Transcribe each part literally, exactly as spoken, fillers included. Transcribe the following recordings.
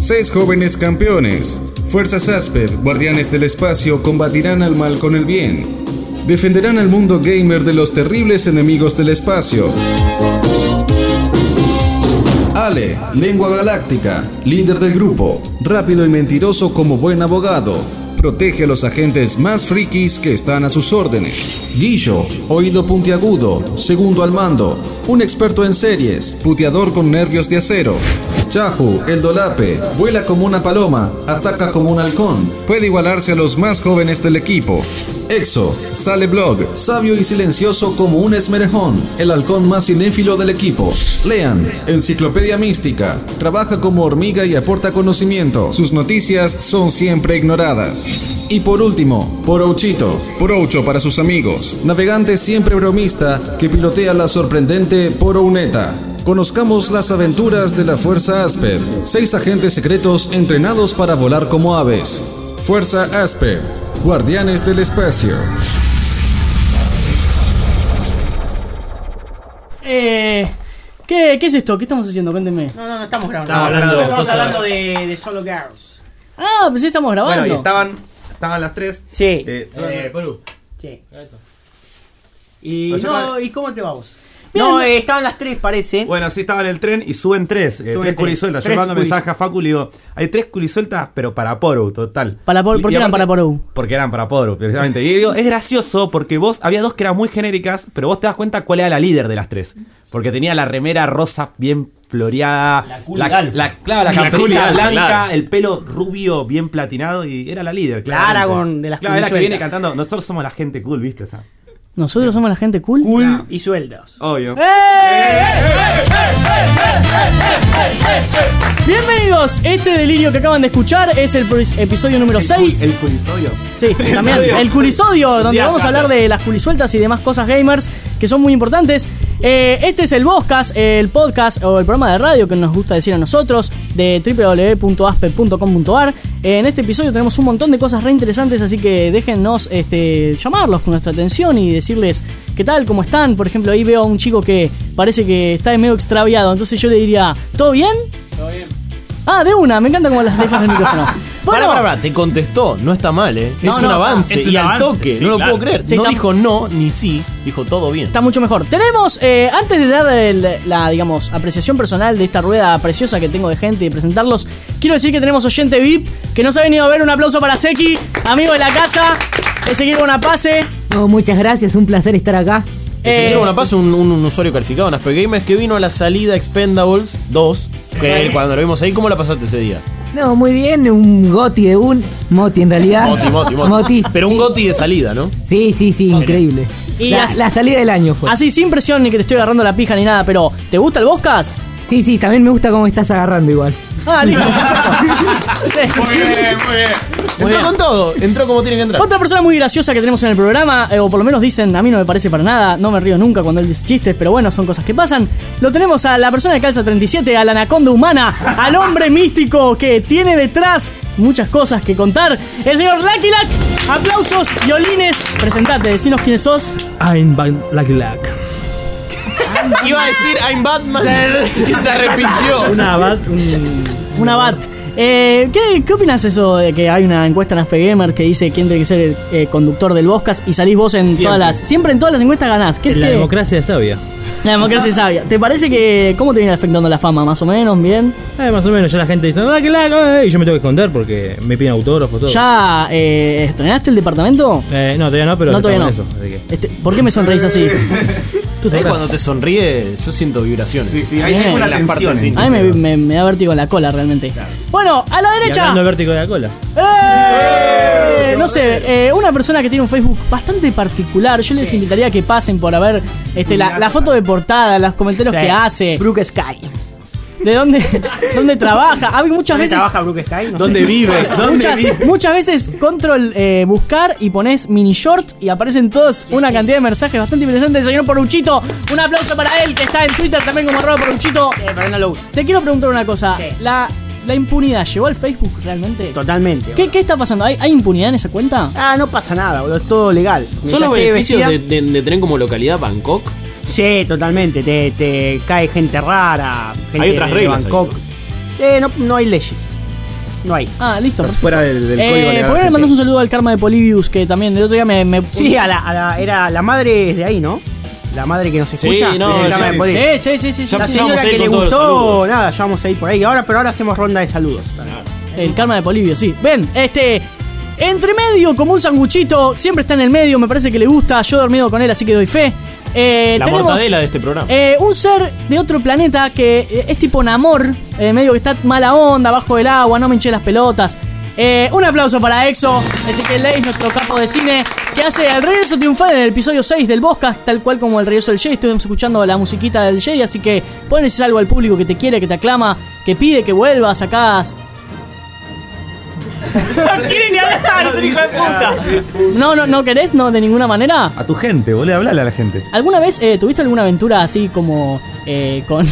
Seis jóvenes campeones. Fuerzas Asper, guardianes del espacio, combatirán al mal con el bien. Defenderán al mundo gamer de los terribles enemigos del espacio. Ale, lengua galáctica, líder del grupo, rápido y mentiroso como buen abogado. Protege a los agentes más frikis que están a sus órdenes. Guillo, oído puntiagudo, segundo al mando, un experto en series, puteador con nervios de acero. Chahu, el dolape, vuela como una paloma, ataca como un halcón, puede igualarse a los más jóvenes del equipo. Exo, sale blog, sabio y silencioso como un esmerejón, el halcón más cinéfilo del equipo. Lean, enciclopedia mística, trabaja como hormiga y aporta conocimiento, sus noticias son siempre ignoradas. Y por último, Porouchito, Poroucho para sus amigos, navegante siempre bromista que pilotea la sorprendente Porouneta. Conozcamos las aventuras de la Fuerza Asper, seis agentes secretos entrenados para volar como aves. Fuerza Asper, guardianes del espacio. Eh... ¿Qué, ¿Qué es esto? ¿Qué estamos haciendo? Cuéntenme. No, no, no estamos grabando. Estamos hablando, estamos hablando de, de Solo Girls. Ah, pensé que estamos grabando. Bueno, y estaban, estaban las tres. Sí. Eh, Eh, Perú. Sí. Y, Pues yo no, estaba- ¿y cómo te va vos? Bien. No, eh, estaban las tres, parece. Bueno, sí, estaba en el tren y suben tres. Eh, Suben tres tres. culisueltas. Yo Tres mando culis- mensaje a Facu y le digo: hay tres culisueltas, pero para Poru, total. Para Poru, Y- ¿por y qué eran aparte- para Poru? Porque eran para Poru, precisamente. Y digo: es gracioso porque vos, había dos que eran muy genéricas, pero vos te das cuenta cuál era la líder de las tres. Porque tenía la remera rosa bien floreada. La cool la, alfa. la- claro, la La cool camperita alfa, blanca, claro. el pelo rubio bien platinado y era la líder. La claramente. Aragorn de las Claro, era la que viene culisueltas. cantando. Nosotros somos la gente cool, ¿viste? Esa. ¿Nosotros somos la gente cool? Cool y sueldos. Obvio. Bienvenidos, este delirio que acaban de escuchar es el pr- episodio número seis. El culisodio. Sí, también el culisodio, donde Día vamos a Sasa. hablar de las culisueltas y demás cosas gamers que son muy importantes. Eh, este es el Vozcast, el podcast o el programa de radio que nos gusta decir a nosotros, de doble u doble u doble u punto aspe punto com punto ar. Eh, en este episodio tenemos un montón de cosas re interesantes, así que déjennos este, llamarlos con nuestra atención y decirles qué tal, cómo están. Por ejemplo, ahí veo a un chico que parece que está medio extraviado, entonces yo le diría, ¿todo bien? Todo bien. Ah, de una, me encanta cómo las dejas el micrófono. Para, para, para, te contestó, no está mal, eh. No, es no, un avance es un y al avance, toque, sí, no lo claro. puedo creer. Sí, no está- dijo no ni sí, dijo todo bien. Está mucho mejor. Tenemos, eh, antes de dar el- la, digamos, apreciación personal de esta rueda preciosa que tengo de gente y presentarlos, quiero decir que tenemos oyente V I P que nos ha venido a ver. Un aplauso para Seki, amigo de la casa. Ezequiel Bonapase. No, muchas gracias, un placer estar acá. Ezequiel Eh, Bonapaz, un, un, un usuario calificado en Asper Gamers que vino a la salida Expendables dos, que cuando lo vimos ahí, ¿cómo la pasaste ese día? No, muy bien, un goti de un Moti en realidad. Moti, Moti, Moti. Pero un sí. goti de salida, ¿no? Sí, sí, sí, increíble. Y la, así- la salida del año fue. Así, sin presión ni que te estoy agarrando la pija ni nada, pero ¿te gusta el Vozcast? Sí, sí, también me gusta cómo estás agarrando igual. Ah, listo. Muy bien, muy bien. Entró bien. con todo, entró como tiene que entrar. Otra persona muy graciosa que tenemos en el programa, eh, o por lo menos dicen, a mí no me parece para nada, no me río nunca cuando él dice chistes, pero bueno, son cosas que pasan. Lo tenemos a la persona de calza treinta y siete, a la anaconda humana, al hombre místico que tiene detrás muchas cosas que contar, el señor Lucky Luck. Aplausos, violines. Presentate, decinos quién sos. I'm Van Lucky Luck. Iba a decir I'm Batman y se arrepintió. Una bat, un... Una bat. Eh, ¿qué, ¿Qué opinas eso de que hay una encuesta en Aspe Gamers que dice quién tiene que ser el eh, conductor del Vozcast y salís vos en Siempre. todas las... Siempre en todas las encuestas ganás. ¿Qué, La qué- democracia es sabia. La democracia es sabia. ¿Te parece que... ¿Cómo te viene afectando la fama? ¿Más o menos? ¿Bien? Eh, más o menos, ya la gente dice, Lucky Luck, eh", y yo me tengo que esconder porque me piden autógrafos, todo. ¿Ya eh, estrenaste el departamento? Eh, no, todavía no, pero No, todavía no. estamos en eso, así que- Este, ¿Por qué me sonreís así? Tú ¿Sabés sabrás. cuando te sonríe? Yo siento vibraciones. Sí, sí, ahí Bien. tengo una En las partes tensión. íntimas. A mí me, me- me da vértigo en la cola realmente. Bueno, a la Y derecha. hablando de vértigo de la cola. ¡Eh! No sé, eh, una persona que tiene un Facebook bastante particular. Yo les invitaría a que pasen por a ver este, la, la foto de portada, los comentarios Sí. que hace. Brooke Sky. ¿De dónde, dónde trabaja? A mí muchas ¿Dónde veces. trabaja Brooke Sky? No ¿Dónde sé. vive? ¿Dónde Muchas, vive? muchas veces control eh, buscar y pones mini short y aparecen todos una cantidad de mensajes bastante interesantes del señor Poruchito. Un aplauso para él que está en Twitter también como arroba Poruchito. Eh, pero no lo uso. Te quiero preguntar una cosa. Sí. La, la impunidad llegó al Facebook realmente. Totalmente. ¿Qué, ¿Qué está pasando? ¿Hay, ¿Hay impunidad en esa cuenta? Ah, no pasa nada, boludo. Es todo legal. ¿Son los Mientras esté beneficios de, vestida- de- de tener como localidad Bangkok? Sí, totalmente. Te, te cae gente rara. Gente Hay otras de reglas ahí, Bangkok. Eh, no, no hay leyes. no hay. Ah, listo. Estás perfecto. fuera del, del Eh, código legal. ¿por qué no le argentino. mandamos un saludo al karma de Polybius? Que también el otro día me. me Sí, a la, a la- era la madre de ahí, ¿no? La madre que nos Sí, escucha. no, el sí, karma de sí. Poli. Sí, sí, sí, sí. Ya La sí, pasamos señora ahí que le con todos los gustó, saludos. nada, ya vamos a ir por ahí. Ahora, pero ahora hacemos ronda de saludos. El karma de Polibio, sí. Ven, este. Entre medio, como un sanguchito, siempre está en el medio, me parece que le gusta. Yo he dormido con él, así que doy fe. Eh, La tenemos, mortadela de este programa. eh, un ser de otro planeta que eh, es tipo Namor, eh, medio que está mala onda, bajo el agua, no me hinché las pelotas. Eh, un aplauso para Exo, Ezequiel Leis, nuestro capo de cine, que hace el regreso triunfal en el episodio seis del Bosca, tal cual como el regreso del Jedi. Estuvimos escuchando la musiquita del Jedi, así que pones algo al público que te quiere, que te aclama, que pide que vuelvas acá. No quiere ni hablar, ese hijo de puta. No, no, no querés, no, de ninguna manera. A tu gente, boludo, hablale a la gente. ¿Alguna vez eh, tuviste alguna aventura así como eh, con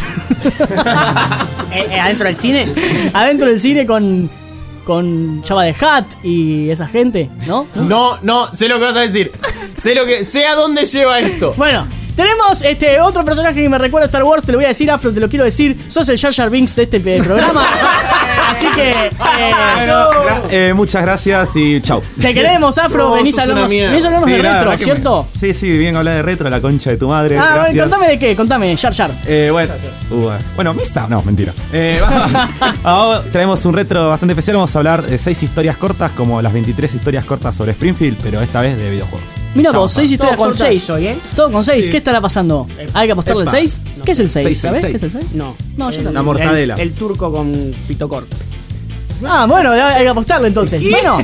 Eh, eh, adentro del cine. adentro del cine con con Java de Hutt y esa gente, ¿no? No, no, sé lo que vas a decir. Sé lo que. Sé a dónde lleva esto. Bueno, tenemos este otro personaje que me recuerda a Star Wars, te lo voy a decir, Afro, te lo quiero decir. Sos el Jar Jar Binks de este eh, programa. Así que eh, Bueno, gra- eh, muchas gracias y chau. te queremos, Afro. No, venís a sos una hablarnos, mierda. venís a hablarnos Sí, de la retro, verdad que me- ¿cierto? Sí, sí, bien hablar de retro, la concha de tu madre. Ah, gracias. bueno, contame de qué, contame, Jar Jar. Eh, bueno, uh, bueno, misa, no, mentira. Eh, vamos- ahora traemos un retro bastante especial. Vamos a hablar de seis historias cortas, como las veintitrés historias cortas sobre Springfield, pero esta vez de videojuegos. Mira Chau, vos, chau. seis historias Todo con cortas. seis hoy, ¿eh? Todo con seis, Sí. ¿qué estará pasando? ¿Hay que apostarle al Epa. seis? ¿Qué es el seis? Seis, ¿Sabés seis, qué es el seis? No. No, yo El- tampoco. La mortadela. El, el turco con pito corto. Ah, bueno, hay que apostarle entonces. Bueno,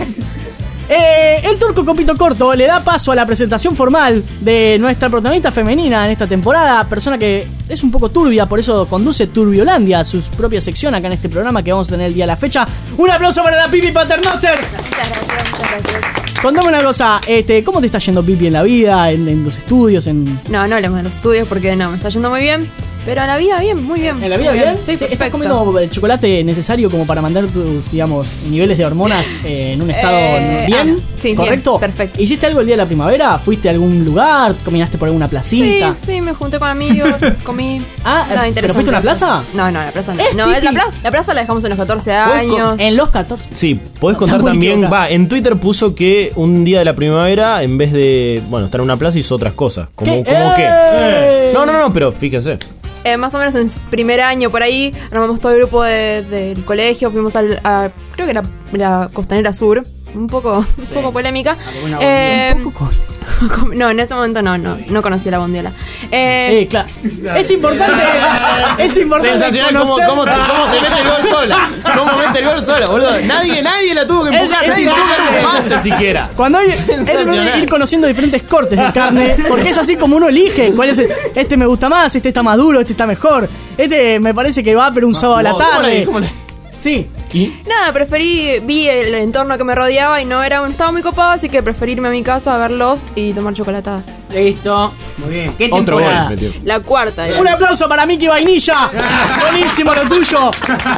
eh, el turco con pito corto le da paso a la presentación formal de nuestra protagonista femenina en esta temporada, persona que es un poco turbia, por eso conduce Turbiolandia, su propia sección acá en este programa que vamos a tener el día de la fecha. Un aplauso para la Pipi Paternoster. Muchas gracias, muchas gracias. Contame una cosa, este, ¿cómo te está yendo, Pipi, en la vida, en, en los estudios, en... No, no hablemos de los estudios porque no, me está yendo muy bien. Pero en la vida bien, muy bien. ¿En la vida muy bien? Sí, ¿Estás perfecto. comiendo el chocolate necesario como para mandar tus, digamos, niveles de hormonas eh, en un estado Eh, bien? ah, sí, bien, ¿correcto? perfecto. ¿Hiciste algo el día de la primavera? ¿Fuiste a algún lugar? ¿Caminaste por alguna Sí, placita? sí, me junté con amigos, comí. Ah, nada ¿pero interesante. fuiste a una plaza? No, no, la plaza no. Es No, es la, pipi. plaza, la plaza la dejamos en los catorce Voy con- años. En los catorce. Sí, podés contar Está muy también. equivocado. Va, en Twitter puso que un día de la primavera, en vez de, bueno, estar en una plaza, hizo otras cosas. Como, ¿Qué? como que. ¡Eh! No, no, no, pero fíjense. Eh, más o menos en primer año por ahí, armamos todo el grupo de- del colegio, fuimos al, a, creo que era la Costanera Sur, un poco, un poco polémica. Eh, Un poco con- no, en ese momento no, no, no conocía la bondiola. Eh, Eh, claro. Es importante. Es importante. Sensacional cómo, conocer- cómo, te- cómo se mete el gol sola. Cómo mete el gol sola, boludo. Nadie, nadie la tuvo que empujar, Es- nadie es- tuvo que dar un pase siquiera. Cuando hay, es Sensacional. importante ir conociendo diferentes cortes de carne, porque es así como uno elige cuál es el, este me gusta más, este está más duro, este está mejor, este me parece que va pero un sábado a la ¿Cómo la- tarde. cómo la- Sí. nada, preferí, vi el entorno que me rodeaba y no era, estaba muy copado, así que preferí irme a mi casa a ver Lost y tomar chocolatada. Listo. Muy bien. ¿Qué Otro temporada. gol metió. La cuarta. era. Un aplauso para Miki Vainilla. Buenísimo lo tuyo.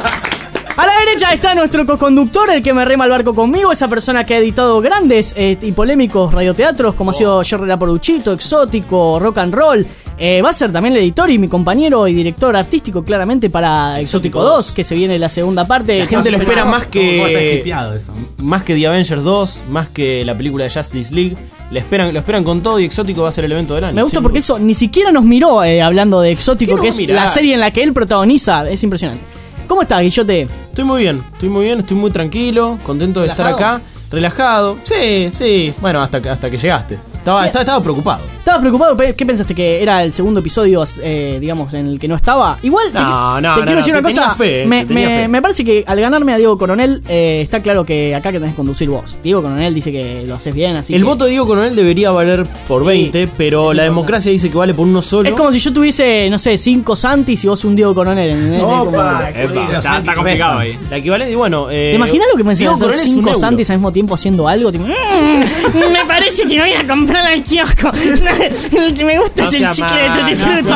A la derecha está nuestro co-conductor, el que me rema el barco conmigo, esa persona que ha editado grandes eh, y polémicos radioteatros, como ha sido Jerry Laporuchito, Exótico, Rock and Roll. Eh, va a ser también el editor y mi compañero y director artístico, claramente, para Exótico dos, que se viene la segunda parte. La gente lo espera más ¿Cómo está que. hipeado eso? Más que The Avengers dos, más que la película de Justice League. Le esperan, lo esperan con todo y Exótico va a ser el evento del año. Me gusta sin porque duda. eso ni siquiera nos miró eh, hablando de Exótico, ¿Qué que nos es mirá? la serie en la que él protagoniza. Es impresionante. ¿Cómo estás, Guillote? Estoy muy bien, estoy muy bien, estoy muy tranquilo, contento de estar ¿Relajado? acá. Relajado. Sí, sí. Bueno, hasta, que- hasta que llegaste. Estaba, estaba, estaba preocupado. ¿Estabas preocupado? Pe- ¿Qué pensaste? ¿Que era el segundo episodio, eh, digamos, en el que no estaba? Igual, te, No, no, te no, quiero no, decir te una cosa. tenía fe, me, te tenía me- fe. me parece que al ganarme a Diego Coronel, eh, está claro que acá que tenés que conducir vos. Diego Coronel dice que lo haces bien, así El que- voto de Diego Coronel debería valer por Sí, veinte, pero es la importante. democracia dice que vale por uno solo. Es como si yo tuviese, no sé, cinco Santis y vos un Diego Coronel. ¿entendés? Es como- Epa, Está, está complicado ahí. La equivalente, y bueno. Eh, ¿Te imaginas lo que me Diego enseñan Coronel es un cinco euro. Santis al mismo tiempo haciendo algo? Tipo, "Mm, me parece que no voy a comprar al kiosco. El que me gusta No es el sea chicle de mal, Tutti no, Frutti". no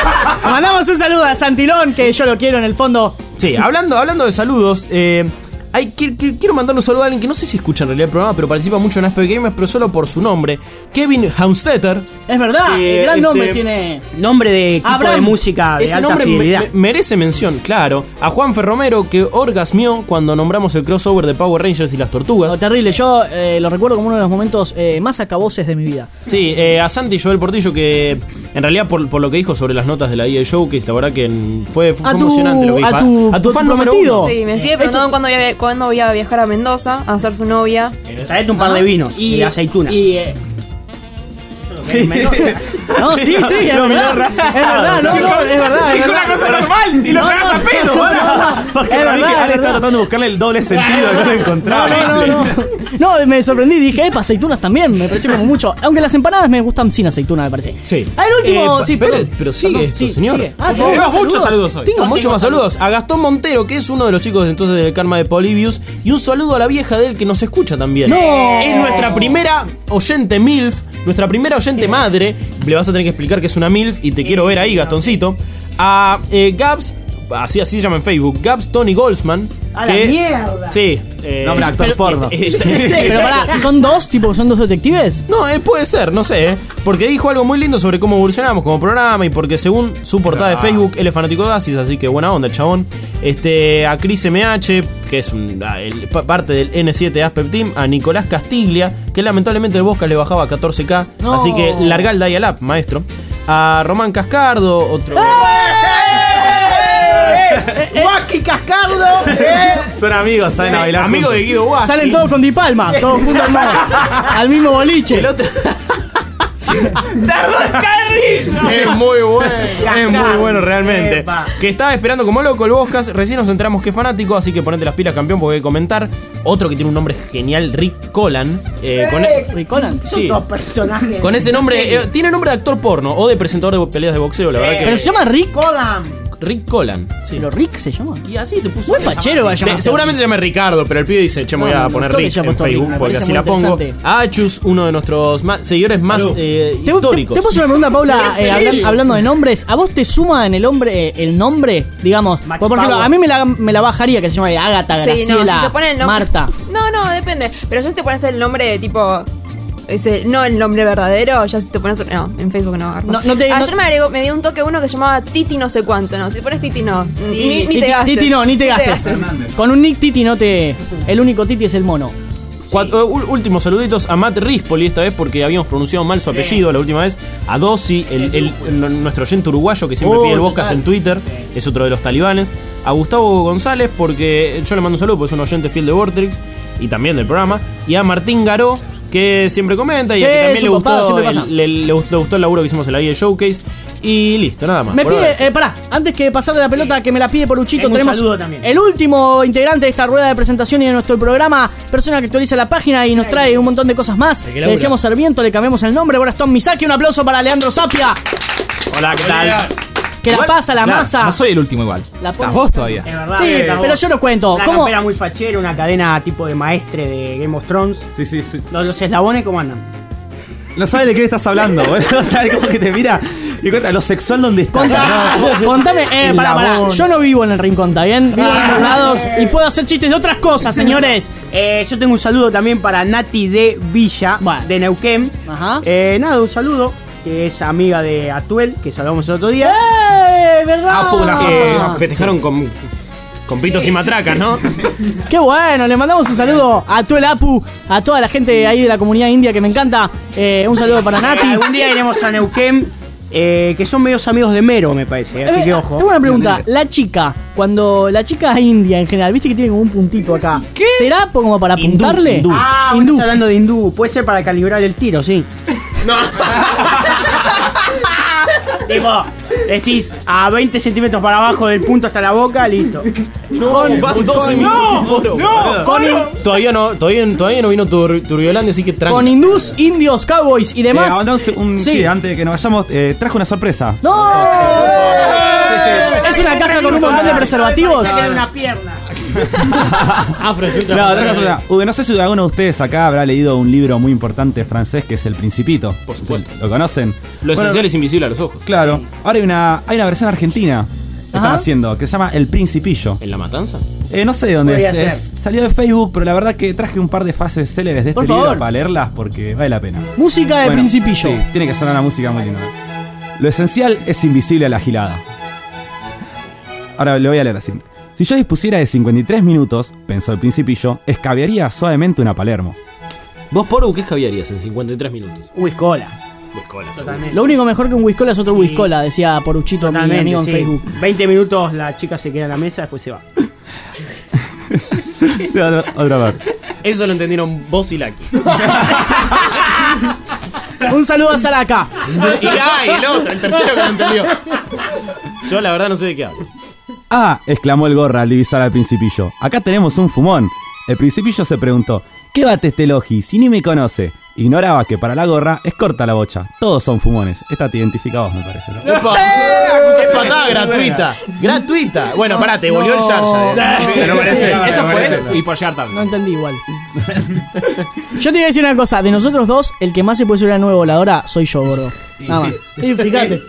Mandamos un saludo a Santilón, que yo lo quiero en el fondo. Sí, hablando, hablando de saludos, eh, Hay, quiero, quiero mandarle un saludo a alguien que no sé si escucha en realidad el programa, pero participa mucho en Aspect Gamers, pero solo por su nombre. Kevin Haunstetter. Es verdad, Que, el gran nombre este, tiene. Nombre de equipo Abraham. de música de Ese alta nombre me- fidelidad. me- merece mención, claro. A Juan Ferromero, que orgasmió cuando nombramos el crossover de Power Rangers y las tortugas. No, terrible, yo eh, lo recuerdo como uno de los momentos eh, más acaboses de mi vida. Sí, eh, a Santi Joel Portillo, que en realidad por, por lo que dijo sobre las notas de la E A Showcase, la verdad que mm, fue, fue A tu- emocionante lo que dijo. a tu- a tu tu fan número prometido. uno. Sí, me sigue preguntando cuándo voy, a, cuándo voy a viajar a Mendoza a hacer su novia. Traete un par de vinos y de aceituna. Y, eh, Sí. no, sí, sí, es Lo miró verdad. Es rasado. verdad, no, no, es verdad. Es Dijo verdad. una cosa normal y lo No, cagás a no, pedo, no, boludo. no, no. Porque Es para mí que verdad, Ale es está verdad. tratando de buscarle el doble sentido y no lo No, encontraba. no, no, no. No, me sorprendí, dije, epa, aceitunas también, me pareció como mucho. Aunque las empanadas me gustan sin aceituna, me parece. Sí. Ah, el último, Eh, sí, pero, perdón. pero sigue Perdón, esto, sí, señor. sigue. Ah, Por favor. tenemos muchos saludos hoy. Tengo muchos más saludos. A Gastón Montero, que es uno de los chicos entonces del Karma de Polybius. Y un saludo a la vieja de él que nos escucha también. No. Es nuestra primera oyente MILF, nuestra primera oyente madre. Le vas a tener que explicar que es una MILF y te quiero ver ahí, Gastoncito. A eh, Gabs, así, así se llama en Facebook, Gabs Tony Goldsman. ¡A la mierda! Sí. Eh, Nombre de actor pero- porno. eh, eh, Pero pará, ¿son dos? Tipo, ¿son dos detectives? No, eh, puede ser, no sé, eh. Porque dijo algo muy lindo sobre cómo evolucionamos como programa y porque según su portada de Facebook, él es fanático de Oasis, así que buena onda el chabón. Este, a Chris M H, que es un- ah, el- pa- parte del N siete Aspect Team, a Nicolás Castiglia, que lamentablemente el Bosca le bajaba a catorce K, No. así que larga el dial-up, maestro. A Román Cascardo, otro... ¡Guasqui Cascardo! ¿eh? Son amigos, saben a bailar. Amigo de Guido Guasqui. Salen todos con Di Palma, todos juntos al, mismo- al mismo boliche. El otro... Es muy bueno, es muy bueno realmente. Epa. Que estaba esperando como loco el Boscas. Recién nos enteramos que es fanático, así que ponete las pilas, campeón, porque hay que comentar. Otro que tiene un nombre genial, Rick Collan. eh, con, Rick Collan. Son sí, todos personajes. con ese nombre, eh, tiene nombre de actor porno o de presentador de peleas de boxeo, la verdad que. Pero se llama Rick. Collan. Rick Collan. Pero Rick se llama. Y así se puso. Muy fachero va a llamar. De- seguramente se llama Ricardo, pero el pibe dice, che, me voy No, a no, poner creo que Rick se ha en puesto Rick, Facebook, me porque parece así muy la pongo. interesante. A Achus, uno de nuestros más, seguidores más eh, Te, te, históricos. te puedo una pregunta, Paula, eh, hablan- hablando de nombres. ¿A vos te suma en el hombre eh, el nombre? Digamos, Max por ejemplo, Power. a mí me la, me la bajaría que se llama Agatha, Sí, Graciela, no, si se pone el nombre. Marta. No, no, depende. Pero ya si te pones el nombre de tipo. Ese, no el nombre verdadero, ya si te pones. No, en Facebook no agarro. No, no te- Ayer no- me, agregó, me dio un toque uno que se llamaba Titi no sé cuánto, ¿no? Si pones Titi no. Ni, ni Titi, te gastes. Titi no, ni te gastes. Con un nick Titi no te... El único Titi es el mono. Cuatro- uh, últimos saluditos a Matt Rispoli esta vez porque habíamos pronunciado mal su apellido la última vez. A Dossi, el, el- el- nuestro oyente uruguayo que siempre Oh, pide el Bocas total. en Twitter, es otro de los talibanes. A Gustavo González porque yo le mando un saludo porque es un oyente fiel de Vortex y también del programa. Y a Martín Garó que siempre comenta y Sí, a que también su le papá, gustó, siempre pasa. el, le, le gustó, le gustó el laburo que hicimos en la guía de Showcase. Y listo, nada más. Me por pide, ahora. eh, pará, antes que pasarle la pelota que me la pide por Uchito, Tengo un tenemos saludo también. el último integrante de esta rueda de presentación y de nuestro programa, persona que actualiza la página y nos trae un montón de cosas más. Le decíamos Sarmiento, le cambiamos el nombre, ahora es Tom Misaki, un aplauso para Leandro Sapia, Hola, ¿qué tal? que la pasa, la claro, masa. No soy el último igual. La pone- Estás vos todavía. Es verdad. Sí, eh, pero yo no cuento. Una ¿Cómo? campera muy fachera, una cadena tipo de maestre de Game of Thrones. Sí, sí, sí. Los, los eslabones, ¿cómo andan? No sabes de qué estás hablando, boludo. No sabes cómo que te mira y cuenta lo sexual donde está. Contá- ¿no? contame, eh, El pará, pará. labón. Yo no vivo en el rincón, ¿está bien? Vivo en otros lados y puedo hacer chistes de otras cosas, señores. Eh, yo tengo un saludo también para Nati de Villa, Bueno. de Neuquén. Ajá. Eh, nada, un saludo, que es amiga de Atuel, que saludamos el otro día. ¡Eh! ¿Verdad? Ah, pues, una Eh, Ah. festejaron con, con pitos y matracas, ¿no? Qué bueno, le mandamos un saludo a todo el Apu, a toda la gente ahí de la comunidad india que me encanta. Eh, un saludo para Nati. Algún día iremos a Neuquén, eh, que son medios amigos de Mero, me parece, así Eh, que ojo. Tengo una pregunta. La chica, cuando la chica india en general, viste que tiene como un puntito acá. ¿Qué? ¿Será po- como para Hindú, apuntarle? hindú. Ah, vos Hindú. estás hablando de hindú. Puede ser para calibrar el tiro, sí. No. Tipo, decís a veinte centímetros para abajo del punto hasta la boca, listo. Con, van doce minutos por hora. Con, hin- Todavía no, todavía, todavía no vino Tur- Turbiolandia, así que con tranquilo. hindús, indios, cowboys y Eh, demás. aguantamos un, Sí. sí, antes de que nos vayamos, eh, traje una sorpresa. ¡No! ¿Es una caja con un montón de preservativos? Se queda una pierna. No, traje una sorpresa. Uy, no sé si alguno de ustedes acá habrá leído un libro muy importante francés que es El Principito. Por supuesto. ¿Lo conocen? Lo Bueno, esencial es invisible a los ojos. Claro. Ahora hay una, hay una versión argentina. están Ajá. haciendo, que se llama El Principillo. ¿En La Matanza? Eh, no sé de dónde Podría es, ser. es- Salió de Facebook, pero la verdad que traje un par de fases célebres de este Por libro favor. para leerlas porque vale la pena. Música de Bueno, Principillo. Sí, tiene que sonar una música muy linda. Lo esencial es invisible a la gilada. Ahora le voy a leer la siguiente. Si yo dispusiera de cincuenta y tres minutos, pensó el Principillo, escabearía suavemente una Palermo. ¿Vos, Poru, qué escabiarías en cincuenta y tres minutos? Whiskola. Whiskola, Totalmente. Lo único mejor que un Whiskola es otro Sí. Whiskola, decía Poruchito, mi Totalmente, amigo en sí. Facebook. veinte minutos la chica se queda en la mesa, después se va. otra, otra vez. Eso lo entendieron vos y Laki. Un saludo a Salaka. y ay, el otro, el tercero que lo entendió. Yo la verdad no sé de qué hablo. ¡Ah! Exclamó el Gorra al divisar al Principillo. Acá tenemos un fumón. El Principillo se preguntó: ¿qué bate este Logi si ni me conoce? Ignoraba que para la Gorra es corta la bocha. Todos son fumones. Esta te identifica a vos, me parece, ¿no? ¡Epa! ¡Es patada gratuita! ¡Gratuita! Bueno, pará, te devolvió el Yarja. Sí, Te lo mereces. sí, Eso me puede mereces. ser. Y por Yar también. No entendí igual. Yo te voy a decir una cosa, de nosotros dos, el que más se puede subir a la nube voladora soy yo, gordo. Nada más. Sí, fíjate.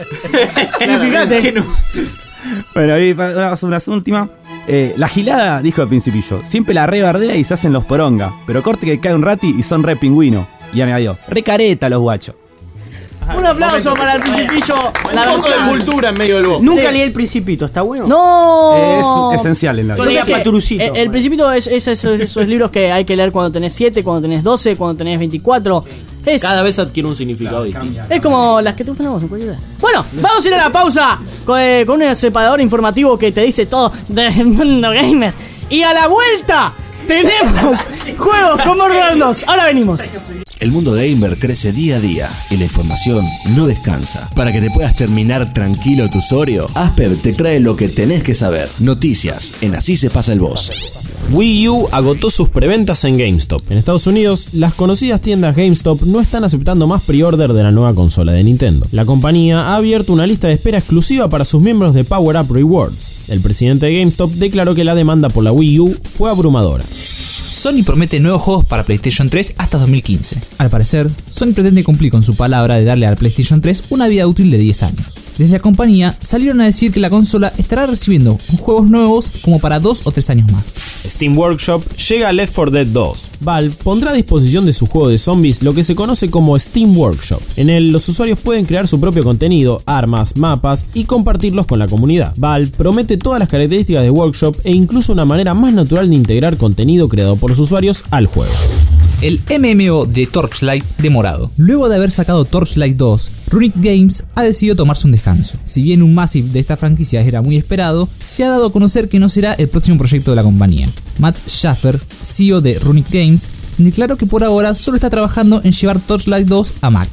Fíjate. Bueno, ahí una, una última. Eh, la gilada, dijo el Principillo, siempre la re bardea y se hacen los poronga. Pero corte que cae un rati y son re pingüino. Y añadió: re careta los guachos. Un aplauso para el Principillo. La Un poco de versión- cultura en medio del bosque. Nunca leí El Principito, ¿está bueno? ¡No! Es esencial en la Yo vida. leía No sé qué, Paturucito. El, el Principito es, es esos, esos libros que hay que leer cuando tenés siete, cuando tenés doce, cuando tenés veinticuatro. Es, Cada vez adquiere un significado distinto. es como las que te gustan a vos, en cualquier idea. Bueno, vamos a ir a la pausa con, eh, con un separador informativo que te dice todo del mundo gamer. Y a la vuelta tenemos juegos con Borderlands dos. Ahora venimos. El mundo gamer crece día a día y la información no descansa. Para que te puedas terminar tranquilo tu Sorio, Asper te trae lo que tenés que saber. Noticias en Así se pasa el boss. Wii U agotó sus preventas en GameStop. En Estados Unidos, las conocidas tiendas GameStop no están aceptando más pre-order de la nueva consola de Nintendo. La compañía ha abierto una lista de espera exclusiva para sus miembros de Power Up Rewards. El presidente de GameStop declaró que la demanda por la Wii U fue abrumadora. Sony promete nuevos juegos para PlayStation tres hasta dos mil quince. Al parecer, Sony pretende cumplir con su palabra de darle al PlayStation tres una vida útil de diez años. Desde la compañía salieron a decir que la consola estará recibiendo juegos nuevos como para dos o tres años más. Steam Workshop llega a Left four Dead dos. Valve pondrá a disposición de su juego de zombies lo que se conoce como Steam Workshop. En él, los usuarios pueden crear su propio contenido, armas, mapas y compartirlos con la comunidad. Valve promete todas las características de Workshop e incluso una manera más natural de integrar contenido creado por los usuarios al juego. El M M O de Torchlight demorado. Luego de haber sacado Torchlight dos, Runic Games ha decidido tomarse un descanso. Si bien un Massive de esta franquicia era muy esperado, se ha dado a conocer que no será el próximo proyecto de la compañía. Matt Schaffer, C E O de Runic Games, declaró que por ahora solo está trabajando en llevar Torchlight dos a Mac.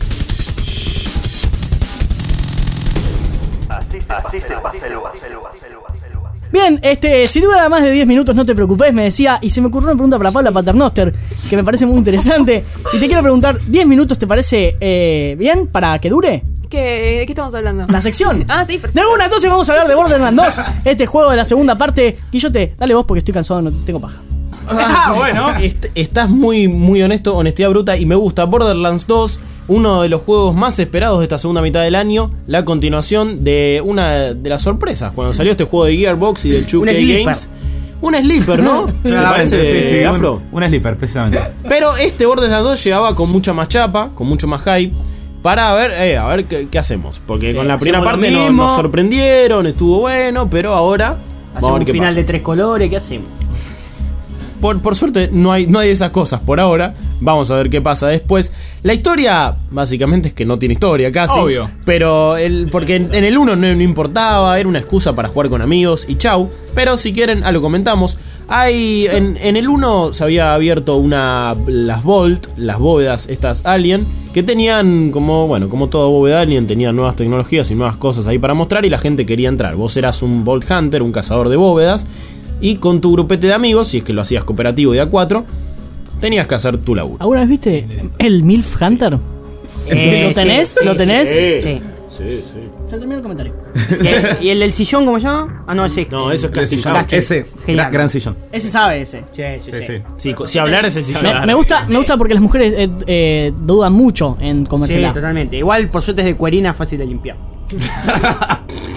Así se pasa el boss. Bien, este, si dura más de diez minutos no te preocupes, me decía, y se me ocurrió una pregunta para Paula Paternoster, que me parece muy interesante, y te quiero preguntar, ¿diez minutos te parece eh, bien para que dure? ¿Qué, ¿De qué estamos hablando? La sección. Ah, sí, perfecto. De una, entonces vamos a hablar de Borderlands dos, este juego de la segunda parte. Guillote, dale vos porque estoy cansado, no tengo paja. Ah, bueno. Est- estás muy, muy honesto, honestidad bruta, y me gusta. Borderlands dos, uno de los juegos más esperados de esta segunda mitad del año, la continuación de una de las sorpresas cuando salió este juego de Gearbox y del dos K Games. Un sleeper, ¿no? ¿Te Claramente, parece, sí, sí, Afro? Un, un sleeper, precisamente. Pero este Borderlands dos llegaba con mucha más chapa, con mucho más hype, para ver, eh, a ver qué, qué hacemos. Porque con la primera hacemos parte lo no- mismo. nos sorprendieron, estuvo bueno, pero ahora vamos a Hacemos ver un qué final pasa. de tres colores, ¿qué hacemos? Por, por suerte no hay, no hay esas cosas por ahora. Vamos a ver qué pasa después. La historia básicamente es que no tiene historia casi. Obvio. Pero el, porque en, en el uno no, no importaba, era una excusa para jugar con amigos y chau. Pero si quieren, ah, lo comentamos. Hay en, en el uno se había abierto una las Vault, las bóvedas estas Alien, que tenían como, bueno, como toda bóveda Alien, tenían nuevas tecnologías y nuevas cosas ahí para mostrar y la gente quería entrar. Vos eras un Vault Hunter, un cazador de bóvedas. Y con tu grupete de amigos, si es que lo hacías cooperativo de a cuatro, tenías que hacer tu laburo. ¿Alguna vez viste el MILF Hunter? Eh, ¿Lo tenés? sí, ¿Lo sí, tenés? Sí. Sí, sí. Ya terminó el comentario. ¿Y el del sillón cómo se llama? Ah, no, ese. No, eso es Castillo. Ese, Genial. gran, gran sillón. Ese sabe ese. Sí, sí, Sí, sí. sí. Sí, co- si hablar es el sillón. Me, me gusta, me gusta porque las mujeres eh, eh, dudan mucho en Sí, comérsela. totalmente. Igual por suerte es de cuerina, fácil de limpiar.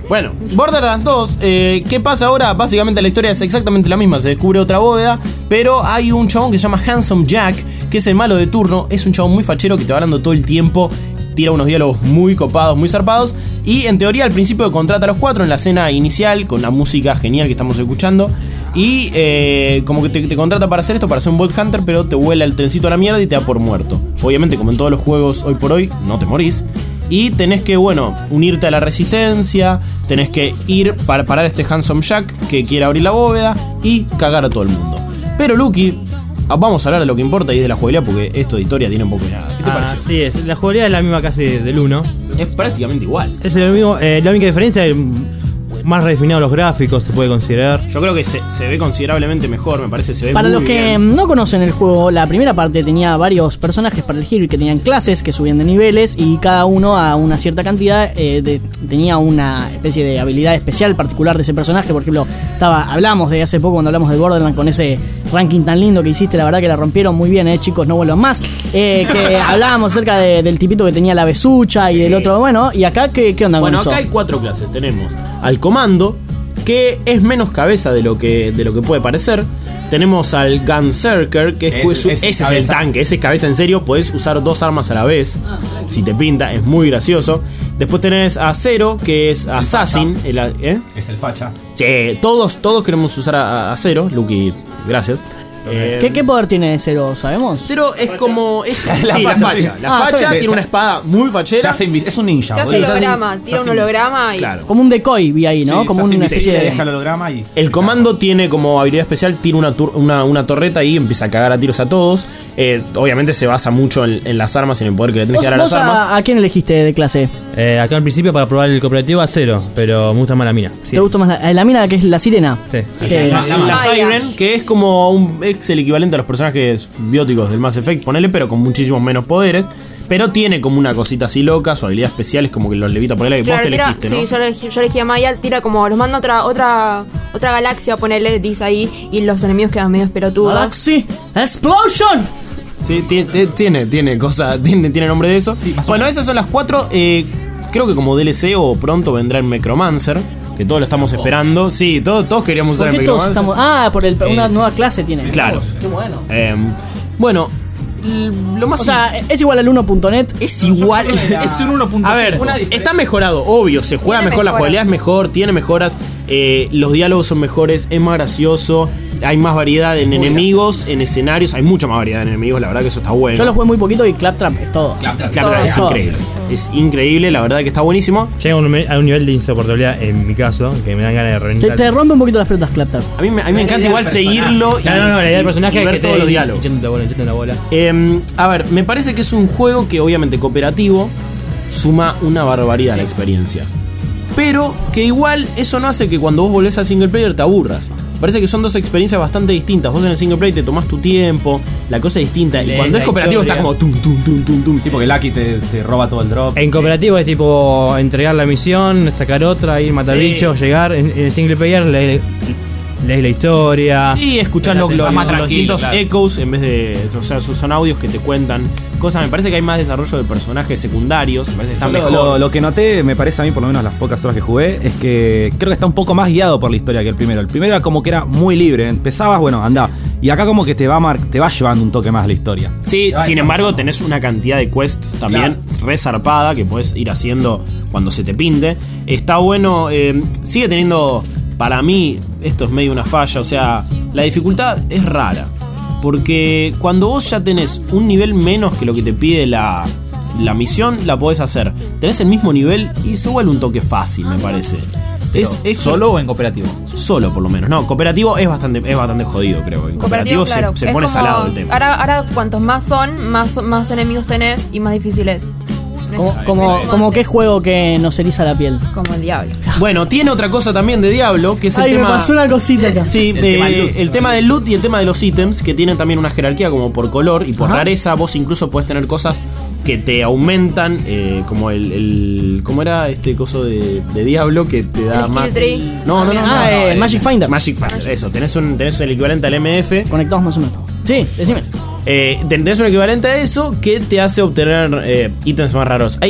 Bueno, Borderlands dos, eh, ¿qué pasa ahora? Básicamente la historia es exactamente la misma, se descubre otra bóveda, pero hay un chabón que se llama Handsome Jack, que es el malo de turno, es un chabón muy fachero que te va hablando todo el tiempo, tira unos diálogos muy copados, muy zarpados, y en teoría al principio contrata a los cuatro en la escena inicial, con la música genial que estamos escuchando, y eh, como que te, te contrata para hacer esto, para ser un Vault Hunter, pero te vuela el trencito a la mierda y te da por muerto. Obviamente, como en todos los juegos hoy por hoy, no te morís. Y tenés que, bueno, unirte a la resistencia, tenés que ir para parar a este Handsome Jack que quiere abrir la bóveda y cagar a todo el mundo. Pero Lucky, vamos a hablar de lo que importa y de la jugabilidad, porque esto de historia tiene un poco de nada. ¿Qué te ah, parece? Así es, la jugabilidad es la misma casi del uno. Es prácticamente igual. Es lo mismo, eh, la única diferencia es más refinados los gráficos, se puede considerar. Yo creo que se, se ve considerablemente mejor, me parece, se ve Para muy los que bien. no conocen el juego, la primera parte tenía varios personajes para elegir que tenían clases que subían de niveles y cada uno a una cierta cantidad eh, de, tenía una especie de habilidad especial particular de ese personaje. Por ejemplo, estaba hablamos de hace poco cuando hablamos de Borderlands con ese ranking tan lindo que hiciste, la verdad que la rompieron muy bien, eh, chicos, no vuelvan más. Eh, que hablábamos acerca de, del tipito que tenía la besucha y Sí. del otro, bueno, y acá ¿qué, qué onda Bueno, con eso? acá hay cuatro clases. Tenemos al comando, que es menos cabeza de lo que, de lo que puede parecer. Tenemos al Gunzerker, que es, Ese- pues, ese ese es el cabeza. tanque, ese es cabeza en serio. Podés usar dos armas a la vez, si te pinta, es muy gracioso. Después tenés a Zero, que es Assassin. El, ¿eh? Es el facha. Sí, todos, todos queremos usar a, a Zero. Lucky, gracias. Eh, ¿Qué, ¿Qué poder tiene Zero? ¿Sabemos? Zero es como. Es, sí, La la facha, facha. sí. La Ah, facha está bien. tiene una espada muy fachera. Se hace invis- es un ninja. Se hace boludo. holograma, tira un holograma y. Claro. Como un decoy vi ahí, ¿no? Sí, Como se hace una invisible, especie de... deja el holograma y... El comando tiene como habilidad especial, tira una, tur- una, una torreta y empieza a cagar a tiros a todos. Eh, obviamente se basa mucho en, en las armas y en el poder que le tenés ¿Vos, que dar a las vos armas. a, a quién elegiste de clase? Eh, acá al principio para probar el cooperativo a cero, pero me gusta más la mina. Sí. ¿Te gusta más la, la mina que es la sirena? Sí. Que- La, la Ah, ya. Siren, que es como un, es el equivalente a los personajes bióticos del Mass Effect, ponele, pero con muchísimos menos poderes. Pero tiene como una cosita así loca, su habilidad especial es como que los levita por el aire. Claro, Vos te tira, elegiste, ¿no? sí, yo elegí, yo elegí a Maya, tira como los manda a otra, otra, otra galaxia, ponele, dice ahí, y los enemigos quedan medio pelotudos. Galaxy Explosion. Sí, tiene, tiene, tiene cosa, tiene, tiene nombre de eso. más o Bueno, esas son las cuatro. eh, creo que como D L C o pronto vendrá el Necromancer, que todos lo estamos esperando. Sí, todos, todos queríamos usar ¿Por el qué todos Necromancer. estamos.? Ah, por el, una Es- nueva clase tiene. Claro. Qué bueno. Eh, bueno, l- lo más O sea, es igual al uno punto net. es igual. Es, Es un uno punto A ver, cinco. Una diferencia. está mejorado, obvio. Se juega Tiene mejor, la mejoras. jugabilidad es mejor, tiene mejoras. eh, los diálogos son mejores, es más gracioso. Hay más variedad en enemigos, en escenarios. Hay mucha más variedad en enemigos, la verdad que eso está bueno. Yo lo jugué muy poquito y Claptrap es todo. Claro, Todo. es Todo. increíble. Es increíble, la verdad que está buenísimo. Llega a un, a un nivel de insoportabilidad, en mi caso, que me dan ganas de Te, reventar. te rompe un poquito las pelotas Claptrap. A mí, me- a mí me encanta igual seguirlo. y- No, no, no, la idea del personaje y es ver que te todos los diálogos. echando la bola, echando la bola. Eh, a ver, me parece que es un juego que obviamente cooperativo suma una barbaridad a la experiencia. Pero que igual eso no hace que cuando vos volvés al single player te aburras. Parece que son dos experiencias bastante distintas. Vos en el single player te tomás tu tiempo, la cosa es distinta. Y La- cuando es la cooperativo historia. está como tum, tum, tum, tum, tum. Sí, porque Lucky te, te roba todo el drop. En cooperativo es tipo entregar la misión, sacar otra, ir matar Sí. bichos, llegar. En, en single player lees, lees la historia. Sí, escuchás los, los, Está más los tranquilo, distintos claro. echoes en vez de. O sea, son audios que te cuentan cosas. Me parece que hay más desarrollo de personajes secundarios. Me parece que está Yo lo, mejor. lo- lo que noté, me parece a mí, por lo menos las pocas horas que jugué, es que creo que está un poco más guiado por la historia que el primero. El primero era como que era muy libre. Empezabas, bueno, andá. Y acá como que te va mar- te va llevando un toque más la historia. Sí, Se va sin embargo, desarrollando. tenés una cantidad de quests también resarpada que podés ir haciendo cuando se te pinte. Está bueno, eh, sigue teniendo, para mí, esto es medio una falla, o sea, la dificultad es rara. Porque cuando vos ya tenés un nivel menos que lo que te pide la, la misión, la podés hacer. Tenés el mismo nivel y se vuelve un toque fácil, me parece. Es, es ¿Solo o en cooperativo? Solo, por lo menos. No, cooperativo es bastante, es bastante jodido, creo. En cooperativo, se- claro. se, Es pone como- salado el tema. Ahora, ahora cuantos más son, más, más enemigos tenés y más difícil es. Como, como, como qué juego que nos eriza la piel. Como el diablo. Bueno, tiene otra cosa también de Diablo, que es el Ay, me tema. pasó una cosita acá. Sí, El eh, tema del loot. el tema del loot y el tema de los ítems, que tienen también una jerarquía como por color y por Ajá. rareza. Vos incluso puedes tener cosas que te aumentan, eh, como el, el. ¿Cómo era este coso de, de Diablo que te da El más? skill tree. No, no, no. Ah, no, eh, no, Magic Finder. Magic Finder, eso. Tenés, un, tenés el equivalente al M F. Conectados más o menos. Sí, decime. Eh, tenés un equivalente a eso que te hace obtener eh, ítems más raros. Hay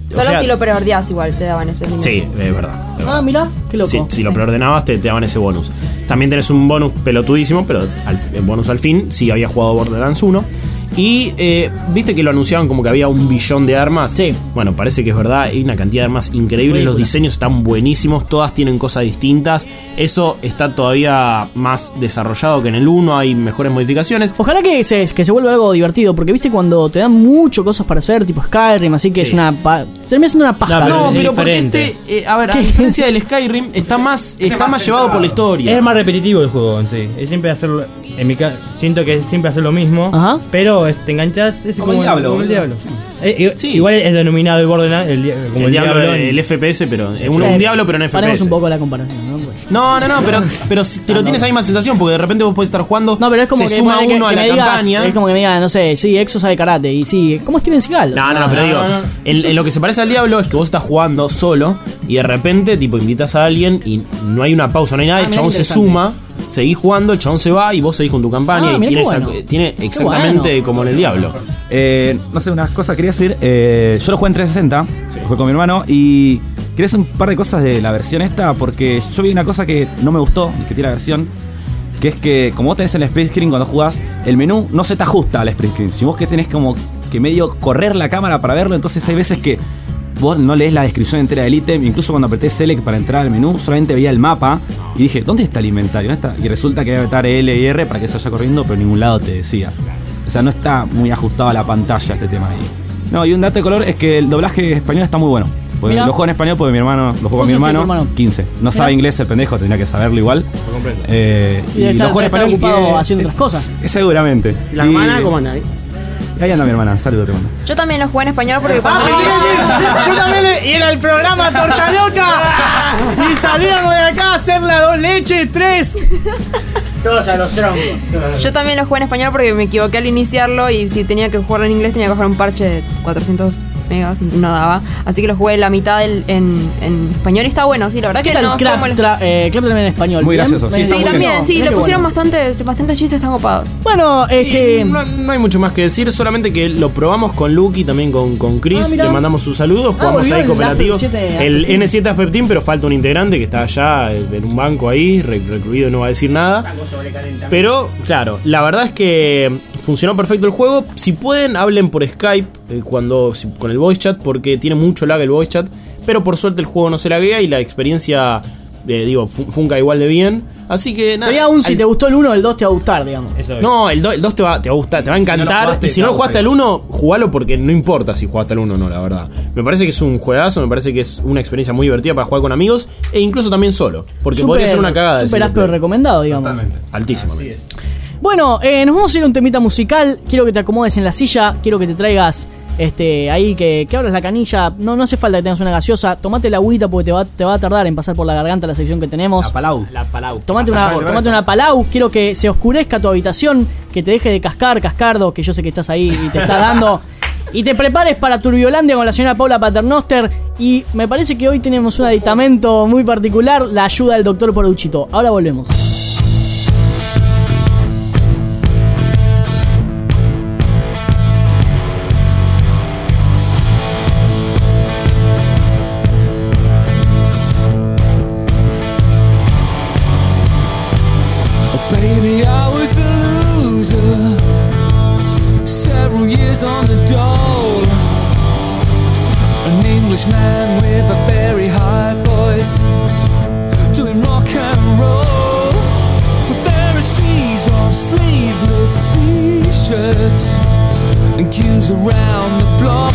Solo sea, si lo preordeás igual te daban ese límite. Sí, es verdad. es Ah, mirá, qué loco. Sí, si Sí. lo preordenabas te, te daban ese bonus. También tenés un bonus pelotudísimo, pero al, el bonus al fin, si habías jugado Borderlands uno. Y eh, viste que lo anunciaban como que había un billón de armas. Sí. Bueno, parece que es verdad, hay una cantidad de armas increíbles, los diseños están buenísimos, todas tienen cosas distintas. Eso está todavía más desarrollado que en el uno, hay mejores modificaciones. Ojalá que se, que se vuelva algo divertido, porque viste cuando te dan mucho cosas para hacer, tipo Skyrim, así que Sí. es una... Pa termina siendo una paja. No, es pero porque diferente. este, eh, a ver, a diferencia del Skyrim, está más, está más llevado por la historia. Es más repetitivo el juego en sí. Es siempre hacerlo. En mi caso, siento que es siempre hacer lo mismo. Ajá. Pero es- te enganchas. Es Como el Diablo, Como el boludo. diablo. Eh, i- Igual es denominado el Borderlands. El, di- como el, diablo, en- el F P S, pero es un, Eh, un diablo, pero en F P S. Paremos un poco la comparación, ¿no? Pues- No, no, no, pero, pero si te lo tienes esa misma sensación, porque de repente vos podés estar jugando. No, pero es como se que, suma ponele que- uno que a la me digas, campaña. es como que me diga, no sé, sí, Exo sabe karate, y sí, ¿cómo Steven Seagal? No, no, no, pero digo, En, en lo que se parece al diablo es que vos estás jugando solo y de repente, tipo, invitas a alguien y no hay una pausa, no hay nada, Ah, el mirá chabón qué se interesante. suma, seguís jugando, el chabón se va y vos seguís con tu campaña Ah, y mirá tiene, qué esa- bueno. tiene Qué exactamente bueno. como en el diablo. Eh, no sé, unas cosas quería decir. Eh, yo lo jugué en trescientos sesenta, lo jugué con mi hermano y quería decir un par de cosas de la versión esta porque yo vi una cosa que no me gustó, que tiene la versión, que es que como vos tenés el split screen cuando jugás, el menú no se te ajusta al split screen. Si vos que tenés como que medio correr la cámara para verlo, entonces hay veces que vos no lees la descripción entera del ítem, incluso cuando apreté Select para entrar al menú, solamente veía el mapa y dije, ¿dónde está el inventario? ¿Dónde está? Y resulta que debe estar L y R para que se vaya corriendo, pero en ningún lado te decía. O sea, no está muy ajustado a la pantalla este tema ahí. No, y un dato de color es que el doblaje español está muy bueno. Porque Mirá. lo juego en español porque mi hermano, lo juego con mi ¿Cuántos años hermano, tiene tu hermano? quince. No sabe Mirá. inglés el pendejo, tendría que saberlo igual. Eh, Y debe y estar, lo juego en debe estar español. ocupado y- haciendo otras cosas. eh, Seguramente. La Y- hermana, ¿cómo anda? y ahí anda mi hermana, saludos te mando. Yo también lo jugué en español porque cuando Ah, sí, sí. Yo también le- y era el programa Torta Loca. Y salíamos de acá a hacer la dos leches, tres. Todos a los troncos. Yo también lo jugué en español porque me equivoqué al iniciarlo y si tenía que jugarlo en inglés tenía que jugar un parche de cuatrocientos megas y no daba. Así que lo jugué la mitad del- en, en español y está bueno, sí, la verdad ¿Qué que tal no fue Clap, molesto. tra- eh, Clap también en español? Muy ¿Bien? gracioso, sí, Eh, está Sí, muy también, bueno. sí, Mirá le qué pusieron bueno. bastantes, bastantes chistes tan copados. Bueno, este... No, no hay mucho más que decir, solamente que lo probamos con Lucky, también con, con Chris, Ah, mirá. le mandamos sus saludos, Ah, jugamos volvió ahí el cooperativo. Asper siete El Asper N siete Asper Team, pero falta un integrante que está allá eh, en un banco ahí, re- recluido y no va a decir nada. Pero, claro, la verdad es que funcionó perfecto el juego. Si pueden, hablen por Skype eh, cuando si- con el voice chat, porque tiene mucho lag el voice chat. Pero por suerte el juego no se laguea y la experiencia, eh, digo, fu- funca igual de bien. Así que nada. Sería un si al- te gustó el uno, el dos te va a gustar, digamos. Eso es. No, el dos te, va, te va a gustar, te va a Si no lo encantar. jugaste, y si no te lo jugaste gusta al uno, jugalo porque no importa si jugaste al uno o no, la verdad. Me parece que es un juegazo, me parece que es una experiencia muy divertida para jugar con amigos e incluso también solo. Porque podría ser una cagada. de Super single áspero player. recomendado, digamos. Altísimo. Bueno, eh, nos vamos a ir a un temita musical. Quiero que te acomodes en la silla. Quiero que te traigas este ahí, que, que abras la canilla. No, no hace falta que tengas una gaseosa. Tomate la agüita porque te va, te va a tardar en pasar por la garganta la sección que tenemos. La Palau. La palau. Tomate una, tomate una palau. Quiero que se oscurezca tu habitación. Que te deje de cascar, cascardo. Que yo sé que estás ahí y te está dando. Y te prepares para Turbiolandia con la señora Paula Paternoster. Y me parece que hoy tenemos un aditamento muy particular. La ayuda del doctor Poruchito. Ahora volvemos. Baby, I was a loser. Several years on the dole. An Englishman with a very high voice, doing rock and roll. With Pharisees of sleeveless t-shirts and queues around the block.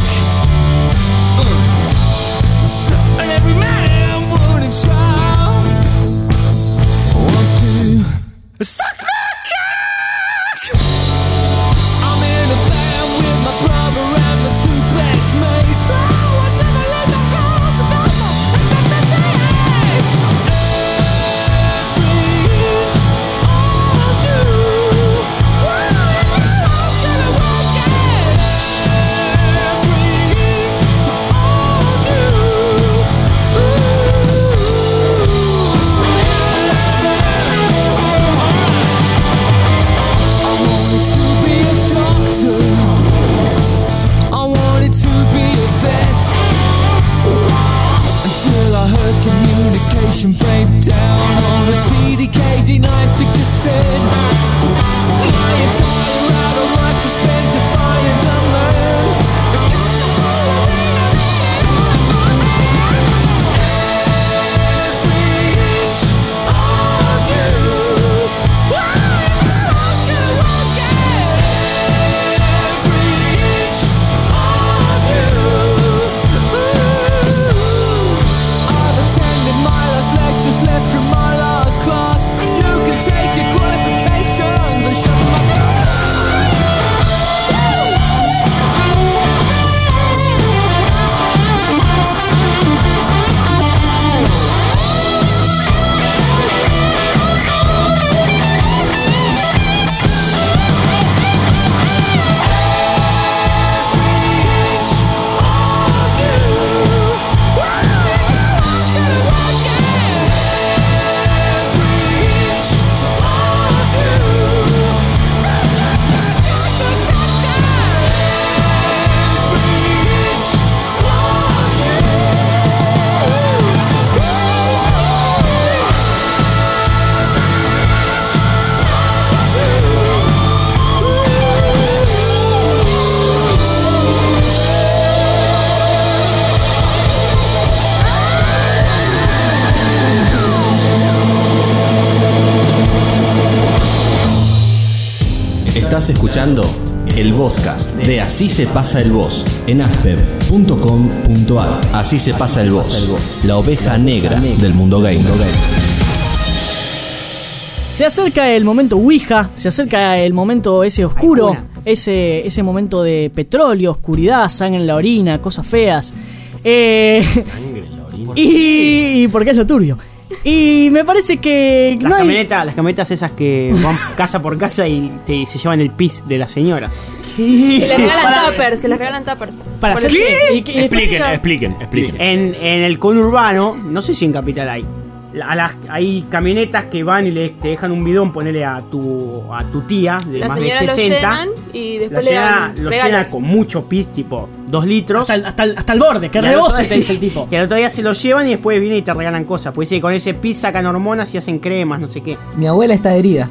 Uh. And every man, woman and child wants to suck my cock. I'm in a band with my brother and the two best mates. So I never leave the house without my except the day. Every inch I do, well, I'm gonna work it. Every inch I Estás escuchando el Vozcast de Así se pasa el voz en asper punto com punto ar. Así se pasa el voz, la oveja negra del mundo gamer. Se acerca el momento Ouija, se acerca el momento ese oscuro, ese, ese momento de petróleo, oscuridad, sangre en la orina, cosas feas. Eh, Sangre en la orina. y, y porque es lo turbio. Y me parece que Las no hay- camionetas, las camionetas esas que van casa por casa y te, se llevan el pis de las señoras. Y les regalan tuppers, se les regalan tuppers. Para Por hacer el- qué? ¿Y qué- Expliquen, expliquen, expliquen. En, en el conurbano, no sé si en Capital hay. la- a las- hay camionetas que van y le, te dejan un bidón, ponele a tu a tu tía de Las más de señoras lo sesenta. llenan y Lo después le llena, dan lo regalos. llena con mucho pis, tipo dos litros. Hasta el, hasta el- hasta el borde, que Y al rebose, otro te día- dice el tipo. Y al otro día se lo llevan y después vienen y te regalan cosas. Pues dice que con ese pis sacan hormonas y hacen cremas, no sé qué. Mi abuela está herida.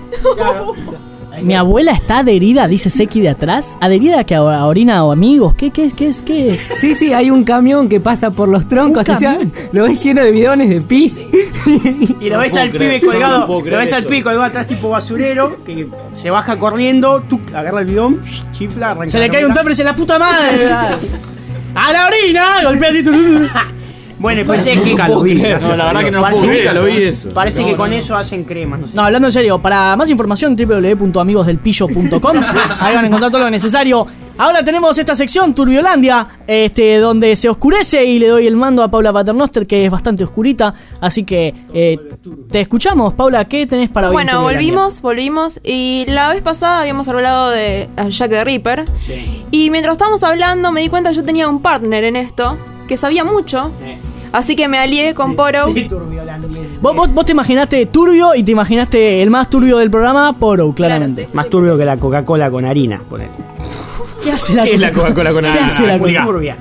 Mi abuela está adherida, dice Seki de atrás. ¿Adherida a que a a orina o amigos? ¿Qué, qué, qué es? ¿Qué? Sí, sí, hay un camión que pasa por los troncos. ¿Un O sea, camión? lo ves lleno de bidones de pis. Y lo No ves puedo al creer, pibe no colgado, puedo lo creer ves al esto. pibe colgado atrás tipo basurero, que se baja corriendo, tuc, agarra el bidón, chifla, arranca. Se le la cae un camioneta. tupper y dice la puta madre. ¡A la orina! Golpea así. tu- Bueno, y parece que Nunca lo vi, No, gracias la a verdad Dios. que no lo Parece puedo que- creer. Nunca lo vi eso. Parece que con eso hacen cremas, no sé. No, hablando en serio, para más información doble u doble u doble u punto amigos del pillo punto com. Ahí van a encontrar todo lo necesario. Ahora tenemos esta sección Turbiolandia, este, donde se oscurece y le doy el mando a Paula Paternoster, que es bastante oscurita. Así que eh, te escuchamos, Paula. ¿Qué tenés para hoy? en Bueno, Turbiolandia? volvimos, volvimos. Y la vez pasada habíamos hablado de Jack the Ripper. Y mientras estábamos hablando me di cuenta que yo tenía un partner en esto, que sabía mucho. Así que me alié con Poro. Vos, vos, vos te imaginaste turbio y te imaginaste el más turbio del programa, Poro, claramente. Más turbio que la Coca-Cola con harina, ponele. ¿Qué hace la ¿Qué es la Coca-Cola con ¿Qué harina? hace la Explica. Turbia.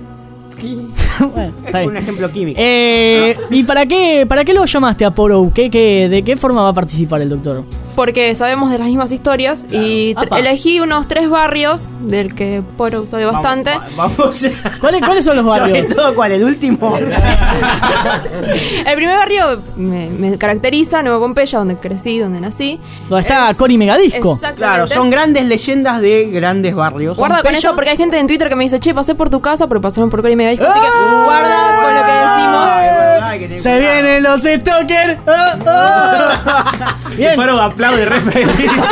Bueno, está Es bien. un ejemplo químico. Eh, ¿Y para qué, para qué lo llamaste a Poro? ¿Qué, qué, ¿De qué forma va a participar el doctor? Porque sabemos de las mismas historias. Y tr- Apa. elegí unos tres barrios del que Poro sabe bastante. Vamos, vamos a- ¿Cuáles, ¿Cuáles son los barrios? Sobre todo, ¿cuál? ¿El último? El primer barrio me, me caracteriza, Nueva Pompeya, donde crecí, donde nací. Donde está Es- Cori Megadisco. Exactamente. Claro, son grandes leyendas de grandes barrios. Guarda con Pompeya- eso porque hay gente en Twitter que me dice, che, pasé por tu casa, pero pasaron por Cori Megadisco. Así que guarda con lo que decimos. Ay, que te- Se vienen los stalkers. Oh, oh. Bien. Paro aplaude re feliz.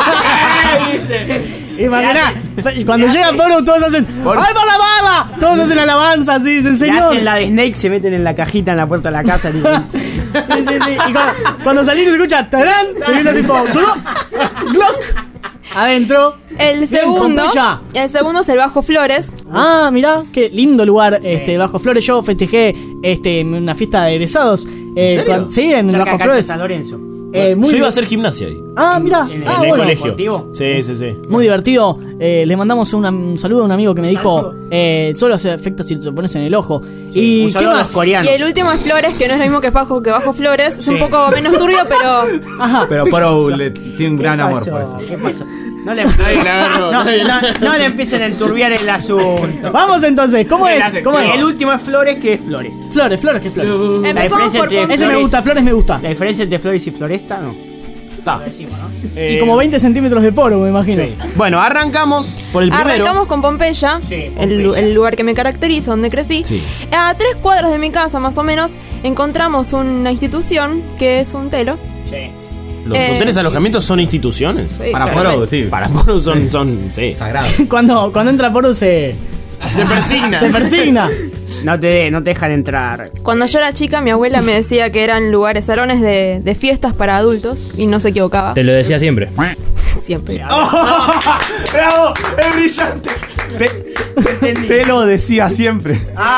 Imaginá, cuando llega Poro todos hacen ¡ay, por la bala! Todos hacen alabanza, así, dicen Le señor. hacen la de Snake, se meten en la cajita en la puerta de la casa. y dicen, Sí, sí, sí. Y cuando, cuando salís se escucha ¡tarán! Se viene tipo ¡glock! ¡glock! Adentro. El Bien, segundo, Pompeya. el segundo es el Bajo Flores. Ah, mirá, qué lindo lugar, este, Bajo Flores. Yo festejé este, una fiesta de egresados. Eh, serio? cuan- sí, en el cerca Bajo de Cancha Flores. San Lorenzo. Eh, muy Yo iba a di- hacer gimnasia ahí. Ah, mirá. En el- ah, en el bueno. colegio. deportivo. Sí, sí, sí. Muy divertido. Eh, le mandamos una- un saludo a un amigo que me dijo: eh, solo se afecta si te pones en el ojo. ¿Y Un qué saludo a los más? coreanos. Y el último es Flores, que no es lo mismo que Bajo, que Bajo Flores. Es un Sí. poco menos turbio, pero Ajá. Pero Paro le tiene un gran amor pasó? por eso. ¿Qué pasó? No le, Nadie la agarró, no, nadie la- no- no le empiecen a enturbiar el asunto. Vamos entonces, ¿cómo La es? ¿Cómo sección. es? El último es Flores, que es Flores. Flores, Flores, ¿qué Flores? empezamos diferencia por entre- Ese me Flores. gusta, Flores me gusta. La diferencia entre Flores y Floresta, no. Está. Lo decimos, ¿no? Eh, Y como veinte centímetros de poro, me imagino. sí. Bueno, arrancamos por el primero. arrancamos con Pompeya, Sí, El, Pompeya. el lugar que me caracteriza, donde crecí. Sí. A tres cuadras de mi casa, más o menos, encontramos una institución que es un telo. Sí. ¿Los Eh, hoteles alojamientos son instituciones? Sí, Para claramente. Poro, sí. Para Poro son, son, sí. Sagrado. Cuando, cuando entra poro se, Se persigna. se persigna. No te, no te dejan entrar. Cuando yo era chica, mi abuela me decía que eran lugares, salones de, de fiestas para adultos, y no se equivocaba. Te lo decía siempre. Siempre. ¡Bravo! ¡Es brillante! Te, te lo decía siempre.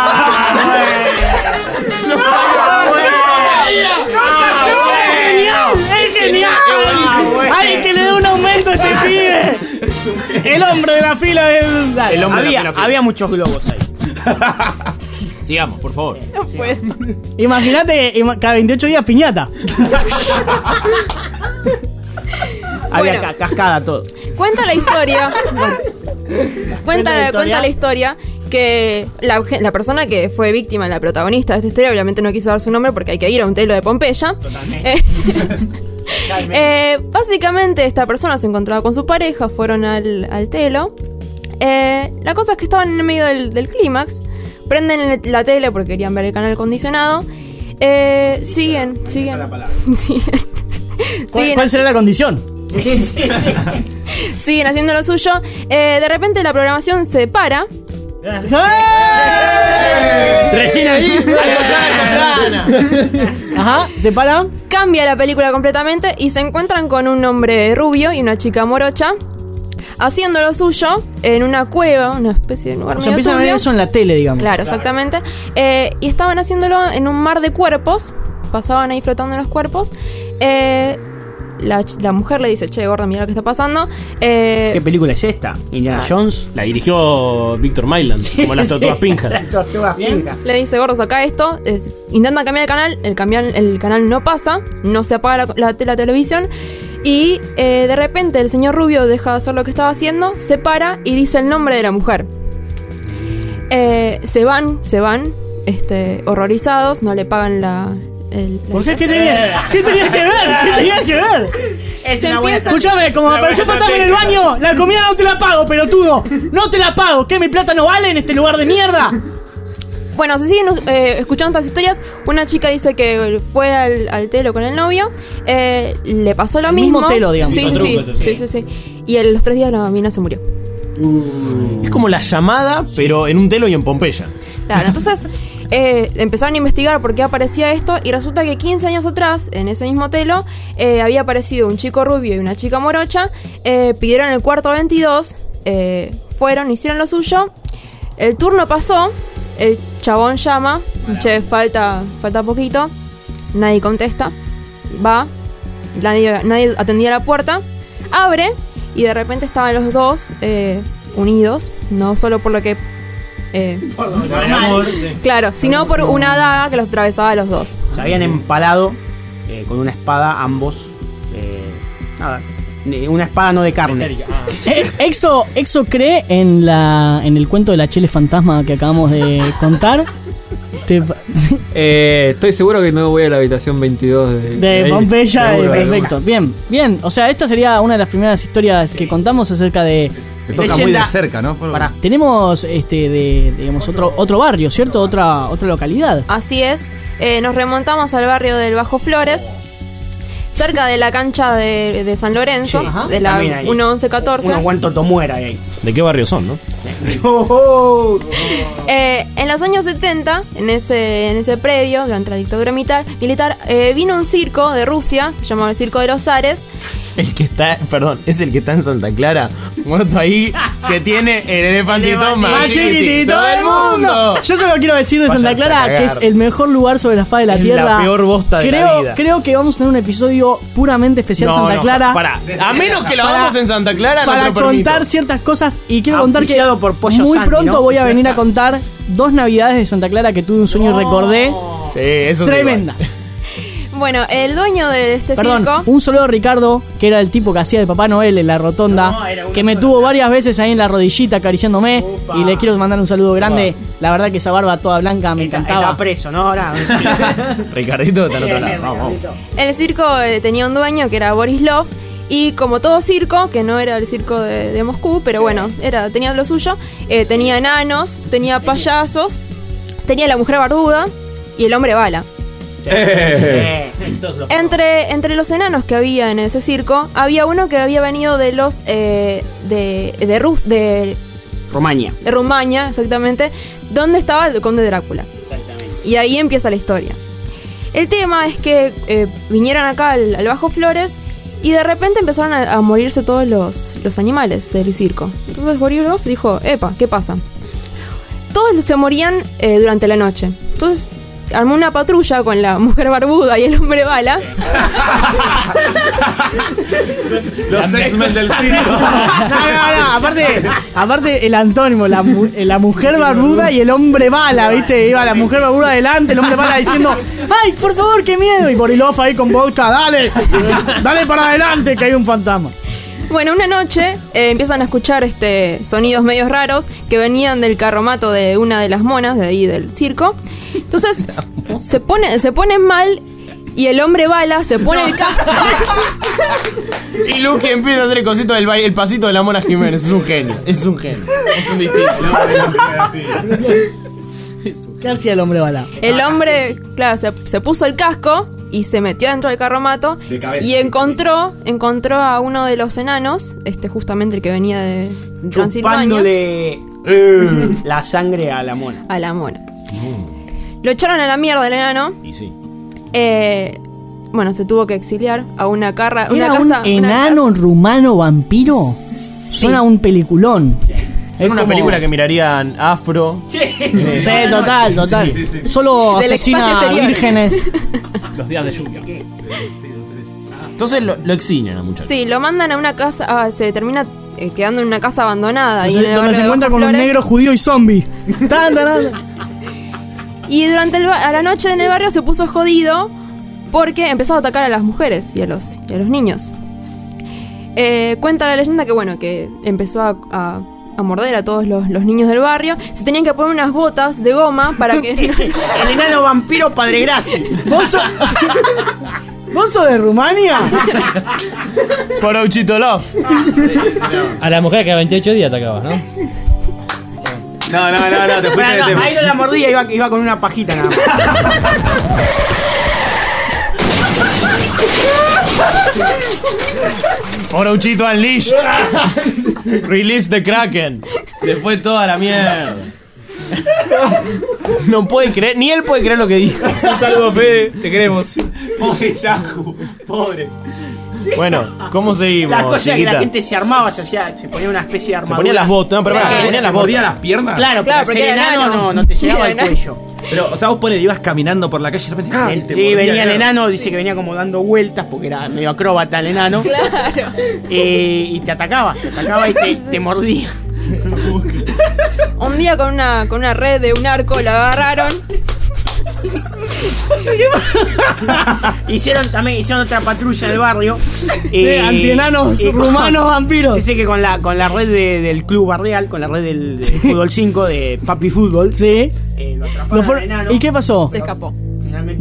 ¡Es genial! ¡Ay, que le dé un aumento a este pibe! El hombre de la fila del. Dale. El hombre de la había, pena fila. había muchos globos ahí. Sigamos, por favor. No puedo. Imagínate, ima- cada veintiocho días piñata. Había Bueno. ca- cascada todo. Cuenta la historia. cuenta, la historia. cuenta la historia que la, la persona que fue víctima, la protagonista de esta historia, obviamente no quiso dar su nombre porque hay que ir a un telo de Pompeya. Eh, Eh, básicamente esta persona se encontraba con su pareja, fueron al, al telo. Eh, la cosa es que estaban en el medio del, del clímax, prenden el- la tele porque querían ver el canal acondicionado. Eh, siguen, siguen, siguen, ¿Cuál, siguen, cuál será la condición? siguen haciendo lo suyo. Eh, de repente la programación se para. Recién ahí. Ajá, se para. Cambia la película completamente y se encuentran con un hombre rubio y una chica morocha haciendo lo suyo en una cueva, una especie de lugar O sea, medio empiezan a ver turbio. eso en la tele, digamos. Claro, exactamente. Eh, y estaban haciéndolo en un mar de cuerpos. Pasaban ahí flotando en los cuerpos. Eh, la, ch- la mujer le dice, che, gorda, mira lo que está pasando. Eh, ¿Qué película es esta? Indiana Ah. Jones. La dirigió Víctor Mayland, como las tortugas pinjas. Las tortugas pinjas. Le dice, gordo, saca esto. Es- intenta cambiar el canal. El, cambiar, el canal no pasa. No se apaga la, la, te- la televisión. Y eh, de repente el señor Rubio deja de hacer lo que estaba haciendo. Se para y dice el nombre de la mujer. Eh, se van, se van. Este, horrorizados. No le pagan la... el- la- ¿Por qué? ¿Qué tenías ¿Qué tenías que ver? ¿Qué tenías que ver? Es Se una buena- empieza- Escúchame, como Se apareció va a fantasma en el baño, la comida no te la pago, pelotudo. No te la pago. ¿Qué, mi plata no vale en este lugar de mierda? Bueno, se siguen eh, escuchando estas historias. Una chica dice que fue al, al telo con el novio. eh, le pasó lo El mismo. mismo telo, digamos. Sí, sí, sí, sí, sí, sí. Y en los tres días la mina se murió. Es como La Llamada, pero en un telo y en Pompeya. Claro, entonces eh, empezaron a investigar por qué aparecía esto. Y resulta que quince años atrás, en ese mismo telo, eh, había aparecido un chico rubio y una chica morocha. eh, pidieron el cuarto veintidós. eh, fueron, hicieron lo suyo. El turno pasó. El chabón llama. Che, falta, falta poquito. Nadie contesta. Va. Nadie, nadie atendía la puerta. Abre. Y de repente estaban los dos eh, unidos. No solo por lo que... eh, claro, sino por una daga que los atravesaba a los dos. Se habían empalado eh, con una espada ambos. eh, nada. eh, Una espada no de carne. Eh, Exo, Exo cree en la en el cuento de la Chele fantasma que acabamos de contar. Te- Eh, estoy seguro que no voy a la habitación veintidós de, de ahí. Pompeya, eh, Seguro, perfecto. Bien, bien. O sea, esta sería una de las primeras historias que contamos acerca de. Te toca muy de cerca, ¿no? Pará. Tenemos este de digamos otro otro barrio, ¿cierto? Otra otra localidad. Así es. Eh, nos remontamos al barrio del Bajo Flores. Cerca de la cancha de, de San Lorenzo. Sí, ajá. De la También ahí. uno once catorce. Unos buen totomuera ahí. ¿De qué barrio son, no? Eh, en los años setenta, en ese, en ese predio, durante la dictadura militar, militar eh, vino un circo de Rusia, se llamaba el Circo de los Zares. El que está, perdón, es el que está en Santa Clara, muerto ahí, que tiene el elefantito más, Más chiquitito del mundo. Yo solo quiero decir de Santa Váyanse a Clara cagar. que es el mejor lugar sobre la faz de la Es tierra. la peor bosta de creo, la vida. Creo que vamos a tener un episodio puramente especial No, Santa no, Clara. pará. A menos que lo Para- hagamos en Santa Clara, para no te lo permito. contar ciertas cosas y quiero contar que Auspiciado por Pollo muy Santi, pronto ¿no? voy a venir a contar dos navidades de Santa Clara que tuve un sueño y recordé. Sí, eso sí, Tremenda. Bueno, el dueño de este Perdón, circo. un saludo a Ricardo, que era el tipo que hacía de Papá Noel en la rotonda, No, era una que me sola. tuvo varias veces ahí en la rodillita acariciándome. Upa. Y le quiero mandar un saludo grande. La verdad que esa barba toda blanca me Está, encantaba. está preso, ¿no? Ahora. Ricardito está en otro lado. Vamos, vamos. El circo eh, tenía un dueño que era Borislov. Y como todo circo, que no era el circo de, de Moscú, pero bueno, era, tenía lo suyo. eh, tenía enanos, tenía payasos, tenía la mujer barbuda y el hombre bala. Eh, entonces lo- Entre, entre los enanos que había en ese circo, había uno que había venido de los eh, de, de Rus, de, Rumania. de Rumania, exactamente, donde estaba el conde Drácula. Y ahí empieza la historia. El tema es que eh, vinieron acá al, al Bajo Flores y de repente empezaron a, a morirse todos los, los animales del circo. Entonces Borilov dijo, epa, ¿qué pasa? Todos se morían eh, durante la noche. Entonces armó una patrulla con la mujer barbuda y el hombre bala. Los X-Men del circo. No, no, no, aparte, aparte el antónimo, la, mu- la mujer barbuda y el hombre bala, ¿viste? Iba la mujer barbuda adelante, el hombre bala diciendo, ¡ay, por favor, qué miedo! Y Borilov ahí con vodka, ¡dale! ¡Dale para adelante que hay un fantasma! Bueno, una noche eh, empiezan a escuchar este sonidos medios raros que venían del carromato de una de las monas de ahí del circo. Entonces se pone, se ponen mal y el hombre bala se pone el casco. Y Lucky empieza a hacer el cosito del baile, el pasito de la Mona Jiménez. Es un genio, es un genio. Es un distinto. ¿Qué hacía el hombre bala? El hombre, claro, se, se puso el casco y se metió dentro del carromato De cabeza. y encontró encontró a uno de los enanos, este justamente el que venía de Transilvania, Chupándole la sangre a la mona. a la mona. Lo echaron a la mierda el enano. Y sí. Eh, bueno, se tuvo que exiliar a una, carra, una ¿Era casa. un una enano rumano vampiro? Suena a un peliculón. Es una como- película que mirarían afro. Sí, total, total. Sí, sí, sí. Solo Del asesina espacio exterior. vírgenes. Los días de lluvia. Entonces lo, lo exilian a muchachos. Sí, lo mandan a una casa. Ah, se termina eh, quedando en una casa abandonada. ahí Donde, en el donde barrio se de encuentra Bajo con un Flores. negro judío y zombie. Tan, tan, tan. Y durante el, ba- a la noche en el barrio se puso jodido porque empezó a atacar a las mujeres y a los, y a los niños. Eh, cuenta la leyenda que bueno, que empezó a, a, a morder a todos los, los niños del barrio. Se tenían que poner unas botas de goma para que... El enano vampiro Padre Graci. ¿Vos sos, ¿Vos sos de Rumania? Por Auchito Love. A la mujer que a veintiocho días atacabas, ¿no? No, no, no, no, te fuiste de Bueno, no, tema. ahí no la mordía, iba, iba con una pajita nada más. Por Auchito Unleashed. Release the Kraken. Se fue toda la mierda. No puede creer, ni él puede creer lo que dijo. Un saludo, Fede, te queremos. Pobre Yahoo, pobre. Bueno, ¿cómo seguimos, La cosa es que chiquita? la gente se armaba, se hacía, se ponía una especie de armadura. Se ponía las botas, no, pero pará, se ponía las ¿Te mordía botas. las piernas? Claro, Claro, pero porque ser era enano enano. no, no te llegaba Era al enano. cuello. Pero, o sea, vos ponele, ibas caminando por la calle y de repente. ¡Ah! Y te mordía, venía el claro. enano, dice que venía como dando vueltas porque era medio acróbata el enano. Claro. Eh, y te atacaba, te atacaba y te, te mordía. Un día con una, con una red de un arco la agarraron. Hicieron también, hicieron otra patrulla en el barrio. Sí, antienanos rumanos vampiros. Dice que con la, con la red de- del club barrial, con la red del, del fútbol cinco, de Papi Fútbol, Sí. eh, lo atraparon Lo al fueron- enano. ¿Y qué pasó? Se escapó. Finalmente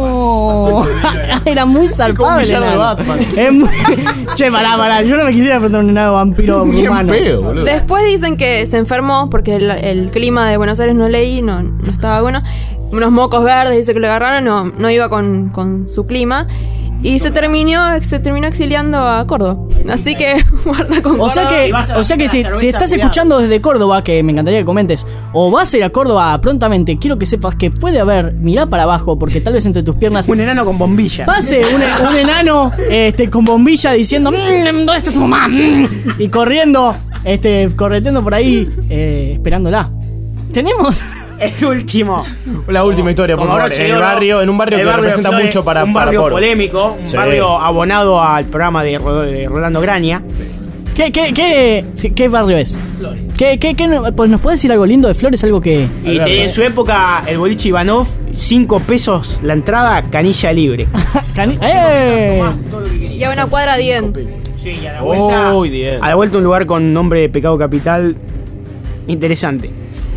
No. Era muy zarpado el villano de enano. Batman. Es muy- Che, pará, pará. Yo no me quisiera enfrentar a un enano vampiro Ni en rumano. pedo, boludo. Después dicen que se enfermó porque el, el clima de Buenos Aires no leí, no, no estaba bueno. Unos mocos verdes, dice que lo agarraron, no, no iba con, con su clima. Y se terminó, se terminó exiliando a Córdoba. Así que guarda con O sea Córdoba. que, Y vas a o sea que la si, cerveza, si estás cuidado. escuchando desde Córdoba, que me encantaría que comentes, o vas a ir a Córdoba prontamente, quiero que sepas que puede haber, mirá para abajo, porque tal vez entre tus piernas Un enano con bombilla. pase un, un enano este, con bombilla diciendo "Mm, ¿dónde está tu mamá? Mm", y corriendo, este, correteando por ahí, eh, esperándola. Tenemos. El último. La última historia, por Como favor. broche En de el oro, barrio, en un barrio el que barrio de representa Flores, mucho para un para barrio Coro. polémico, un Sí. barrio abonado al programa de, Ro- de Rolando Graña. ¿Qué, qué, qué, sí, qué barrio es? Flores. ¿Qué, qué, qué no- pues, ¿Nos puedes decir algo lindo de Flores? Algo que. Y te- en su época, el boliche Ivanov, cinco pesos la entrada, canilla libre. Cani- ¡Eh! Y a una cuadra diez. Sí, y a la vuelta, Uy, bien. a la vuelta un lugar con nombre de pecado capital interesante.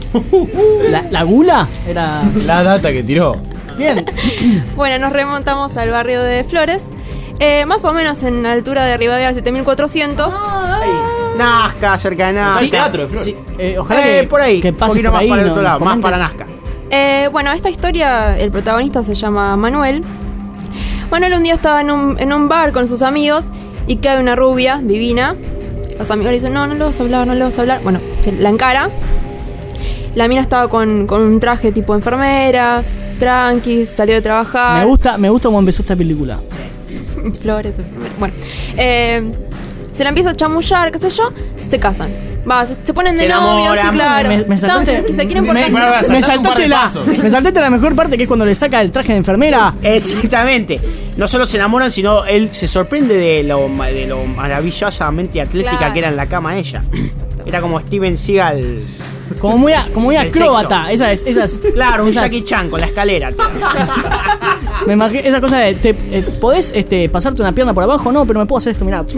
¿La, la gula? Era. La data que tiró. Bien. Bueno, nos remontamos al barrio de Flores. Eh, más o menos en la altura de Rivadavia siete mil cuatrocientos. Nazca, cerca de Nazca. Hay teatro de Flores. Sí, eh, ojalá Eh, que, por ahí, que un pase poquito por más ahí. para el no- otro lado, nos más comentes. para Nazca. Eh, bueno, esta historia, el protagonista se llama Manuel. Manuel un día estaba en un, en un bar con sus amigos y cae una rubia divina. Los amigos le dicen, no, no le vas a hablar, no le vas a hablar. Bueno, se la encara. La mina estaba con, con un traje tipo enfermera, tranqui, salió de trabajar. Me gusta, me gusta cómo empezó esta película. Flores, enfermera. Bueno, eh, se la empieza a chamullar, qué sé yo, se casan. Va, se, se ponen de Se novios, sí, enamoran. claro. Me, me Están- saltaste, se quieren me, portar. me- Pará, pará, me saltate un par saltaste de la, pasos. me saltaste la mejor parte, que es cuando le saca el traje de enfermera. Exactamente. No solo se enamoran, sino él se sorprende de lo, de lo maravillosamente atlética Claro. que era en la cama ella. Era como Steven Seagal. Como muy, a- como muy El acróbata. Esas, esas, Claro, un esas, Jackie Chan con la escalera. me imagino esa cosa de, te, eh, ¿podés este, pasarte una pierna por abajo? No, pero me puedo hacer esto, mirá.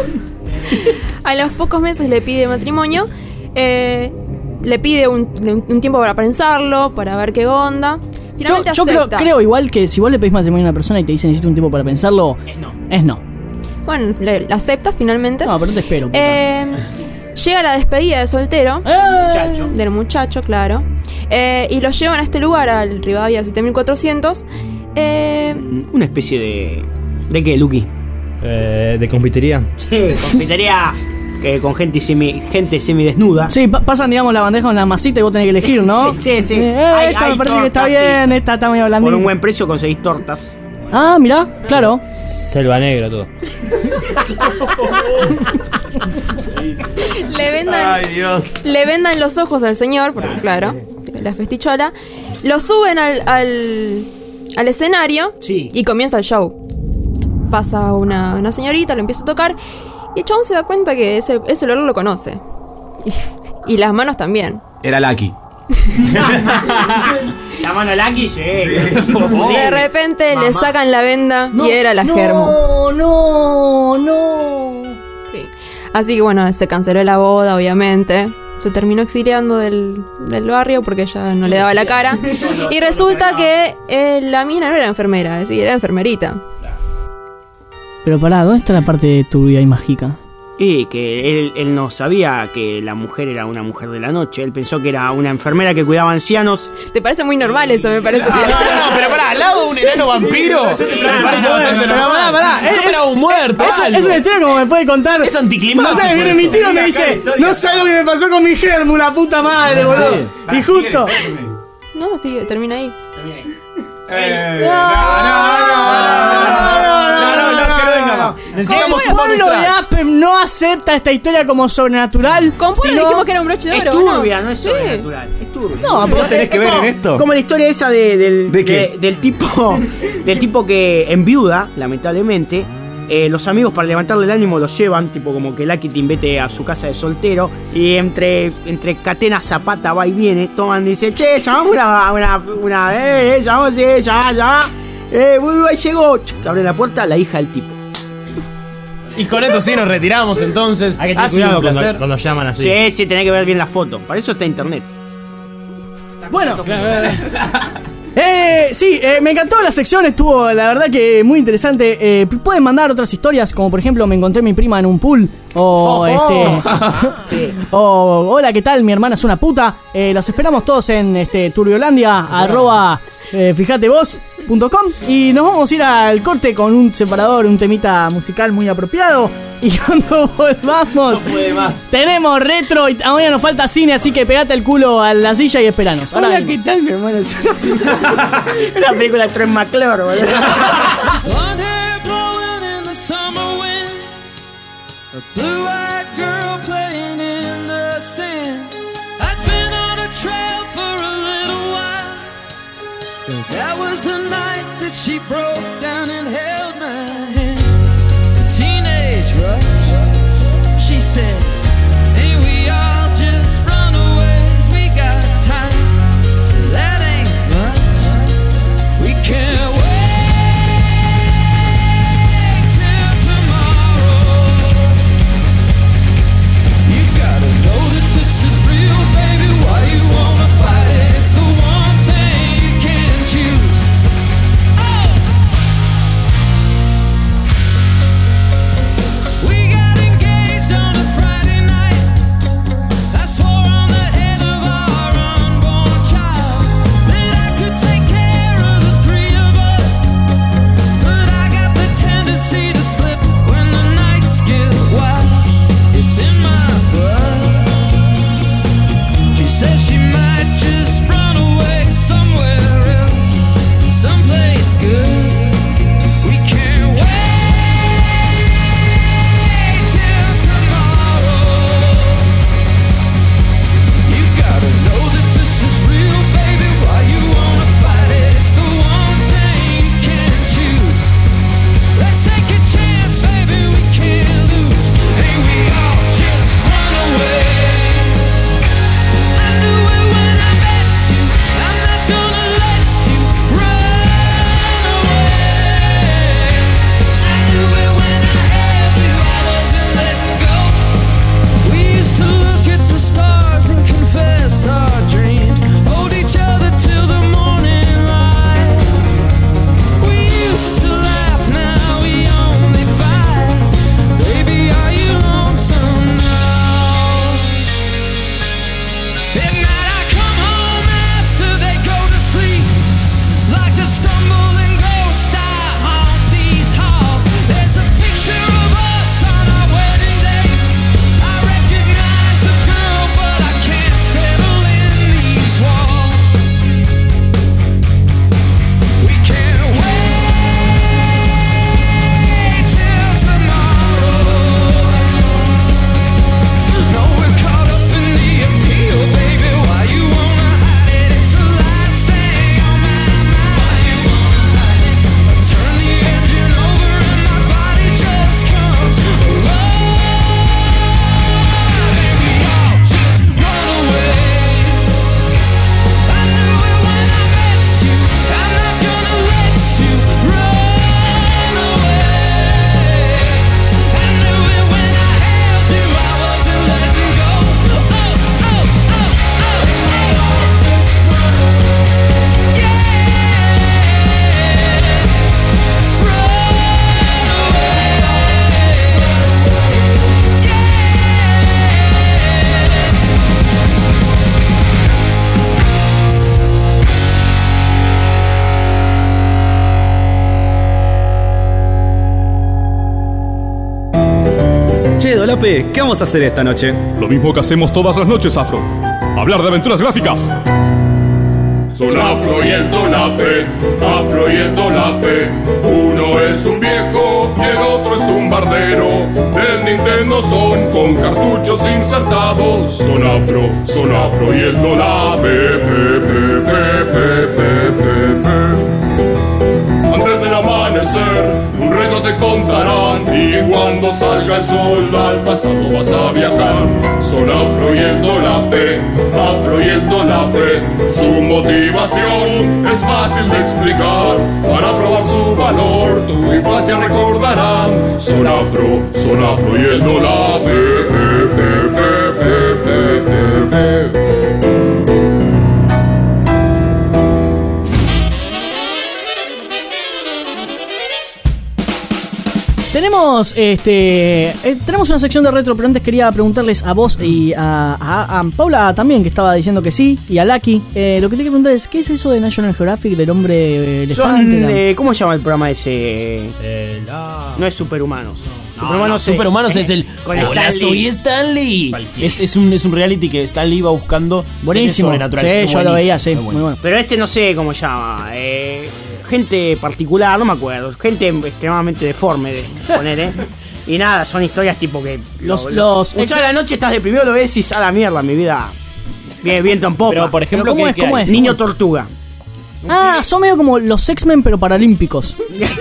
A los pocos meses le pide matrimonio. eh, le pide un, un- un tiempo para pensarlo, para ver qué onda. Yo, Finalmente yo creo, acepta. creo igual que si vos le pedís matrimonio a una persona y te dice necesito un tiempo para pensarlo, Es no. es no. Bueno, le, la acepta finalmente. No, pero te espero. Eh, llega la despedida de soltero. Muchacho. Del muchacho, claro. Eh, y lo llevan a este lugar, al Rivadavia siete mil cuatrocientos. Eh, Una especie de... ¿De qué, Luqui? Eh, de confitería. Sí, confitería que con gente semi, gente semidesnuda. Sí, pa- pasan, digamos, la bandeja con la masita y vos tenés que elegir, ¿no? Sí, sí, sí. Eh, Hay- esta hay me parece que está tortas, bien, sí. esta está medio Por blandita. un buen precio conseguís tortas. Ah, mirá, claro. Selva negra, todo. le vendan. Ay, Dios. Le vendan los ojos al señor, porque claro, la festichola. Lo suben al, al, al escenario y comienza el show. Pasa una, una señorita, lo empieza a tocar y el chabón se da cuenta que ese, ese olor lo conoce. Y, y las manos también. Era Lucky. La mano Lucky, sí. De repente le sacan la venda No, y era la no, germo. No, no, Sí. Así que bueno, se canceló la boda, obviamente. Se terminó exiliando del, del barrio porque ya no le daba la cara. Y resulta que eh, la mina no era enfermera, es decir, era enfermerita. Pero pará, ¿dónde está la parte turbia y mágica? Y que él, él no sabía que la mujer era una mujer de la noche. Él pensó que era una enfermera que cuidaba ancianos. ¿Te parece muy normal eso? Me parece. No, no, no, pero pará, al lado de un enano vampiro. Me parece bastante Pero normal. pará, pará. Yo Es- esperaba un muerto. Es, algo. es una historia como me puede contar. Es anticlimático No sé, viene mi tío y me Histórica, dice: histórica. no sé lo que me pasó con mi germo, la puta madre, boludo. Y justo. No, sí, termina ahí. Eh, no, no, no, no, no, no, que no venga más. Necesitamos El un pueblo bonus de track. Aspen no acepta esta historia como sobrenatural. Con puro sino- dijimos que era un broche de Es oro. ¿o turbia, no es Sí. sobrenatural. Es turbia. No, ¿Vos tenés que ver como- en esto? Como la historia esa de, del, ¿De qué? de- del tipo del tipo que enviuda, lamentablemente. Eh, los amigos para levantarle el ánimo los llevan, tipo como que Lucky te invite a su casa de soltero. Y entre, entre catena zapata va y viene, toman y dice, che, llamamos una, una, una, eh, eh, llamamos, sí, llama, llama. Eh, uy, uy, ahí llegó. Chuc, abre la puerta, la hija del tipo. Y con esto sí nos retiramos entonces. Hay que Ha tener sido un cuidado cuando, placer. cuando llaman así. Sí, sí, tenés que ver bien la foto. Para eso está internet. Bueno. Eh, sí, eh, me encantó la sección, estuvo la verdad que muy interesante. Eh, p- pueden mandar otras historias, como por ejemplo me encontré mi prima en un pool. O Oh, este. Sí. O hola, ¿qué tal? Mi hermana es una puta. Eh, los esperamos todos en este Turbiolandia, arroba eh, fijate vos punto com. Y nos vamos a ir al corte con un separador, un temita musical muy apropiado. Y cuando volvamos, No puede más. tenemos retro y todavía nos falta cine, así que pegate el culo a la silla y esperanos. Ahora Hola, venimos. ¿qué tal, mi hermano? Es una película, una película de Troy McClure, boludo. Blonde hair blowing in the summer wind, a blue-eyed girl playing in the sand. I'd been on a trail for a little while, but that was the night that she broke down and held my hand. A teenage rush, she said, ain't we all just runaways? We got time, that ain't much. We can't wait till tomorrow. You gotta know that this is real, baby. Why you wanna fight it? It's the one thing you can't choose. Oh! Che, Dolape, ¿qué vamos a hacer esta noche? Lo mismo que hacemos todas las noches, Afro. Hablar de aventuras gráficas. Son Afro y el Dolape, Afro y el Dolape. Uno es un viejo y el otro es un bardero. Del Nintendo son con cartuchos insertados. Son Afro, son Afro y el Dolape. Pe, pe, pe, pe, pe, pe, pe. Antes del amanecer, un reto te contarán. Y cuando salga el sol, al pasado vas a viajar. Son Afro y el Dolape, Afro y el Dolape. Su motivación es fácil de explicar. Para probar su valor, tu infancia recordarán. Son Afro, son Afro y el Dolape. Pe, pe, pe, pe, pe, pe, pe. Tenemos este eh, tenemos una sección de retro, pero antes quería preguntarles a vos y a, a, a Paula también, que estaba diciendo que sí, y a Lucky. Eh, lo que te quiero preguntar es, ¿qué es eso de National Geographic del hombre elefante? Son, eh, ¿cómo se llama el programa ese? Eh, la... No es Superhumanos. No, Superhumanos, no, Superhumanos es el con Hola, Stan soy Lee. Stan Lee. Es, es, un, es un reality que Stan Lee va buscando. Buenísimo. Sobrenaturales. Sí, yo lo veía, sí, muy bueno. Pero este no sé cómo se llama. Eh, gente particular, no me acuerdo. Gente extremadamente deforme, de poner, ¿eh? Y nada, son historias tipo que. Los. Lo, los lo, toda la noche estás deprimido, lo ves y dices, a la mierda, mi vida. Bien, viento en popa. Pero, por ejemplo, ¿cómo ¿qué- es? qué ¿Cómo hay? es? Niño ¿Cómo es? tortuga. Ah, son medio como los X-Men, pero paralímpicos.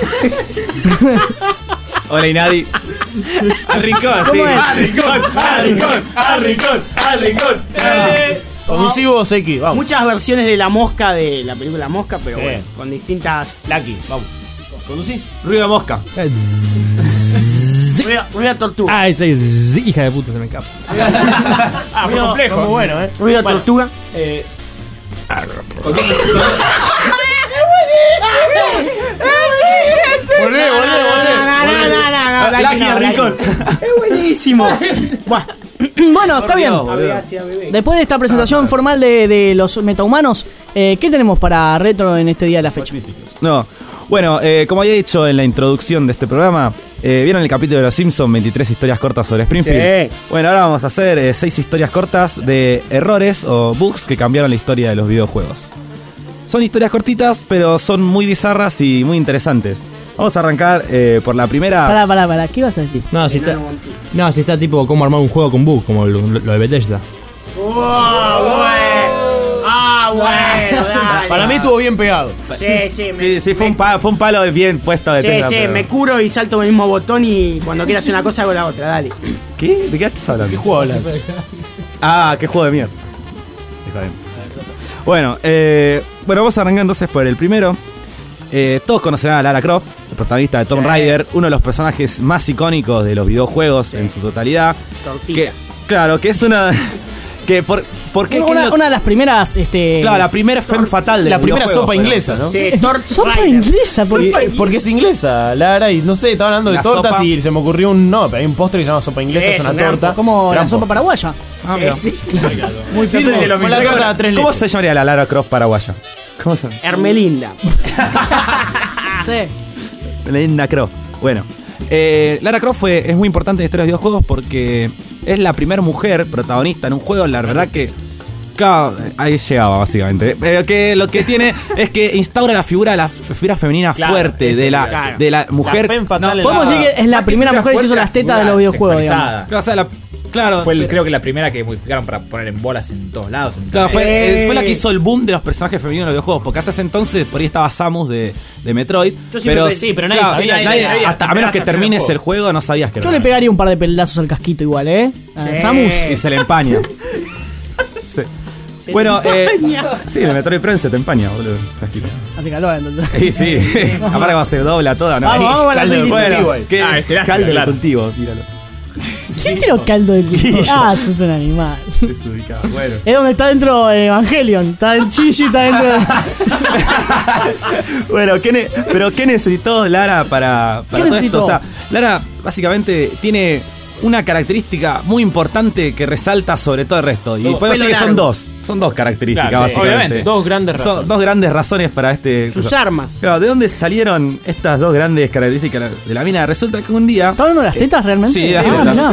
Hola, Inadi. Al rincón, sí. ¿Cómo es? Al rincón, al rincón, al rincón, al rincón. Eh. Convulsivos X, vamos. Muchas versiones de La Mosca, de la película Mosca, pero Sí. bueno, con distintas. Lucky, vamos. Conducí. Ruido de mosca. Rueda, rueda tortuga. Ah, esa es hija de puta, se me escapa. Ah, fue complejo. Muy bueno, eh. Rueda Bueno, tortuga. Eh, Volvé, volvé, volvé. Lucky al rincón. Es buenísimo. Bueno, Bueno, está bien. Después de esta presentación formal de, de los metahumanos, eh, ¿qué tenemos para retro en este día de la fecha? No. Bueno, eh, como había dicho en la introducción de este programa, eh, ¿vieron el capítulo de Los Simpsons, veintitrés historias cortas sobre Springfield? Sí. Bueno, ahora vamos a hacer eh, seis historias cortas de errores o bugs que cambiaron la historia de los videojuegos. Son historias cortitas, pero son muy bizarras y muy interesantes. Vamos a arrancar eh, por la primera... Pará, pará, pará, ¿qué vas a decir? No, si está, no, si está tipo cómo armar un juego con bug, como lo, lo de Bethesda. Ah, bueno, dale. para mí estuvo bien pegado. Sí, sí, me, Sí, sí, fue, me- un pa- fue un palo bien puesto de Sí, Tesla, sí, pero- me curo y salto con el mismo botón y cuando quiero hacer una cosa hago la otra, dale. ¿Qué? ¿De qué estás hablando? ¿Qué juego hablas? Ah, qué juego de mierda. Hijo de- Bueno, eh, bueno, vamos a arrancar entonces por el primero. Eh, todos conocerán a Lara Croft, el protagonista de Tomb Sí. Raider, uno de los personajes más icónicos de los videojuegos en su totalidad. Tortita. Que, claro, que es una... que por, ¿por qué? ¿Qué es Una, lo- una de las primeras. Este, Claro, la primera femme fatal de La los primera videojuegos, sopa pero- inglesa, ¿no? Sí, Torch Sopa Rider. inglesa, ¿por Sí, qué? porque es inglesa, Lara, y no sé, estaba hablando de La tortas sopa. y se me ocurrió un. No, pero hay un postre que se llama sopa inglesa, Sí, es una es un torta. Como la Trampo. sopa paraguaya. Ah, mira. Sí, Muy No sé firme. si lo Con la mismo. torta de tres ¿Cómo leches. se llamaría la Lara Croft paraguaya? ¿Cómo se llama? Hermelinda. Sí. Linda Croft. Bueno, eh, Lara Croft fue, es muy importante en la historia de los videojuegos porque es la primera mujer protagonista en un juego. La verdad que. Claro, ahí llegaba básicamente. Pero que lo que tiene es que instaura la figura, la figura femenina Claro, fuerte eso de iba a la, decir. de la mujer. La femme fatal en Podemos la- decir que es la primera mujer que se hizo las tetas de los videojuegos, digamos. Claro, o sea, la- claro, Fue el- pero- creo que la primera que modificaron para poner en bolas en todos lados. en Claro, fue, Eh. eh, fue la que hizo el boom de los personajes femeninos en los videojuegos. Porque hasta ese entonces por ahí estaba Samus de, de Metroid. Yo siempre pero pensé, sí, pero nadie claro, sabía, nadie- nadie sabía. hasta, a Te menos pegabas que al primer termines juego. el juego, no sabías que Yo era. le pegaría un par de pelazos al casquito igual, ¿eh? A Sí. Samus. Y se le empaña. Sí. Bueno, eh, sí, el Metroid Prime se te empaña, boludo. Tranquilo. Hace calor entonces. Y sí, aparte cuando se dobla toda, ¿no? Vamos, vamos a la Caldo de siguiente. cultivo. Bueno, ¿Qué? Ah, es elástico, Caldo de claro. cultivo, tíralo. ¿Quién tiró caldo de cultivo? Ah, sos un animal. Desubicado. Bueno. Es donde está dentro eh, Evangelion. Está en Chichi, está dentro de... Bueno, ¿qué ne- pero ¿qué necesitó Lara para, para ¿Qué todo necesitó? esto? O sea, Lara básicamente tiene una característica muy importante que resalta sobre todo el resto. Y Su podemos pelo decir que son largo. dos. Son dos características, Claro, sí, básicamente. obviamente, dos grandes Son razones. dos grandes razones para este. Sus armas. Claro, ¿de dónde salieron estas dos grandes características de la mina? Resulta que un día. ¿Está hablando de las tetas realmente? Sí, las Ah, tetas. mirá.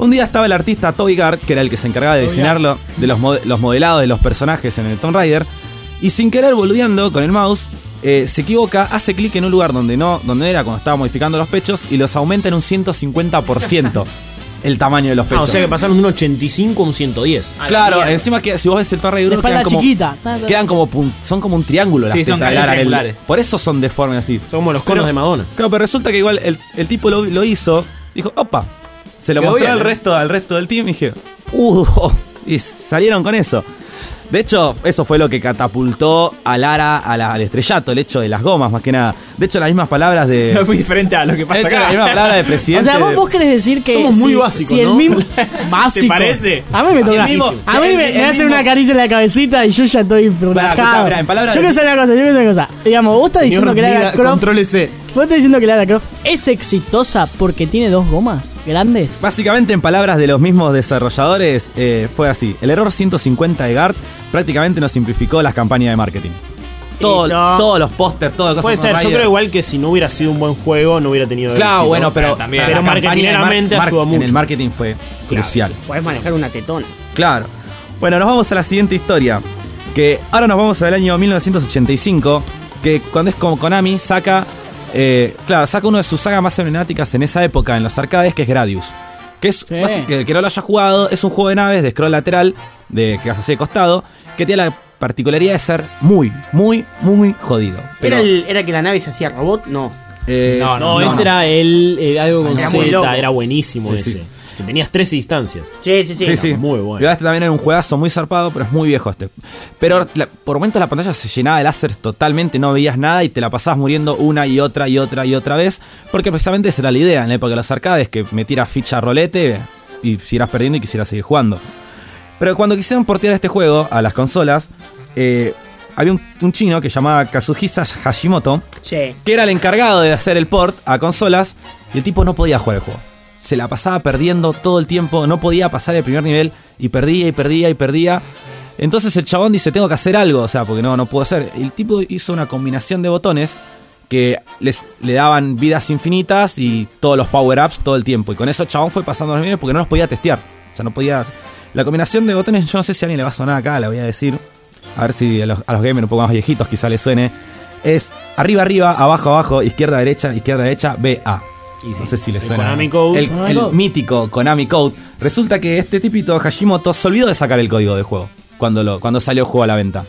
Un día estaba el artista Toby Gard, que era el que se encargaba de diseñarlo, de los, mod- los modelados de los personajes en el Tomb Raider, y sin querer, boludeando con el mouse, eh, se equivoca, hace clic en un lugar donde no, donde era cuando estaba modificando los pechos y los aumenta en un ciento cincuenta por ciento el tamaño de los pechos. Ah, o sea que pasaron de un ochenta y cinco a un ciento diez. Claro, encima que si vos ves el Tomb Raider La uno, espalda quedan como, chiquita. Ta, ta. quedan como pun- son como un triángulo las Sí, son tetas casi de Lara en el- triangulares. por eso son deformes así. Son como los conos Pero- de Madonna. Claro, pero resulta que igual el, el tipo lo, lo hizo, dijo, opa, se lo Quedó mostró bien, al ¿eh? resto, al resto del team y dije, uh, oh", y salieron con eso. De hecho, eso fue lo que catapultó a Lara a la- al estrellato, el hecho de las gomas, más que nada. De hecho, las mismas palabras de. Es muy diferente a lo que pasa De hecho, acá. la misma palabra de O presidente. sea, vos, vos querés decir que. Somos muy si- básicos, si el ¿no? mismo. Básico. ¿Te parece? A mí me toca. El mismo- a mí el- me, el me hacen mismo- una caricia en la cabecita y yo ya estoy escuchá, relajado. mirá, en palabras Yo de- quiero saber una cosa, yo quiero saber una cosa. Digamos, vos estás diciendo que Lara Croft. Contrólese. Vos estás diciendo que Lara Croft es exitosa porque tiene dos gomas grandes. Básicamente, en palabras de los mismos desarrolladores, eh, fue así. El error ciento cincuenta de Gard prácticamente nos simplificó las campañas de marketing. Todo- Listo. todos los pósters, todo cosas Puede Tomb ser, yo Raider. creo igual que si no hubiera sido un buen juego, no hubiera tenido Claro, éxito. bueno, pero, también. pero Pero la campaña de mar- marketingeramente mar- ayudó mucho. en el marketing fue crucial. Podés manejar una tetona. Claro. Bueno, nos vamos a la siguiente historia. Que ahora nos vamos al año mil novecientos ochenta y cinco. Que cuando es como Konami saca. Eh, claro, saca uno de sus sagas más emblemáticas en esa época en los arcades, que es Gradius. Que es, Sí. basi- que el que no lo haya jugado, es un juego de naves de scroll lateral, de que vas así de costado, que tiene la particularidad de ser muy, muy, muy jodido. Pero, ¿Era, el- ¿Era que la nave se hacía robot? No. eh, No, no, ese era el, el algo con Era muy Z, loco. era buenísimo Sí, ese. sí. Que tenías trece instancias. Sí, sí, sí. Sí, sí. Muy bueno. Y este también era un juegazo muy zarpado, pero es muy viejo este. Pero la- por momentos la pantalla se llenaba de láser totalmente, no veías nada y te la pasabas muriendo una y otra y otra y otra vez. Porque precisamente esa era la idea en la época de los arcades, que metieras ficha rolete y siguieras perdiendo y quisieras seguir jugando. Pero cuando quisieron portear este juego a las consolas, eh, había un, un chino que se llamaba Kazuhisa Hashimoto, Sí. que era el encargado de hacer el port a consolas, y el tipo no podía jugar el juego. Se la pasaba perdiendo todo el tiempo, no podía pasar el primer nivel y perdía y perdía y perdía. Entonces el chabón dice, tengo que hacer algo, o sea, porque no, no puedo hacer. El tipo hizo una combinación de botones que les, le daban vidas infinitas y todos los power-ups todo el tiempo. Y con eso el chabón fue pasando los niveles porque no los podía testear. O sea, no podía... La combinación de botones, yo no sé si a alguien le va a sonar acá, la voy a decir. A ver si a los, a los gamers un poco más viejitos quizá les suene. Es arriba, arriba, abajo, abajo, izquierda, derecha, izquierda, derecha, B, A. No sé si les el suena. Konami Code. El, Konami el Code. mítico Konami Code. Resulta que este tipito Hashimoto se olvidó de sacar el código del juego cuando, lo, cuando salió el juego a la venta.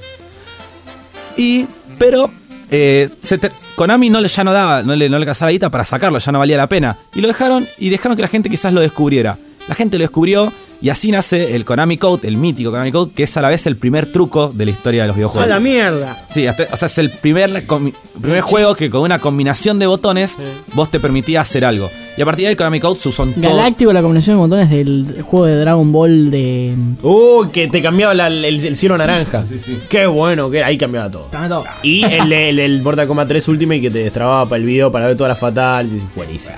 Y, pero, eh, se ter- Konami no le, ya no daba, no le, no le cazaba guita para sacarlo, ya no valía la pena. Y lo dejaron, y dejaron que la gente quizás lo descubriera. La gente lo descubrió y así nace el Konami Code, el mítico Konami Code, que es a la vez el primer truco de la historia de los ¡A videojuegos. la mierda! Sí, hasta- o sea, es el primer, comi- primer juego que con una combinación de botones vos te permitía hacer algo. Y a partir de ahí Konami Code se usó en todo. Galáctico, la combinación de botones del juego de Dragon Ball de. Uh, que te cambiaba la- el, el cielo naranja. Sí, sí. Qué bueno, que ahí cambiaba todo. todo. Y el, el, el Mortal Kombat tres Ultimate que te destrababa para el video para ver todas las fatalities. Buenísimo.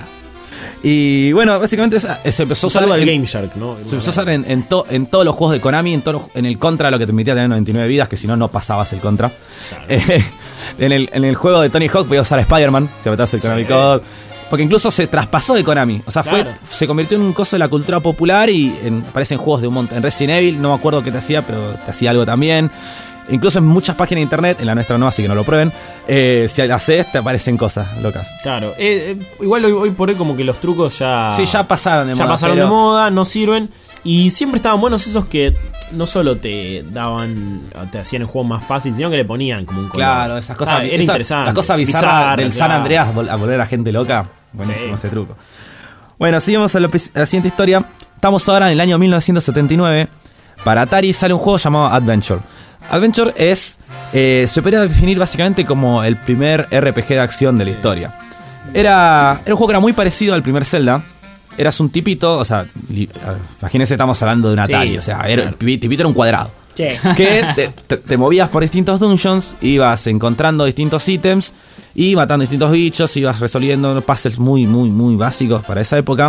Y bueno, básicamente esa- se empezó a Un usar saludo al en- Game Shark, ¿no? Se empezó a usar en, en, to- en todos los juegos de Konami, en, todos los- en el Contra, lo que te permitía tener noventa y nueve vidas, que si no, no pasabas el Contra. Eh, en, el, en el juego de Tony Hawk podías usar a Spider-Man, si apretabas el Konami Sí. Code. Porque incluso se traspasó de Konami. O sea, fue, Claro. se convirtió en un coso de la cultura popular y en, aparecen juegos de un montón. En Resident Evil, no me acuerdo qué te hacía, pero te hacía algo también. Incluso en muchas páginas de internet, en la nuestra no, así que no lo prueben. Eh, si la haces, te aparecen cosas locas. Claro, eh, eh, igual hoy, hoy por hoy como que los trucos ya... Sí, ya pasaron de ya moda, pasaron pero- de moda, no sirven. Y siempre estaban buenos esos que no solo te daban, te hacían el juego más fácil, sino que le ponían como un color. Claro, esas cosas. Ah, era esa- interesante. Las cosas bizarras Bizarra, del San claro. Andreas vol- a volver a la gente loca. Buenísimo Sí. ese truco. Bueno, seguimos a, lo pri- a la siguiente historia. Estamos ahora en el año mil novecientos setenta y nueve. Para Atari sale un juego llamado Adventure. Adventure es. Eh, se podría definir básicamente como el primer R P G de acción de la historia. Era, era un juego que era muy parecido al primer Zelda. Eras un tipito, o sea, li- imagínense, estamos hablando de un Atari. Sí, o sea, era, claro. el pi- tipito era un cuadrado. Sí. Que te, te- te movías por distintos dungeons, ibas encontrando distintos ítems y matando distintos bichos, ibas resolviendo puzzles muy, muy, muy básicos para esa época.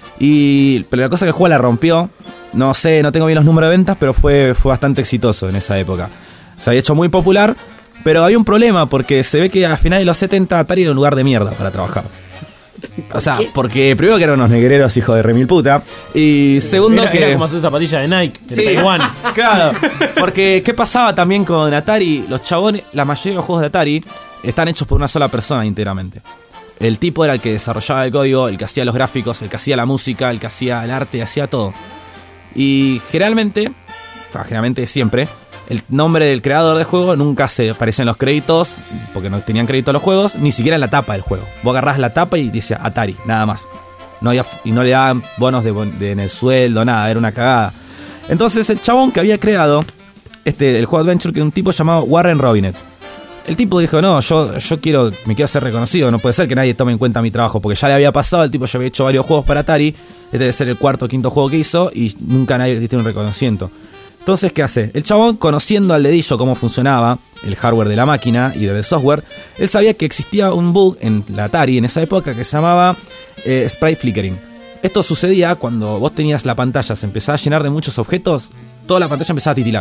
Y, pero la cosa que el juego la rompió, no sé, no tengo bien los números de ventas, pero fue, fue bastante exitoso en esa época. Se había hecho muy popular, pero había un problema porque se ve que a finales de los setenta Atari era un lugar de mierda para trabajar. O sea, porque primero que eran unos negreros hijos de remil puta. Y segundo era, que... Era como hacer zapatillas de Nike, de Sí, Taiwán. Claro, porque ¿qué pasaba también con Atari? Los chabones, la mayoría de los juegos de Atari están hechos por una sola persona íntegramente. El tipo era el que desarrollaba el código, el que hacía los gráficos, el que hacía la música, el que hacía el arte, hacía todo. Y generalmente, o sea, generalmente siempre, el nombre del creador del juego nunca se aparecía en los créditos, porque no tenían crédito los juegos, ni siquiera en la tapa del juego. Vos agarrás la tapa y decía Atari, nada más. No había, y no le daban bonos de, de, en el sueldo, nada, era una cagada. Entonces el chabón que había creado este, el juego Adventure, que era un tipo llamado Warren Robinet. El tipo dijo, no, yo, yo quiero, me quiero ser reconocido, no puede ser que nadie tome en cuenta mi trabajo, porque ya le había pasado, el tipo ya había hecho varios juegos para Atari, este debe ser el cuarto o quinto juego que hizo, y nunca nadie le tiene un reconocimiento. Entonces, ¿qué hace? El chabón, conociendo al dedillo cómo funcionaba el hardware de la máquina y del software, él sabía que existía un bug en la Atari en esa época que se llamaba eh, sprite flickering. Esto sucedía cuando vos tenías la pantalla, se empezaba a llenar de muchos objetos, toda la pantalla empezaba a titilar.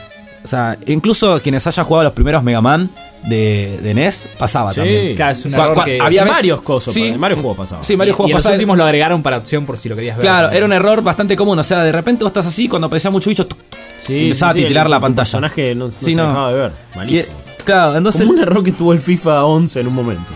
O sea, incluso quienes hayan jugado los primeros Mega Man de, de N E S, pasaba Sí, también. claro, es un O sea, error cua- que- había en veces- varios cosos, sí, en varios juegos pasaba. Sí, varios Y- juegos y en los pasaban. últimos lo agregaron para opción por si lo querías ver. Claro, era un error bastante común. O sea, de repente vos estás así, cuando aparecía mucho bicho, tuc, tuc, Sí, y empezaba sí, a titilar el- la el pantalla. personaje no- no Sí, se dejaba de ver. Malísimo. Y- claro, entonces. Como un error que tuvo el FIFA once en un momento.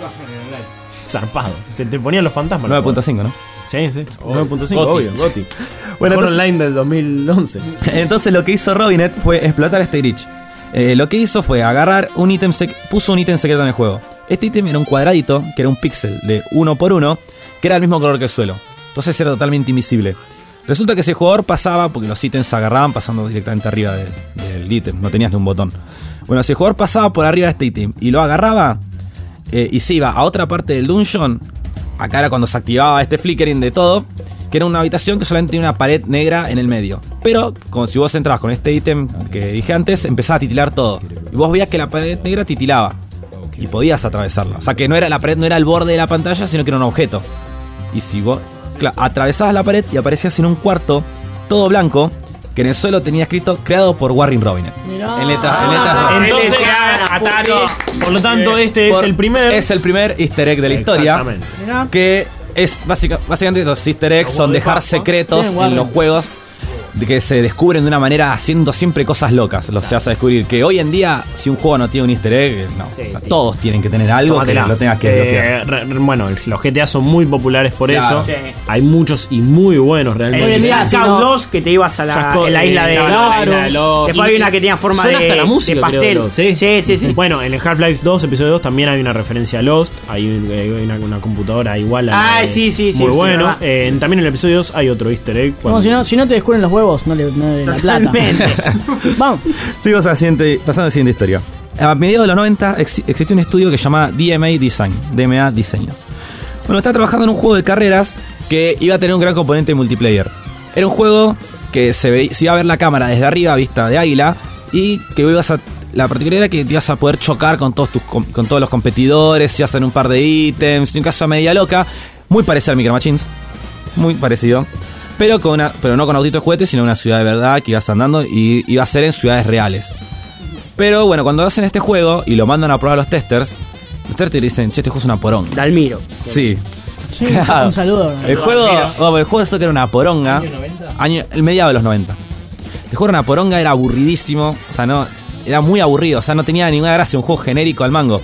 Zarpado. Se te ponían los fantasmas. nueve punto cinco, ¿no? Sí, sí. nueve punto cinco, Goti. obvio. Goti. Bueno, Mejor entonces- online del dos mil once. Entonces lo que hizo Robinet fue explotar este glitch. Eh, lo que hizo fue agarrar un ítem, sec- puso un ítem secreto en el juego. Este ítem era un cuadradito, que era un píxel de uno por uno, que era el mismo color que el suelo. Entonces era totalmente invisible. Resulta que ese jugador pasaba, porque los ítems se agarraban pasando directamente arriba del, del ítem, no tenías ni un botón. Bueno, si el jugador pasaba por arriba de este ítem y lo agarraba eh, y se iba a otra parte del dungeon, acá era cuando se activaba este flickering de todo, que era una habitación que solamente tenía una pared negra en el medio. Pero, como si vos entrabas con este ítem que dije antes, empezaba a titilar todo. Y vos veías que la pared negra titilaba. Y podías atravesarla. O sea, que no era la pared, no era el borde de la pantalla, sino que era un objeto. Y si vos, claro, atravesabas la pared y aparecías en un cuarto, todo blanco, que en el suelo tenía escrito, creado por Warren Robinet. En letras, en letras Entonces, Atari. Por lo tanto, este Por- es el primer. Es el primer easter egg de la historia. Exactamente. Que es básica, básicamente los easter eggs son dejar secretos Bien, en Warren. los juegos de que se descubren de una manera haciendo siempre cosas locas. Los se vas a descubrir que hoy en día, si un juego no tiene un easter egg, no. O sea, todos tienen que tener algo Tómatela. que lo tengas que Eh, desbloquear. re- re- bueno, los G T A son muy populares por Claro. eso. Sí. Hay muchos y muy buenos realmente. Hoy en día, sí, Scout no. dos, que te ibas a la, Jasco- en la isla de eh, Lost. la isla de Lost. Después había una que tenía forma Suena de, hasta la música, de creo, pastel. de Lost, ¿sí? sí, sí, sí. Bueno, en el Half-Life dos, episodio dos, también hay una referencia a Lost. Hay, un- eh, hay una, una computadora igual a la Ah, de- sí, sí, sí, Muy sí, bueno. verdad. Eh, también en el episodio dos hay otro easter egg. No, cuando- si no, si no te descubren los huevos, no le, no le la plata. Totalmente. Vamos. Sigo a la siguiente, pasando a la siguiente historia. A mediados de los noventa ex- existió un estudio que se llamaba D M A Design, D M A Diseños. Bueno, estaba trabajando en un juego de carreras que iba a tener un gran componente multiplayer. Era un juego que se, ve, se iba a ver la cámara desde arriba, vista de águila, y que ibas a, la particularidad era que te ibas a poder chocar con todos, tus, com- con todos los competidores, ibas a hacer un par de ítems, un caso media loca, muy parecido al Micro Machines, muy parecido. Pero, con una, pero no con autitos de juguete, sino una ciudad de verdad que ibas andando y iba a ser en ciudades reales. Pero bueno, cuando hacen este juego y lo mandan a probar a los testers, los testers te dicen, che, este juego es una poronga. Dalmiro. Sí. Sí, Claro. un saludo. El juego, bueno, el juego esto que era una poronga. Año, el mediado de los noventa. El juego era una poronga, era aburridísimo. O sea, no. Era muy aburrido. O sea, no tenía ninguna gracia. Un juego genérico al mango.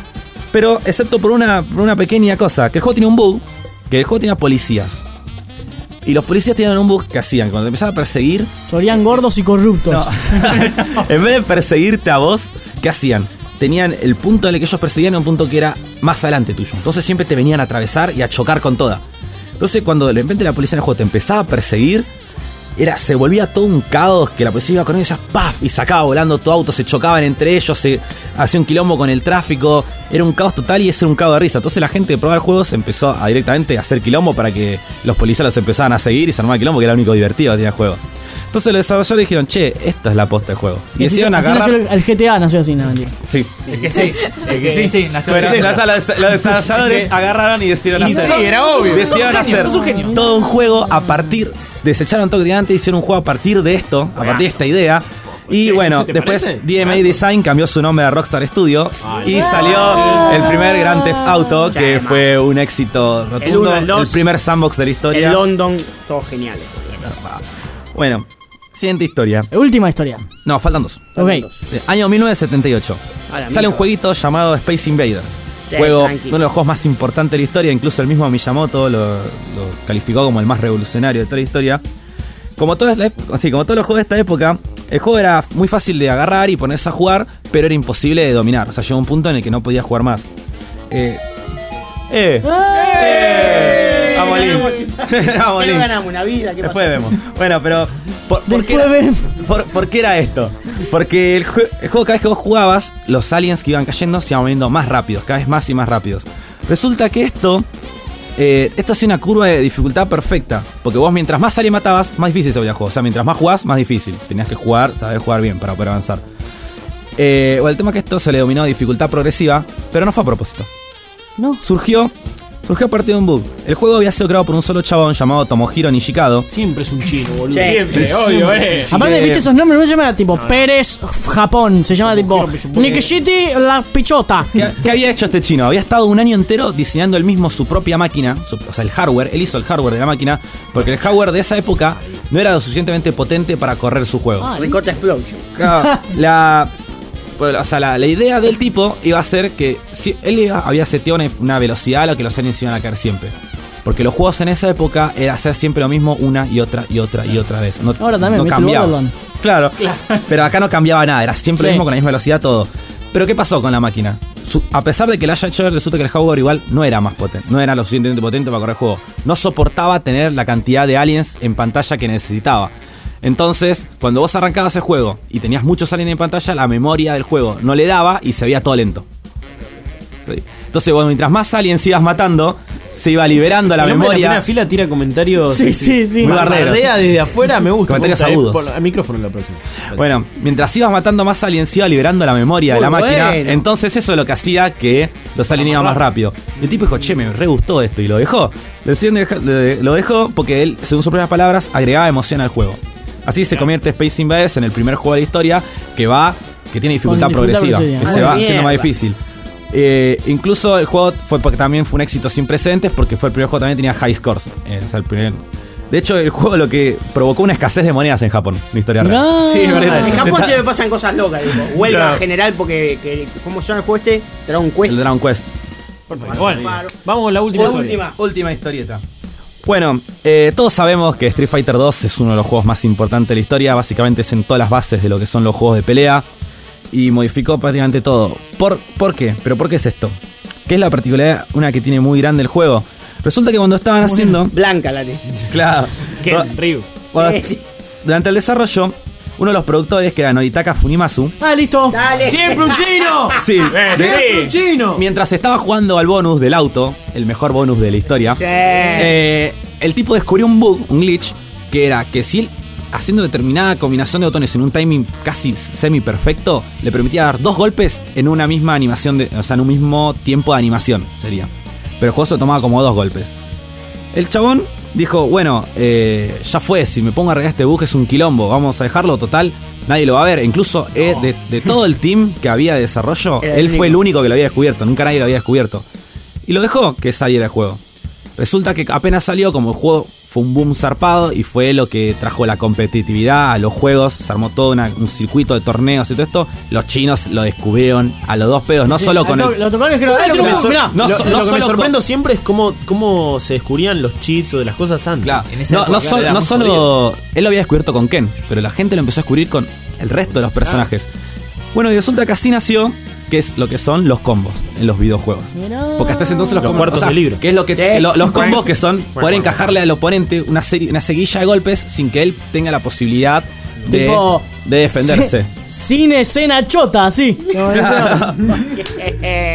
Pero, excepto por una, por una pequeña cosa, que el juego tenía un bug. Que el juego tenía policías. Y los policías tenían un bug que hacían. Cuando te empezaban a perseguir, Serían gordos y corruptos. en vez de perseguirte a vos, ¿qué hacían? Tenían el punto en el que ellos perseguían, un punto que era más adelante tuyo. Entonces siempre te venían a atravesar y a chocar con toda. Entonces cuando de repente la policía en el juego te empezaba a perseguir, era, se volvía todo un caos, que la policía iba con ellos, ¡paf! Y sacaba volando tu auto, se chocaban entre ellos, se hacía un quilombo con el tráfico. Era un caos total y ese era un caos de risa. Entonces la gente que probaba el juego se empezó a directamente a hacer quilombo para que los policías los empezaban a seguir y se armaba el quilombo, que era lo único divertido que tenía el juego. Entonces los desarrolladores dijeron, che, esta es la posta del juego. Y Así- decidieron así agarrar... nació el, el G T A nació así, nada, mentira. Sí. Es que sí, es que sí, sí, nació Bueno, así. los, los- los desarrolladores agarraron y decidieron Y hacer. sí, era obvio. Decidieron Sos un genio, hacer sos un genio. todo un juego a partir. Desecharon todo que tenían antes, hicieron un juego a partir de esto, a partir de esta idea. Y bueno, ¿te después parece? D M A Design cambió su nombre a Rockstar Studio y salió el primer Grand Theft Auto, que Sí, fue un éxito El rotundo, uno, el el dos, primer sandbox de la historia. El London, todo genial. Bueno, siguiente historia. Última historia. No, faltan dos. Ok. Eh, Año mil novecientos setenta y ocho. A la Sale un mierda. jueguito llamado Space Invaders. Sí, Juego, tranqui. uno de los juegos más importantes de la historia. Incluso el mismo Miyamoto lo, lo calificó como el más revolucionario de toda la historia. Como, todas la ep- así, como todos los juegos de esta época, el juego era muy fácil de agarrar y ponerse a jugar, pero era imposible de dominar. O sea, llegó un punto en el que no podías jugar más. Eh. ¡Eh! ¡Eh! Vamos, Link. Vamos, ¿Qué Link. ganamos? ¿Una vida? ¿Qué Después pasó? vemos. Bueno, pero. ¿Por, por qué, Después era, por- por qué era esto? Porque el, jue- el juego, cada vez que vos jugabas, los aliens que iban cayendo se iban moviendo más rápidos, cada vez más y más rápidos. Resulta que esto. Eh, esto hacía una curva de dificultad perfecta. Porque vos, mientras más aliens matabas, más difícil se volvía el juego. O sea, mientras más jugás, más difícil. Tenías que jugar, saber jugar bien para poder avanzar. Eh, bueno, el tema es que esto se le denominó dificultad progresiva, pero no fue a propósito. No. Surgió. Surgió a partir de un bug. El juego había sido creado por un solo chabón llamado Tomohiro Nishikado. Siempre es un chino, boludo. Sí. Siempre, obvio, eh. Aparte, viste esos nombres, no se llama tipo Pérez, Japón. Se llama tipo Nikishiti la Pichota. ¿Qué, qué había hecho este chino? Había estado un año entero diseñando él mismo su propia máquina, su- o sea, el hardware. Él hizo el hardware de la máquina, porque el hardware de esa época no era lo suficientemente potente para correr su juego. Ah, Ricota Explosion. Claro, la, pues, o sea, la, la idea del tipo iba a ser que si, él iba- había seteado una, una velocidad a lo que los aliens iban a caer siempre. Porque los juegos en esa época era hacer siempre lo mismo una y otra y otra y otra vez. No, Ahora también, no ¿viste? cambiaba. Borderlands. Claro, pero acá no cambiaba nada, era siempre lo Sí. mismo con la misma velocidad todo. Pero ¿qué pasó con la máquina? Su- a pesar de que la haya hecho, resulta que el hardware igual no era más potente, no era lo suficientemente potente para correr el juego. No soportaba tener la cantidad de aliens en pantalla que necesitaba. Entonces, cuando vos arrancabas el juego y tenías muchos aliens en pantalla, la memoria del juego no le daba y se veía todo lento. Sí. Entonces, bueno, mientras más aliens ibas matando, se iba liberando la El hombre de memoria. La primera fila tira comentarios. Sí, sí, sí. Muy barderos. Bardea desde afuera, me gusta. Comentarios me gusta, agudos. eh, por- al micrófono en la próxima. Bueno, mientras ibas matando más aliens, se iba liberando la memoria de Muy la máquina. bueno. Entonces, eso es lo que hacía que los aliens iban más rápido. Y el tipo dijo, che, me re gustó esto. Y lo dejó. Lo decidieron dejar- de- Lo dejó porque él, según sus propias palabras, agregaba emoción al juego. Así se convierte Space Invaders en el primer juego de la historia que va, que tiene dificultad, Con dificultad progresiva, progresiva. que se Ah, va mierda. haciendo más difícil. Eh, incluso el juego fue porque también fue un éxito sin precedentes, porque fue el primer juego que también tenía high scores. Eh, o sea, el primer- De hecho, el juego lo que provocó una escasez de monedas en Japón, una historia real. Mirá. Sí, es verdad. En Japón se me pasan cosas locas, tipo, huelga Claro. general porque, que, ¿cómo se llama el juego este? Dragon Quest. El Dragon Quest. Perfecto. Bueno, vamos con la última. La historia. última, última historieta. Bueno, eh, todos sabemos que Street Fighter dos es uno de los juegos más importantes de la historia. Básicamente es en todas las bases de lo que son los juegos de pelea. Y modificó prácticamente todo. ¿Por, ¿por qué? ¿Pero por qué es esto? ¿Qué es la particularidad, una que tiene muy grande el juego? Resulta que cuando estaban haciendo... Blanca la tiene. Claro. ¿Qué? Bueno, Ryu. bueno, Sí, sí. Durante el desarrollo, uno de los productores, que era Noritaka Funimasu... Ah, listo. Dale. ¡Siempre un chino! Sí, ¡Siempre un chino! mientras estaba jugando al bonus del auto, el mejor bonus de la historia, Sí. eh, el tipo descubrió un bug, un glitch, que era que si él, haciendo determinada combinación de botones en un timing casi semi perfecto, le permitía dar dos golpes en una misma animación, de, o sea, en un mismo tiempo de animación, sería. Pero el juego se lo tomaba como dos golpes. El chabón dijo, bueno, eh, ya fue, si me pongo a arreglar este bug es un quilombo, vamos a dejarlo, total, nadie lo va a ver. Incluso eh, de, de todo el team que había de desarrollo, Era el él fue único. el único que lo había descubierto, nunca nadie lo había descubierto. Y lo dejó que saliera el juego. Resulta que apenas salió, como el juego fue un boom zarpado y fue lo que trajo la competitividad a los juegos, se armó todo una- un circuito de torneos y todo esto, los chinos lo descubrieron a los dos pedos, no Sí, solo con lo- el... Lo tocaron y dijeron, ¿Sabes "Eh, lo que me, mirá, sor- mirá". No lo- so- lo no que me solo sorprendo siempre es cómo, cómo se descubrían los cheats o de las cosas antes. Claro. En esa No, época no, sol- era no muy solo él lo había descubierto con Ken, pero la gente lo empezó a descubrir con el resto de los personajes. Bueno, y resulta que así nació, que es lo que son los combos en los videojuegos. Mirá. Porque hasta ese entonces los, Los combos, cuartos de libro. que es lo que Sí. lo- los combos que son poder encajarle al oponente una serie, una seguilla de golpes sin que él tenga la posibilidad de, Tipo, de defenderse. Sí, sin escena chota, así. Como decía.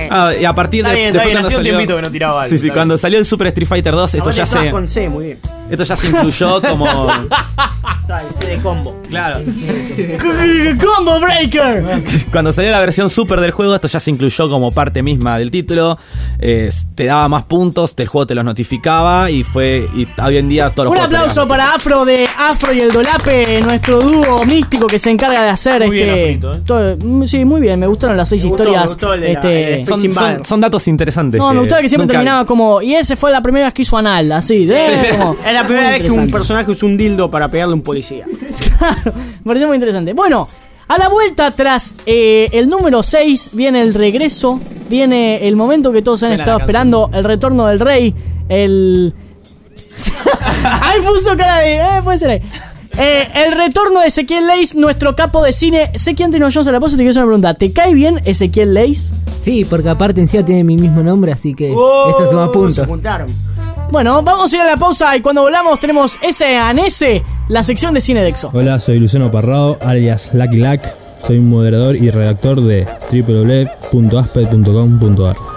Ah, y a partir de Está bien, está después bien, cuando hacía un salió- tiempito que no tiraba algo, Sí, sí, está cuando bien. salió el Super Street Fighter dos, esto Aparte ya todas se con C, muy bien. esto ya se incluyó como Está el C de combo. Claro. ¡Combo Breaker! Cuando salió la versión Super del juego, esto ya se incluyó como parte misma del título. Eh, te daba más puntos, el juego te los notificaba y fue y hoy en día todos los Un juegos te aplauso dan. para Afro de Afro y el Dolape, nuestro dúo místico que se encarga de hacer Muy bien, este. Afrito, ¿eh? todo- mm, sí, muy bien, me gustaron las seis Me gustó, historias. me gustó el de la- este, el de Son, Space son- Invader. son datos interesantes. no, me gustaba que siempre nunca- terminaba como. Y ese fue la primera vez que hizo anal, así. de- Sí. como, Es la primera muy vez que un interesante. personaje usó un dildo para pegarle a un policía. Me pareció muy interesante. Bueno, a la vuelta tras eh, el número seis viene el regreso, viene el momento que todos han Suena estado la esperando, el retorno del rey, el... Ahí puso cara de... Eh, puede ser ahí. Eh, el retorno de Ezequiel Leis, nuestro capo de cine. Sé que antes no yo se la puse, te quiero hacer una pregunta. ¿Te cae bien Ezequiel Leis? Sí, porque aparte en sí tiene mi mismo nombre, así que Oh, esto suma puntos. Se juntaron. Bueno, vamos a ir a la pausa y cuando volvamos tenemos ese anese, la sección de cine de Exo. Hola, soy Luciano Parrado, alias Lucky Luck. Soy moderador y redactor de doble u doble u doble u punto asped punto com punto ar.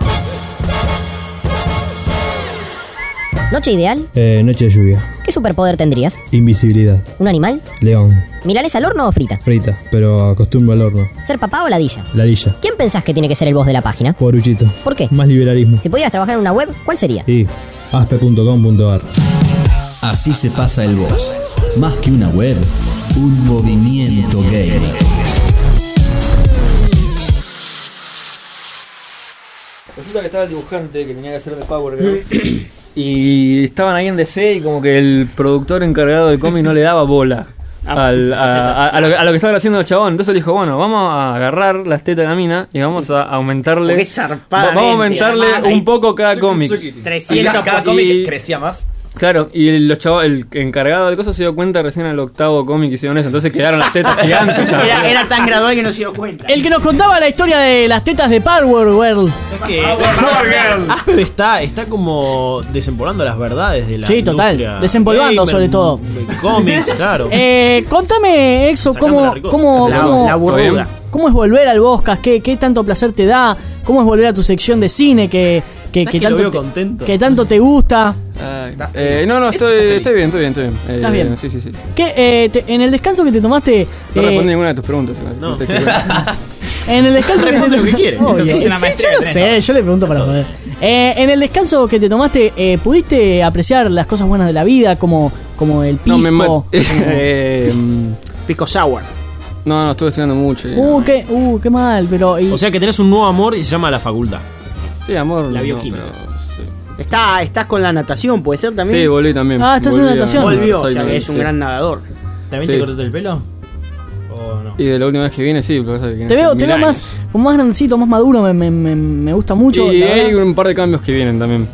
Noche ideal. Eh, noche de lluvia. ¿Qué superpoder tendrías? Invisibilidad. ¿Un animal? León. ¿Milanesa al horno o frita? Frita, pero acostumbro al horno. ¿Ser papá o ladilla? Ladilla. ¿Quién pensás que tiene que ser el boss de la página? Poruchito. ¿Por qué? Más liberalismo. Si pudieras trabajar en una web, ¿cuál sería? Y asped punto com punto ar. Así se pasa el boss. Más que una web, un movimiento gamer. Resulta que estaba el dibujante que tenía que hacer de Power Girl y estaban ahí en D C y como que el productor encargado del cómic no le daba bola al- a, a- a lo, que- a lo que estaban haciendo el chabón. Entonces le dijo, bueno, vamos a agarrar las tetas de la mina y vamos a aumentarle Porque zarpadamente, va- vamos a aumentarle además, un poco cada cómic. trescientos Y Cada y- cómic crecía más. Claro, y los chavos, el encargado del coso se dio cuenta recién al octavo cómic que hicieron eso, entonces quedaron las tetas gigantes. ya. Era, era tan gradual que no se dio cuenta. El que nos contaba la historia de las tetas de Power World. Que Aspeb está, está como desempolvando las verdades de la Sí, total. industria Desempolvando, gamer, sobre todo. de cómics, claro. Eh, contame, Exo, Sacando cómo, la ricota. cómo, La- cómo- la burbuja. ¿Cómo es volver al Boscas? ¿Qué, ¿Qué tanto placer te da? ¿Cómo es volver a tu sección de cine que, que, ¿Sabes que que lo tanto, veo te, contento? que tanto te gusta? Ay, eh, no, no, estoy, estoy bien, estoy bien, estoy bien. Eh, ¿Estás bien? Sí, sí, sí. ¿Qué, eh, te- en el descanso que te tomaste... No eh, respondí ninguna de tus preguntas. igual, No. te diste cuenta. En el descanso que te Responde lo que quiere. Oye, Eso es una sí, maestría yo que no tenés. sé, yo le pregunto para joder. Eh, en el descanso que te tomaste, eh, ¿pudiste apreciar las cosas buenas de la vida? Como, como el pisco. No, me ma- como- eh, mm, Pico Sour. no, no, estuve estudiando mucho. y Uh, no. qué, uh, qué mal, pero... y- O sea que tenés un nuevo amor y se llama la facultad. Sí, amor. La no, bioquímica. pero sí. Está, estás con la natación, ¿puede ser también? Sí, volví también. Ah, estás haciendo Volví a- natación. Volvió, soy- o sea que sí, es un sí. gran nadador. ¿También Sí. te cortaste el pelo? ¿O no? Y de la última vez que vine, sí, lo que pasa es que Te hace veo, mil te veo años. más, como más grandecito, más maduro, me, me, me, me gusta mucho. Y la hay verdad. un par de cambios que vienen también.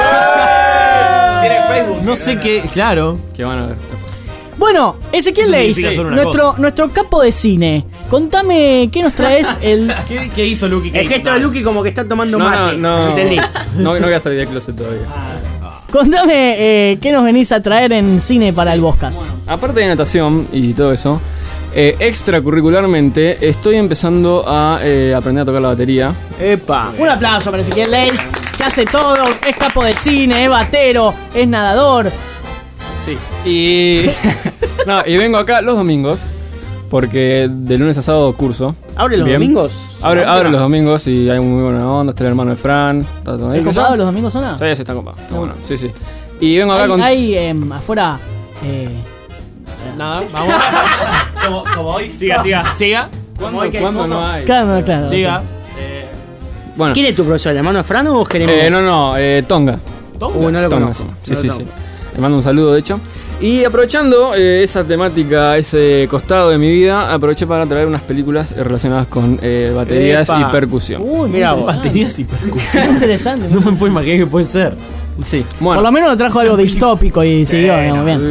Tiene Facebook. No sé qué, claro. Que van a ver. Bueno, Ezequiel Eso Leis, significa solo una nuestro, nuestro capo de cine. Contame qué nos traes el... ¿Qué, qué hizo Lucky? ¿Qué El hizo? gesto de Lucky como que está tomando No, no, mate. no. Entendí. No, no voy a salir del closet todavía. Contame eh, qué nos venís a traer en cine para el Boscas. Aparte de natación y todo eso, eh, extracurricularmente estoy empezando a eh, aprender a tocar la batería. Epa. Un aplauso para Ezequiel Leis, que hace todo, es capo de cine, es batero, es nadador. Sí. Y. No, y vengo acá los domingos. Porque de lunes a sábado curso. ¿Abre los Bien. domingos? Abre, ¿Son abre ópera? los domingos y hay muy buena onda. Está el hermano de Fran. Está todo ahí. ¿El copado los domingos son nada? Sí, sí, está copado. Está bueno. Sí, sí. Y vengo acá Hay, con. hay, em, afuera... Eh, o sea, Nada, vamos. Como, como hoy. Siga, siga, siga. ¿Cuándo, ¿cuándo no hay? Claro, claro. Siga. Bueno. ¿Quién es tu profesor? ¿El hermano de Fran o Jeremías? Eh, no, no, eh, Tonga. Uh, no lo Tonga, conozco. sí, No lo sí, conozco. sí. Le mando un saludo, de hecho. Y aprovechando eh, esa temática, ese costado de mi vida, aproveché para traer unas películas eh, relacionadas con eh, baterías Epa. y percusión. Uy, Mira vos. Baterías y percusión. Qué interesante. No me puedo imaginar qué puede ser. Sí, Por bueno. lo menos lo trajo algo distópico y siguió, digamos, bien.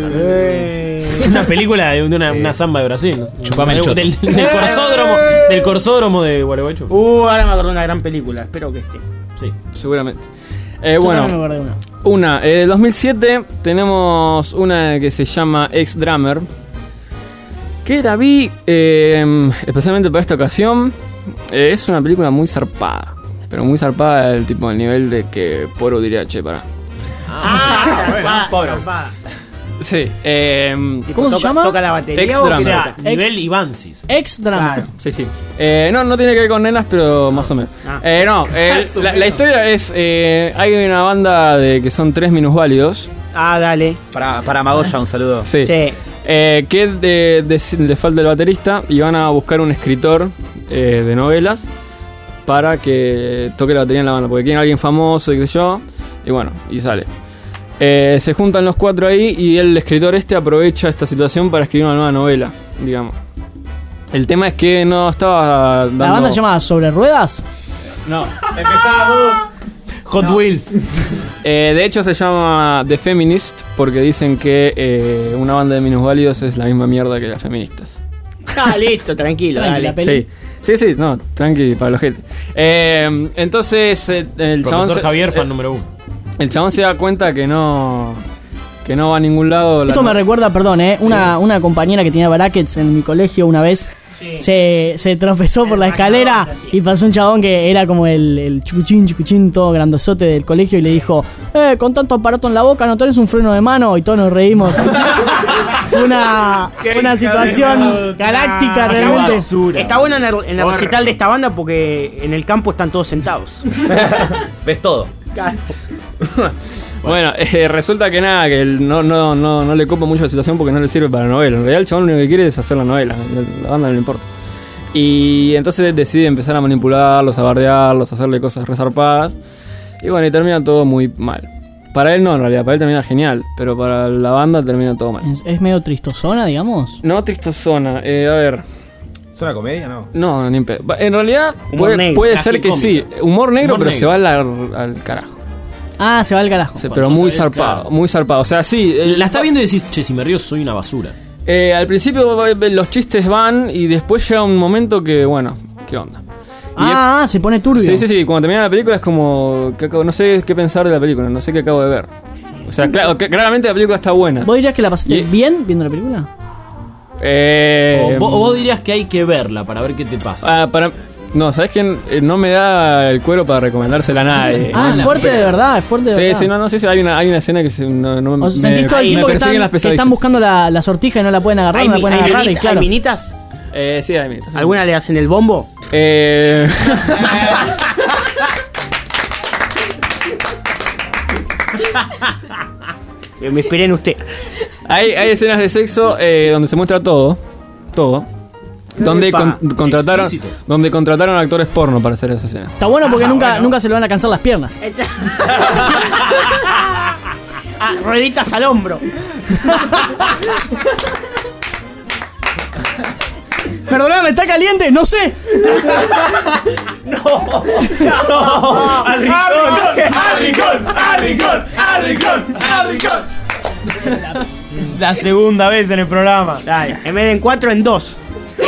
Eh, Una película de una, una samba de Brasil. ¿no? Chupame el del, choto. del, del corsódromo, del corsódromo de Gualeguaychú. Uh, ahora me acordé de una gran película. Espero que esté. Sí. Seguramente. Eh, Yo bueno, también me acordé de una. una. Eh, del dos mil siete tenemos una que se llama Ex Drummer. Que la vi eh, especialmente para esta ocasión. Eh, es una película muy zarpada. Pero muy zarpada, el tipo, el nivel de que Poro diría, che, pará. Ah, Poro. Sí. Eh, ¿Cómo se llama? Toca la batería. Ex-drummer. o O sea, Ex- nivel Ivansis. Ex-drummer. Sí, sí. Eh, no, no tiene que ver con nenas, pero más o menos. Ah. Eh, no, eh, Más o la, la menos. historia es, eh, hay una banda de que son tres minusválidos. Ah, dale. Para, para Magoya, un saludo. Sí. Sí. Eh, que de, de- le falta el baterista y van a buscar un escritor eh, de novelas para que toque la batería en la banda, porque quieren a alguien famoso y qué sé yo. Y bueno, y sale. Eh, se juntan los cuatro ahí y el escritor este aprovecha esta situación para escribir una nueva novela, digamos. El tema es que no estaba dando... ¿La banda se llama Sobre Ruedas? No, empezamos. Hot Wheels. Eh, de hecho se llama The Feminist porque dicen que eh, una banda de minusválidos es la misma mierda que las feministas. Ah, listo, tranquilo, Tranqui, dale. la peli. Sí, sí, sí, no, tranqui para los gente. Eh, entonces eh, el chabón Profesor se, Javier, fan eh, número uno. el chabón se da cuenta que no que no va a ningún lado. la Esto me no- recuerda, perdón, ¿eh? Una, una compañera que tenía brackets en mi colegio una vez se, se tropezó por la escalera y pasó un chabón que era como el, el chucuchín, chucuchín, todo grandozote del colegio y le dijo, eh, con tanto aparato en la boca, ¿no tenés un freno de mano? Y todos nos reímos. Fue una, fue una situación galáctica realmente. Está bueno en el, en el recital de esta banda porque en el campo están todos sentados. Ves todo. Bueno, eh, resulta que nada, que él no, no, no, no le copa mucho la situación porque no le sirve para la novela. En realidad el chabón lo único que quiere es hacer la novela, la banda no le importa. Y entonces decide empezar a manipularlos, a bardearlos, a hacerle cosas resarpadas. Y bueno, y termina todo muy mal. Para él no, en realidad, para él termina genial, pero para la banda termina todo mal. Es, es medio tristosona, digamos. No tristosona, eh, a ver... ¿Es una comedia, no? No, ni en pedo. En realidad Humor puede, negro, puede casi ser que cómica. sí. Humor negro, Humor pero negro. se va al, al carajo. Ah, se va al carajo. Sí, pero muy zarpado, muy zarpado. O sea, sí. el- La está viendo y decís, che, si me río soy una basura. Eh, al principio eh, los chistes van y después llega un momento que, bueno, ¿qué onda? Ah, ah, se pone turbio. Sí, sí, sí. Cuando termina la película es como, que acabo- no sé qué pensar de la película, no sé qué acabo de ver. O sea, claro, que- claramente la película está buena. ¿Vos dirías que la pasaste Y- bien viendo la película? Eh, O vos, o vos dirías que hay que verla para ver qué te pasa. ah, para, no, ¿sabes quién? Eh, no me da el cuero para recomendársela a nadie. Ah, es fuerte de verdad, es fuerte de Sí, verdad. sí, no, no, sí, sí, hay una, hay una escena que se, no, no, O sea, sentís todo el me tiempo que persiguen están, las que están pesadillas. buscando la, la sortija y no la pueden agarrar, ¿Hay, no la mi- pueden hay agarrar, y minita- claro. hay minitas? Eh, sí, hay minitas. ¿Alguna le hacen el bombo? Eh, Eh, Me inspiré en usted. hay, hay escenas de sexo eh, donde se muestra todo. Todo. Donde Epa, con- contrataron explícito. donde contrataron actores porno para hacer esa escena. Está bueno porque Ah, nunca, bueno. nunca se le van a cansar las piernas. Ah, rueditas al hombro. Perdóname, ¿está caliente? No sé. ¡Al rincón! ¡Al rincón! ¡Al rincón! ¡Al rincón! ¡Al rincón! La segunda vez en el programa. Dale, en vez de en cuatro, en dos.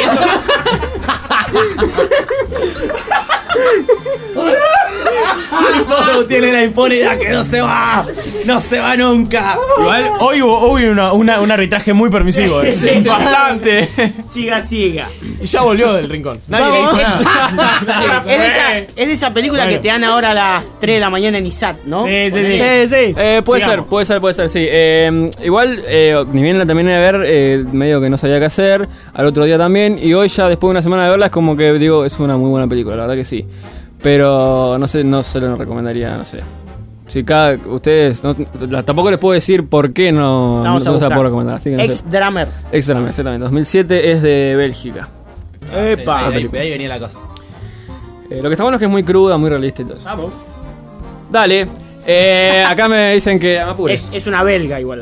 Todo tiene la impunidad que no se va. No se va nunca. Igual hoy hubo, hubo una- una- un arbitraje muy permisivo. eh. Sí. Bastante. Siga, siga. Y ya volvió del rincón. Nadie le dijo nada. Es de, esa, es de esa película Bueno. que te dan ahora a las tres de la mañana en I S A T, ¿no? Sí, sí, sí. Ponele. Sí, sí. Eh, puede Sigamos. ser, puede ser, puede ser, sí. Eh, igual, eh, ni bien la terminé de ver, eh, medio que no sabía qué hacer. Al otro día también. Y hoy ya, después de una semana de verla, es como que digo, es una muy buena película, la verdad que sí. Pero no sé, no se lo recomendaría, no sé. Si cada. Ustedes. no- la- tampoco les puedo decir por qué no, Vamos no a se la buscar. puedo recomendar. Así que no sé. Ex-Drummer. Ex-Drummer, exactamente. dos mil siete es de Bélgica. Epa. Ahí, ahí- ahí venía la cosa. Eh, lo que está bueno es que es muy cruda, muy realista y todo eso. Vamos. Dale. Eh, acá me dicen que me apure. Es, es una belga igual.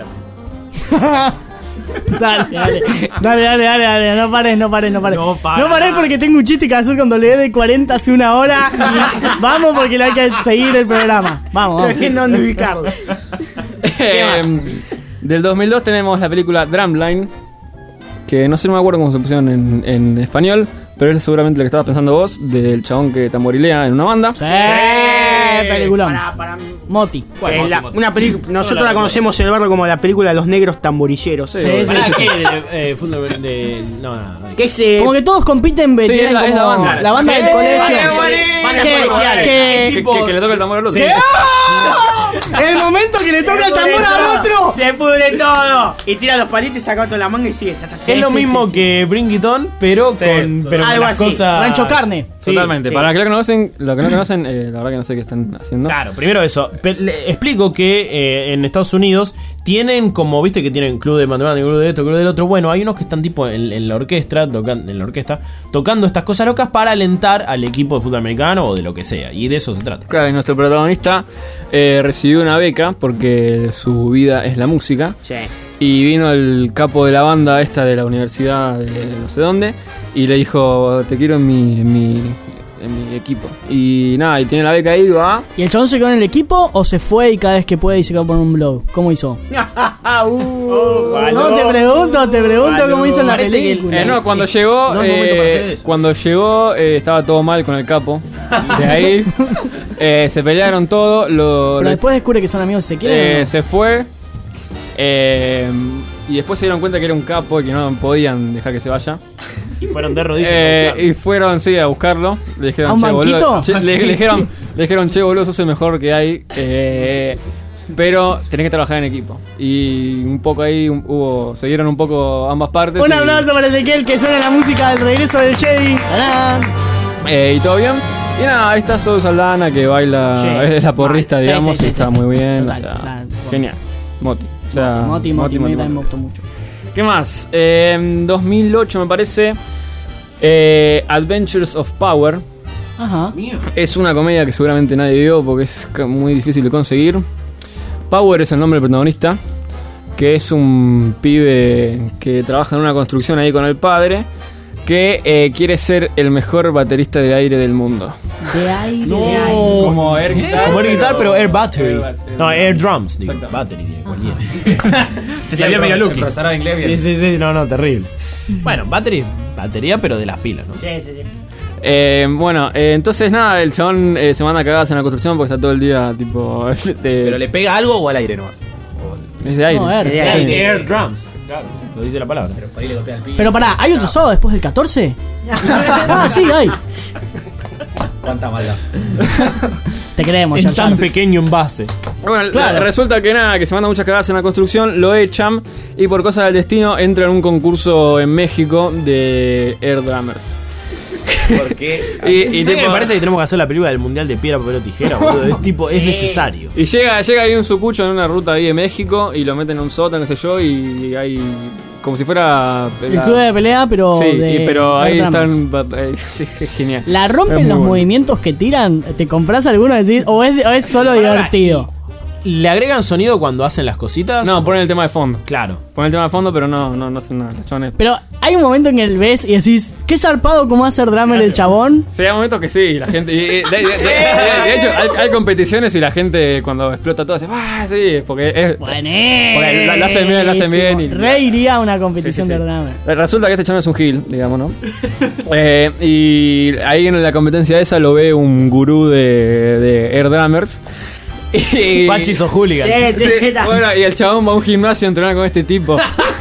Dale, dale. Dale, dale, dale, dale. No pares, no pares, no pares. No para. No pares porque tengo un chiste que hacer con W de cuarenta hace una hora. Y vamos porque le hay que seguir el programa. Vamos, Estoy vamos. viendo dónde ubicarlo. ¿Qué más? Eh, del dos mil dos tenemos la película Drumline, que no sé, no me acuerdo cómo se pusieron en, en español, pero es seguramente lo que estabas pensando vos, del chabón que tamborilea en una banda. Sí. Eh, peliculón. Para, para Moti. Eh, la- una película, nosotros la conocemos en el barrio como la película de los negros tamborilleros. Sí, ¿Para qué? De, eh, fútbol de- no, no, no. Que es, eh, Como que todos compiten, Sí, tienen es la- es como la banda. la banda Sí, del sí, colegio. sí, bandas Que- colegiales. que- Que, que- que le toque el tambor al otro. ¿Qué? El momento que le toca el tambor al otro. Se pudre todo. Y tira los palitos y saca otro la manga y sigue. Ta, ta, ta. Es lo Sí, mismo sí, sí. que Bring It On, pero con, pero con Algo las así. cosas. Rancho Carne. Sí, Totalmente. sí. Para los que no conocen, lo que no conocen, eh, la verdad que no sé qué están haciendo. Claro, primero eso. Pe- le explico que eh, en Estados Unidos tienen como, viste que tienen club de matemáticas, club de esto, club del otro. Bueno, hay unos que están tipo en, en la orquesta, tocan, en la orquesta, tocando estas cosas locas para alentar al equipo de fútbol americano o de lo que sea. Y de eso se trata. Claro, y nuestro protagonista eh, recibió una beca porque su vida es la música. Sí. Y vino el capo de la banda esta de la universidad de no sé dónde y le dijo, te quiero en mi, en mi, en mi equipo. Y nada, y tiene la beca ahí, va. ¿Y el chabón se quedó en el equipo o se fue y cada vez que puede y se quedó por un blog? ¿Cómo hizo? Uh, No, te pregunto, te pregunto cómo hizo en la Parece que- película. Eh, no, cuando llegó, no es momento para hacer eh, eso. cuando llegó eh, estaba todo mal con el capo. De ahí eh, se pelearon todo. Lo, Pero lo- después descubre que son amigos y se quieren. eh, ¿o no? Se fue. eh, y después se dieron cuenta que era un capo y que no podían dejar que se vaya. Y fueron de rodillas. Eh, a buscarlo. y fueron, sí, a buscarlo. Le dijeron, ¿A un che, boludo. banquito? che, le, le dijeron, le dijeron, che, boludo, sos el mejor que hay. eh, pero tenés que trabajar en equipo. Y un poco ahí un- hubo. Se dieron un poco ambas partes. Un y- aplauso para Ezequiel que suena la música del regreso del Jedi. ¡Tarán! Eh, y todo bien. Y nada, ahí está Zoe Saldana que baila, Sí. es la porrista, Sí, digamos, sí, sí, y está sí, sí. muy bien. Total, o sea, total. genial. Moti. O sea, Moti, Moti, Moti, Moti, también me Moti. gustó mucho. ¿Qué más? Eh, en dos mil ocho me parece. eh, Adventures of Power. Ajá. Es una comedia que seguramente nadie vio porque es ca- muy difícil de conseguir. Power es el nombre del protagonista, que es un pibe que trabaja en una construcción ahí con el padre, que eh, quiere ser el mejor baterista de aire del mundo. De aire, No. de aire. Como Air Guitar. Como Air Guitar, pero Air Battery. Air Battery. No, Air Drums, digo. Battery, digo, cualquiera. Te salió medio Lucky. profesorado de inglés, Sí, bien. sí, sí, no, no, terrible. Bueno, battery, batería, pero de las pilas, ¿no? Sí, sí, sí. Eh, bueno, eh, entonces nada, el chabón eh, se manda cagadas en la construcción porque está todo el día tipo. de- ¿Pero le pega algo o al aire nomás? es de aire. No, Air, de sí. aire. Air Drums. Claro, lo dice la palabra. Pero por ahí le golpea el piso. Pero pará, ¿hay otro sábado después del catorce? Ah, sí, hay. Cuánta maldad. Te creemos, En ya tan pequeño envase. Bueno, Claro. resulta que nada, que se manda muchas cagadas en la construcción, lo echan y por cosas del destino entra en un concurso en México de Air Drummers. Porque Y, y ¿Sabes qué tipo- me parece que tenemos que hacer la película del mundial de piedra, papel o tijera, boludo? Es tipo, es necesario. y llega, llega ahí un sucucho en una ruta ahí de México y lo meten en un sótano, qué sé yo, y hay como si fuera El club de pelea, pero. sí, de y- pero ahí Air Drummers. están eh, sí, es genial. ¿La Es rompen muy los bueno. movimientos que tiran? ¿Te compras alguno y decís? ¿O es, o es solo divertido? ¿Le agregan sonido cuando hacen las cositas? No, ponen el tema de fondo. Claro. Ponen el tema de fondo, pero no, no, no hacen nada. Los chabones. Pero hay un momento en que el ves y decís, qué zarpado cómo hacer drummer el chabón. Sí, hay momentos que sí, la gente. y- y- de, de- de- de- de hecho, hay, hay competiciones y la gente cuando explota todo dice, ¡ah! Sí, porque es. Porque la, la hacen bien, la hacen bien. Y, Re iría a una competición Sí, sí, sí. de drummer. Resulta que este chabón es un gil, digamos, ¿no? Eh, y ahí en la competencia esa lo ve un gurú de, de Air Drummers. Y, Pachis o hooligan. Sí, sí, Sí, bueno, y el chabón va a un gimnasio a entrenar con este tipo.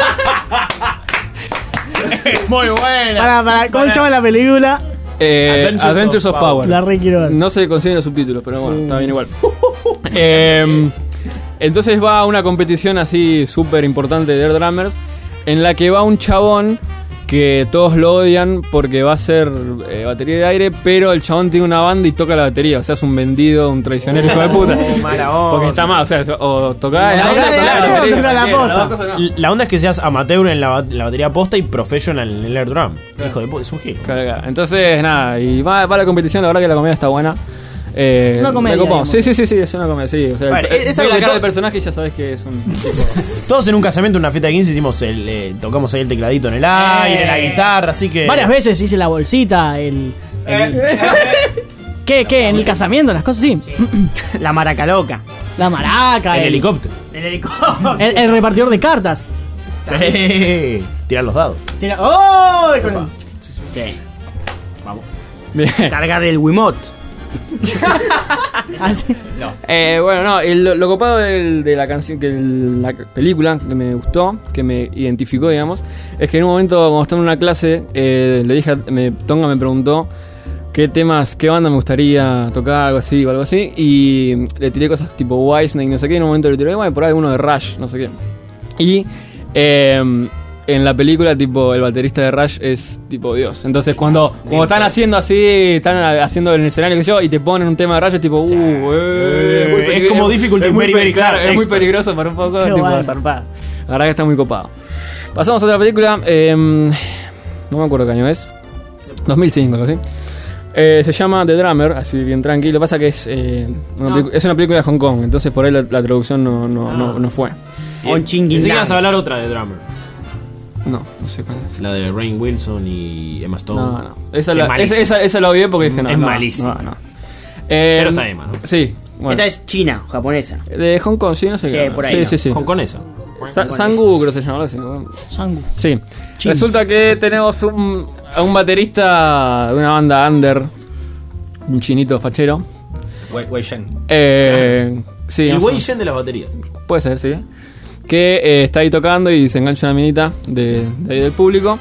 Muy buena. Para, para, ¿cómo se llama la película? Eh, Adventures Adventures, of of Power. La re quiero ver. No se consiguen los subtítulos, pero bueno, está bien igual. Eh, entonces va a una competición así súper importante de Air Drummers, en la que va un chabón que todos lo odian porque va a ser eh, batería de aire, pero el chabón tiene una banda y toca la batería, o sea, es un vendido, un traicionero, hijo de puta. Oh, mala onda. Porque está mal, o sea, o toca La el onda aire, es o que- toca la claro, batería, toca la cualquiera, posta. las dos cosas no. La onda es que seas amateur en la, ba- la batería posta y professional en el air drum. Hijo de puta, es un gil. Claro, entonces, nada, y va, va a la competición, la verdad que la comedia está buena. Eh, Una comedia, me copó. digamos. Sí, sí, sí, sí, es una comedia, sí. O sea, Bueno, el- es ve algo la que cara todo- del personaje y ya sabes que es un tipo. Todos en un casamiento, en una fiesta de quince, hicimos el, eh, tocamos ahí el tecladito en el aire, la guitarra, así que. Varias veces hice la bolsita, el. el- ¿Qué, qué? ¿En el casamiento? Las cosas así. La maraca loca. La maraca. El helicóptero. El helicóptero. El, el repartidor de cartas. Sí. Tirar los dados. Tira- ¡Oh! Con el- Sí. Vamos. Bien. Cargar el Wiimote. Eh, bueno, no, el- lo, lo copado del- de la canción, que el- la película que me gustó, que me identificó, digamos, es que en un momento, cuando estaba en una clase, eh, le dije, a- me, Tonga me preguntó qué temas, qué banda me gustaría tocar, algo así o algo así, y le tiré cosas tipo Whitesnake, no sé qué, y en un momento le tiré, bueno, por ahí uno de Rush, no sé qué. Y eh, en la película, tipo, el baterista de Rush es tipo Dios. Entonces, cuando, cuando están haciendo así, están haciendo en el escenario que yo, y te ponen un tema de Rush, es tipo, uh, eh, muy es peligro- como Difficulty es muy Very, pe- Very claro, Hard es muy Expert. peligroso para un poco, Qué tipo, bueno. zarpado. La verdad que está muy copado. Pasamos a otra película, eh, no me acuerdo qué año es, dos mil cinco, algo así. Eh, se llama The Drummer, así bien tranquilo. Lo que pasa que es, eh, una, No. pelicu- es una película de Hong Kong, entonces por ahí la, la traducción no, no, no, no fue. Pensé que ibas a hablar otra de Drummer. No, no sé cuál es. La de Rainn Wilson y Emma Stone. No, no. Esa, Que la, es malísima. esa, esa, esa la vi porque dije no. Es no, malísima. No, no. Eh, Pero está Emma, ¿no? Sí. Bueno. Esta es china, japonesa. De Hong Kong, sí, no sé Sí, qué. por ahí, Sí, ¿no? sí, sí. Hongkonesa. Sa- Sangu, creo que se llama algo así. ¿no? Sangu. Sí. Chin. Resulta que tenemos un, a un baterista de una banda under, un chinito fachero. Wei, Wei Shen. Eh, sí, El no sé. Wei Shen de las baterías. Puede ser, sí. Que eh, está ahí tocando y se engancha una minita de, de ahí del público.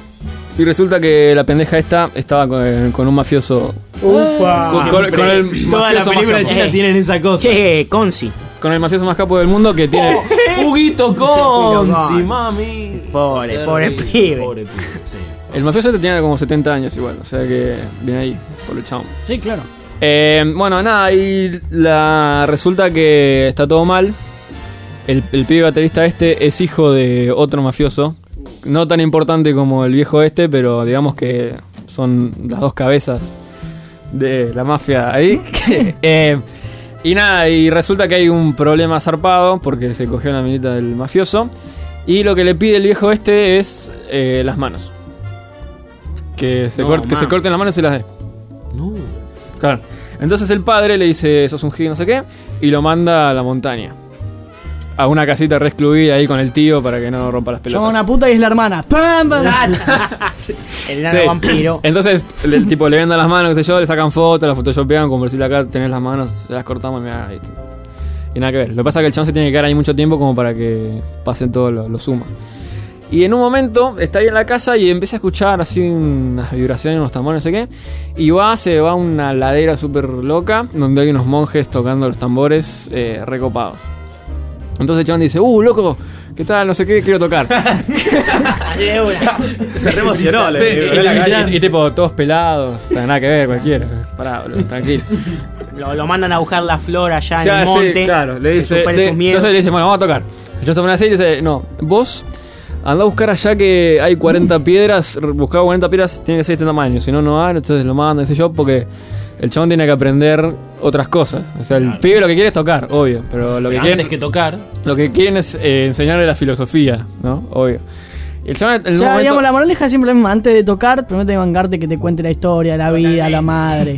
Y resulta que la pendeja esta estaba con, con un mafioso. Upa. Con, con- con el Todas las mafioso más películas capo. chinas tienen esa cosa. Che, Conci. Con el mafioso más capo del mundo que tiene. Huguito Conci, Conci. mami. Pobre, pobre pibe. Pobre pibe, sí. El mafioso este tiene como setenta años igual. O sea que viene ahí, por el chabón. Sí, claro. Eh, bueno, nada, y la, resulta que está todo mal. El, el pibe baterista este es hijo de otro mafioso. No tan importante como el viejo este, pero digamos que son las dos cabezas de la mafia ahí. Eh, y nada, y resulta que hay un problema zarpado porque se cogió la minita del mafioso. Y lo que le pide el viejo este es eh, las manos. Que se, No, corte- que man. se corten las manos y las dé. No. Claro. Entonces el padre le dice, sos un gil no sé qué, y lo manda a la montaña. A una casita re excluida ahí con el tío para que no rompa las Llama pelotas. una puta y es la hermana. ¡Pam, pam! El enano Sí. vampiro. Entonces, el tipo le vendan las manos, qué sé yo, le sacan fotos, las photoshopean, como por decirle acá tenés las manos, se las cortamos y me da, ¿viste? Y nada que ver. Lo que pasa es que el chabón se tiene que quedar ahí mucho tiempo como para que pasen todos los, los humos. Y en un momento está ahí en la casa y empieza a escuchar así unas vibraciones, unos tambores, no sé qué. Y va, se va a una ladera súper loca donde hay unos monjes tocando los tambores eh, recopados. Entonces el chabón dice, uh, loco, ¿qué tal? No sé qué, quiero tocar. Se re emocionó. le- Sí, le- y, le- la cara. y- y tipo, todos pelados, o sea, nada que ver, cualquiera. Pará, boludo, tranquilo. Lo, lo mandan a buscar la flor allá O sea, en el sí, monte. claro, le que dice, supere le- sus miedos. entonces le dice, bueno, vamos a tocar. Y yo se pone así y dice, no, vos anda a buscar allá que hay cuarenta piedras, buscaba cuarenta piedras, tiene que ser de este tamaño, si no, no hay, entonces lo manda, qué sé yo, porque el chabón tiene que aprender otras cosas. O sea, el pibe lo que quiere es tocar, obvio, pero lo que Pero quieren, antes que tocar. lo que quieren es eh, enseñarle la filosofía, ¿no? Obvio. Y el chabón, en O sea, un momento- digamos, la moraleja es siempre la misma. Antes de tocar, primero tengo que bancarte que te cuente la historia, la vida, la madre.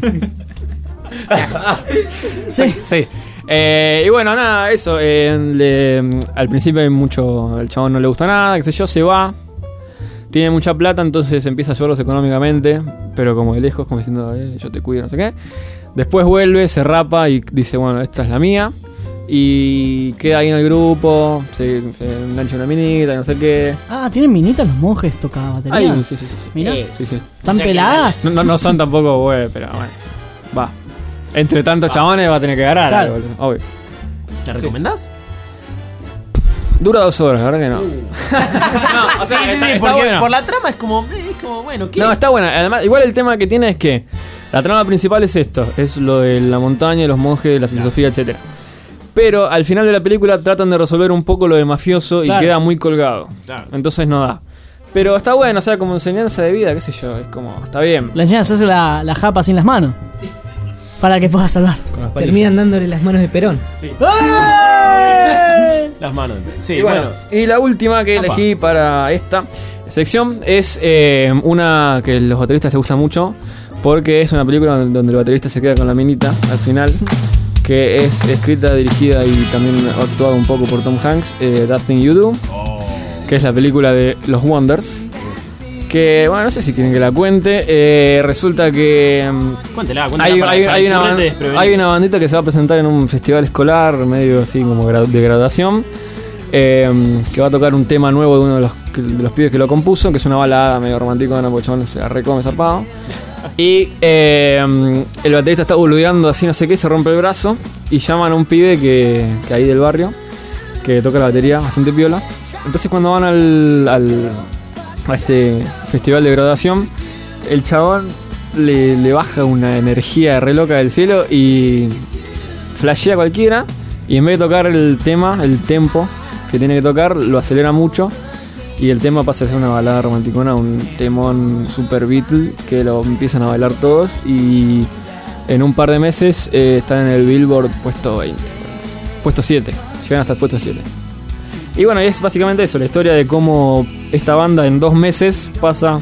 Sí, sí. Eh, y bueno, nada, eso. eh, le- al principio hay mucho. El chabón no le gusta nada, qué sé yo, se va. Tiene mucha plata, entonces empieza a ayudarlos económicamente. Pero como de lejos, como diciendo, eh, yo te cuido, no sé qué. Después vuelve, se rapa y dice, bueno, esta es la mía. Y queda ahí en el grupo, se, se engancha una minita, no sé qué. Ah, ¿tienen minitas los monjes toca batería? Ay, sí, sí, sí, sí. Mira. Sí, sí. ¿Están peladas? No, no, no son tampoco, güey, pero bueno. Va. Entre tantos chabones va a tener que ganar, Claro. boludo, obvio. ¿Te recomendás? Dura dos horas, la verdad que no. no, o sea, sí, sí, está- sí, está porque buena. por la trama es como, es como bueno, ¿qué? No, está buena. Además, igual el tema que tiene es que la trama principal es esto: es lo de la montaña, los monjes, la filosofía, etcétera. Pero al final de la película tratan de resolver un poco lo del mafioso y Claro. queda muy colgado. Claro. Entonces no da. Pero está bueno, o sea, como enseñanza de vida, qué sé yo, es como, está bien. Le enseñan a hacerse la, la japa sin las manos. Para que pueda salvar. Terminan dándole las manos de Perón. Sí. Las manos. Sí, y bueno, bueno. y la última que Apa. elegí para esta sección es eh, una que a los bateristas les gusta mucho, porque es una película donde el baterista se queda con la minita al final, que es escrita, dirigida y también actuada un poco por Tom Hanks, eh, That Thing You Do, que es la película de Los Wonders, Que, bueno, no sé si quieren que la cuente. Eh, resulta que. Cuéntela, cuéntela. Hay, para- hay- para hay el una, currete ban- desprevenido. hay una bandita que se va a presentar en un festival escolar, medio así como gra- de graduación. eh, que va a tocar un tema nuevo de uno de los, que- de los pibes que lo compuso, que es una balada medio romanticona, porque el chabón se la recome zarpado. Y eh, el baterista está boludeando así, no sé qué, se rompe el brazo. Y llaman a un pibe que, que ahí del barrio, que toca la batería bastante piola. Entonces cuando van al, al a este festival de graduación, el chabón le, le baja una energía re loca del cielo y flashea cualquiera. Y en vez de tocar el tema, el tempo que tiene que tocar, lo acelera mucho. Y el tema pasa a ser una balada romanticona, un temón super Beatle que lo empiezan a bailar todos. Y en un par de meses eh, están en el Billboard puesto veinte, puesto siete, llegan hasta el puesto siete. Y bueno, es básicamente eso, la historia de cómo esta banda en dos meses pasa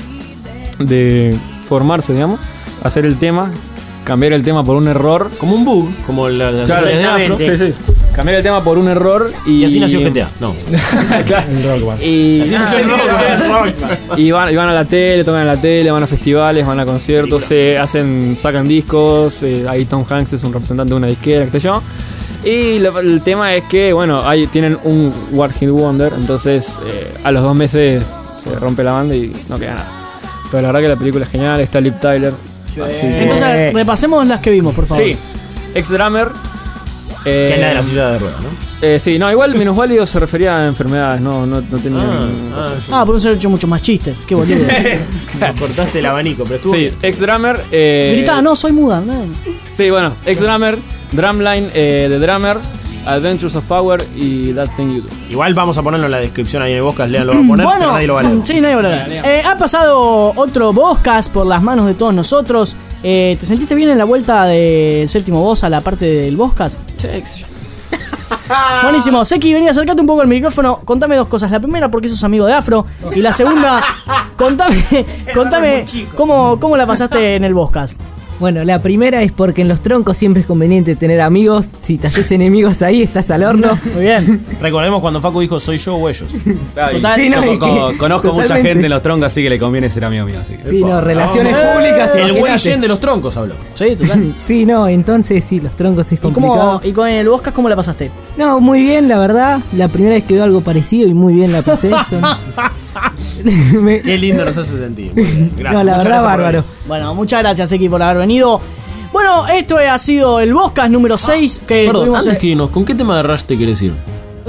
de formarse, digamos, a hacer el tema, cambiar el tema por un error. Como un bug, como la, la Claro, de Afro. sí, sí. Cambiar el tema por un error y... Y así nació G T A, no. Claro. Y... Así nació el rock. Y van, y van a la tele, tocan en la tele, van a festivales, van a conciertos, se hacen, sacan discos, eh, ahí Tom Hanks es un representante de una disquera, qué sé yo. Y lo- el tema es que, bueno, ahí tienen un One Hit Wonder, entonces eh, a los dos meses se rompe la banda y no queda nada. Pero la verdad que la película es genial, está Liv Tyler. Así que- Entonces, repasemos las que vimos, por favor. Sí, ex-drummer. Eh, Que es la de la silla de ruedas, ¿no? Eh, sí, no, igual minusválido se refería a enfermedades, no, no, no tenía. Ah, cosas. Ah, podemos haber hecho muchos más chistes. Qué boludo. Cortaste el abanico, pero estuvo Sí, bien. ex-drummer. Eh, Gritaba, no, soy muda. No. Sí, bueno, ex-drummer, drumline eh, de Drummer, Adventures of Power y That Thing You Do. Igual vamos a ponerlo en la descripción ahí en el podcast, Lean lo va a poner, pero nadie lo va a leer. Sí, nadie va a leer. Eh, ha pasado otro Boscast por las manos de todos nosotros. Eh, ¿Te sentiste bien en la vuelta del séptimo boss a la parte del Boscast? Sí, qué sé yo. Buenísimo. Seki, vení, acercate un poco al micrófono. Contame dos cosas. La primera, porque sos amigo de Afro. Y la segunda, contame, contame cómo, cómo la pasaste en el Boscast. Bueno, la primera es porque en los troncos siempre es conveniente tener amigos. Si te haces enemigos ahí, estás al horno. Muy bien. Recordemos cuando Facu dijo soy yo o ellos. Total, Sí, no, co- es co- que- conozco mucha totalmente. gente en los troncos, así que le conviene ser amigo mío. Así que. Sí, no, relaciones públicas. El güey imagínate. Yen de los troncos habló. Sí, total. Sí, no, entonces sí, los troncos es ¿Y, complicado. cómo, ¿Y con el Boscast cómo la pasaste? No, muy bien, la verdad. La primera vez que veo algo parecido y muy bien la pasé. Son- Me- Qué lindo nos hace sentir. Muy bien, gracias. No, la Muchas verdad, gracias por bárbaro. Bueno, muchas gracias, Seki, por haber venido. Bueno, esto ha sido el Boscast número seis que Perdón, tuvimos antes en- que irnos, ¿con qué tema de Rush te quieres ir?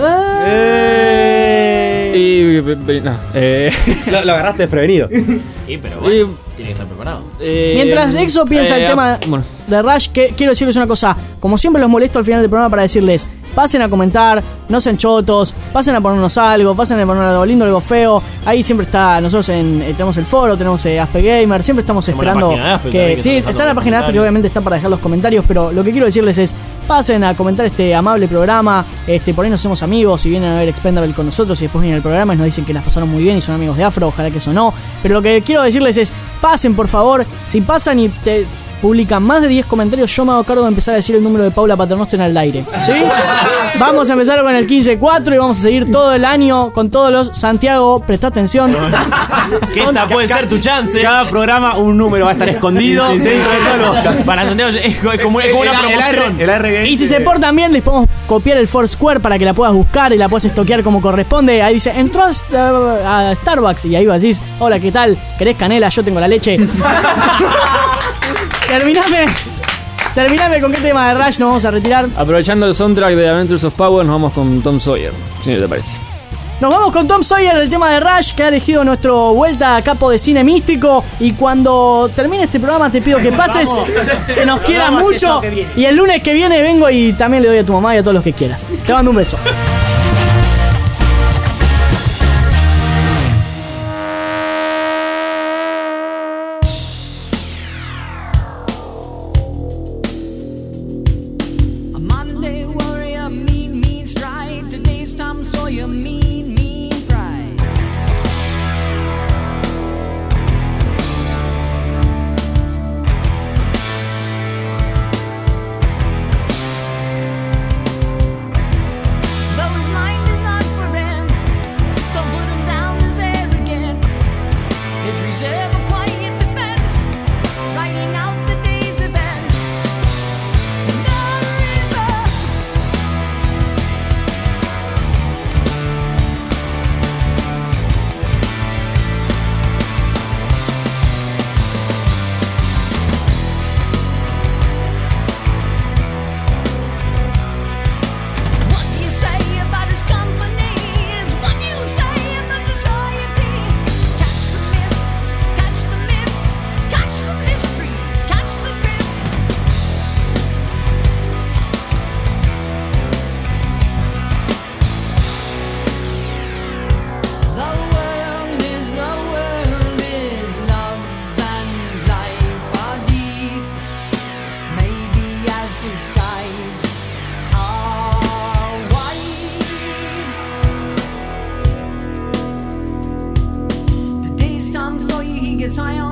Y. no, eh, Lo, lo agarraste desprevenido. Sí, pero bueno, tiene que estar preparado. eh, Mientras Exo piensa eh, el tema bueno. de Rush, que quiero decirles una cosa. Como siempre los molesto al final del programa para decirles, pasen a comentar, no sean chotos, pasen a ponernos algo, pasen a poner algo lindo, algo feo. Ahí siempre está, nosotros en, eh, tenemos el foro, tenemos eh, Aspe Gamer, siempre estamos Como la esperando página de Aspe que, también, que sí, está está en la dejando página de Aspe, que comentarios. obviamente está para dejar los comentarios, pero lo que quiero decirles es, pasen a comentar este amable programa, este por ahí nos hacemos amigos y vienen a ver Expendable con nosotros y después vienen al programa y nos dicen que las pasaron muy bien y son amigos de Afro, ojalá que eso no. Pero lo que quiero decirles es, pasen por favor, si pasan y te publican más de diez comentarios, yo me hago cargo de empezar a decir el número de Paula Paternoster en el aire. ¿Sí? Vamos a empezar con el quince cuatro y vamos a seguir todo el año con todos los... Santiago, presta atención. Que esta puede ser tu chance. Cada programa un número va a estar escondido Sí, sí, sí. dentro de todos los podcasts. Para Santiago es, es como, es como una El- el promoción. R- el R- Y si se portan bien, les podemos copiar el Foursquare para que la puedas buscar y la puedas estoquear como corresponde. Ahí dice, entró a, a Starbucks y ahí vas decís, hola, ¿qué tal? ¿Querés canela? Yo tengo la leche. Terminame. Terminame con qué tema de Rush nos vamos a retirar. Aprovechando el soundtrack de Adventures of Power, nos vamos con Tom Sawyer, si no te parece. Nos vamos con Tom Sawyer, el tema de Rush, que ha elegido nuestro vuelta a capo de cine místico. Y cuando termine este programa te pido que pases, que nos quieras Vamos, mucho. eso que viene. Y el lunes que viene vengo y también le doy a tu mamá y a todos los que quieras. Te mando un beso. A Monday warrior, mean, mean stride. Today's Tom Sawyer, mean, mean pride. Those gets high on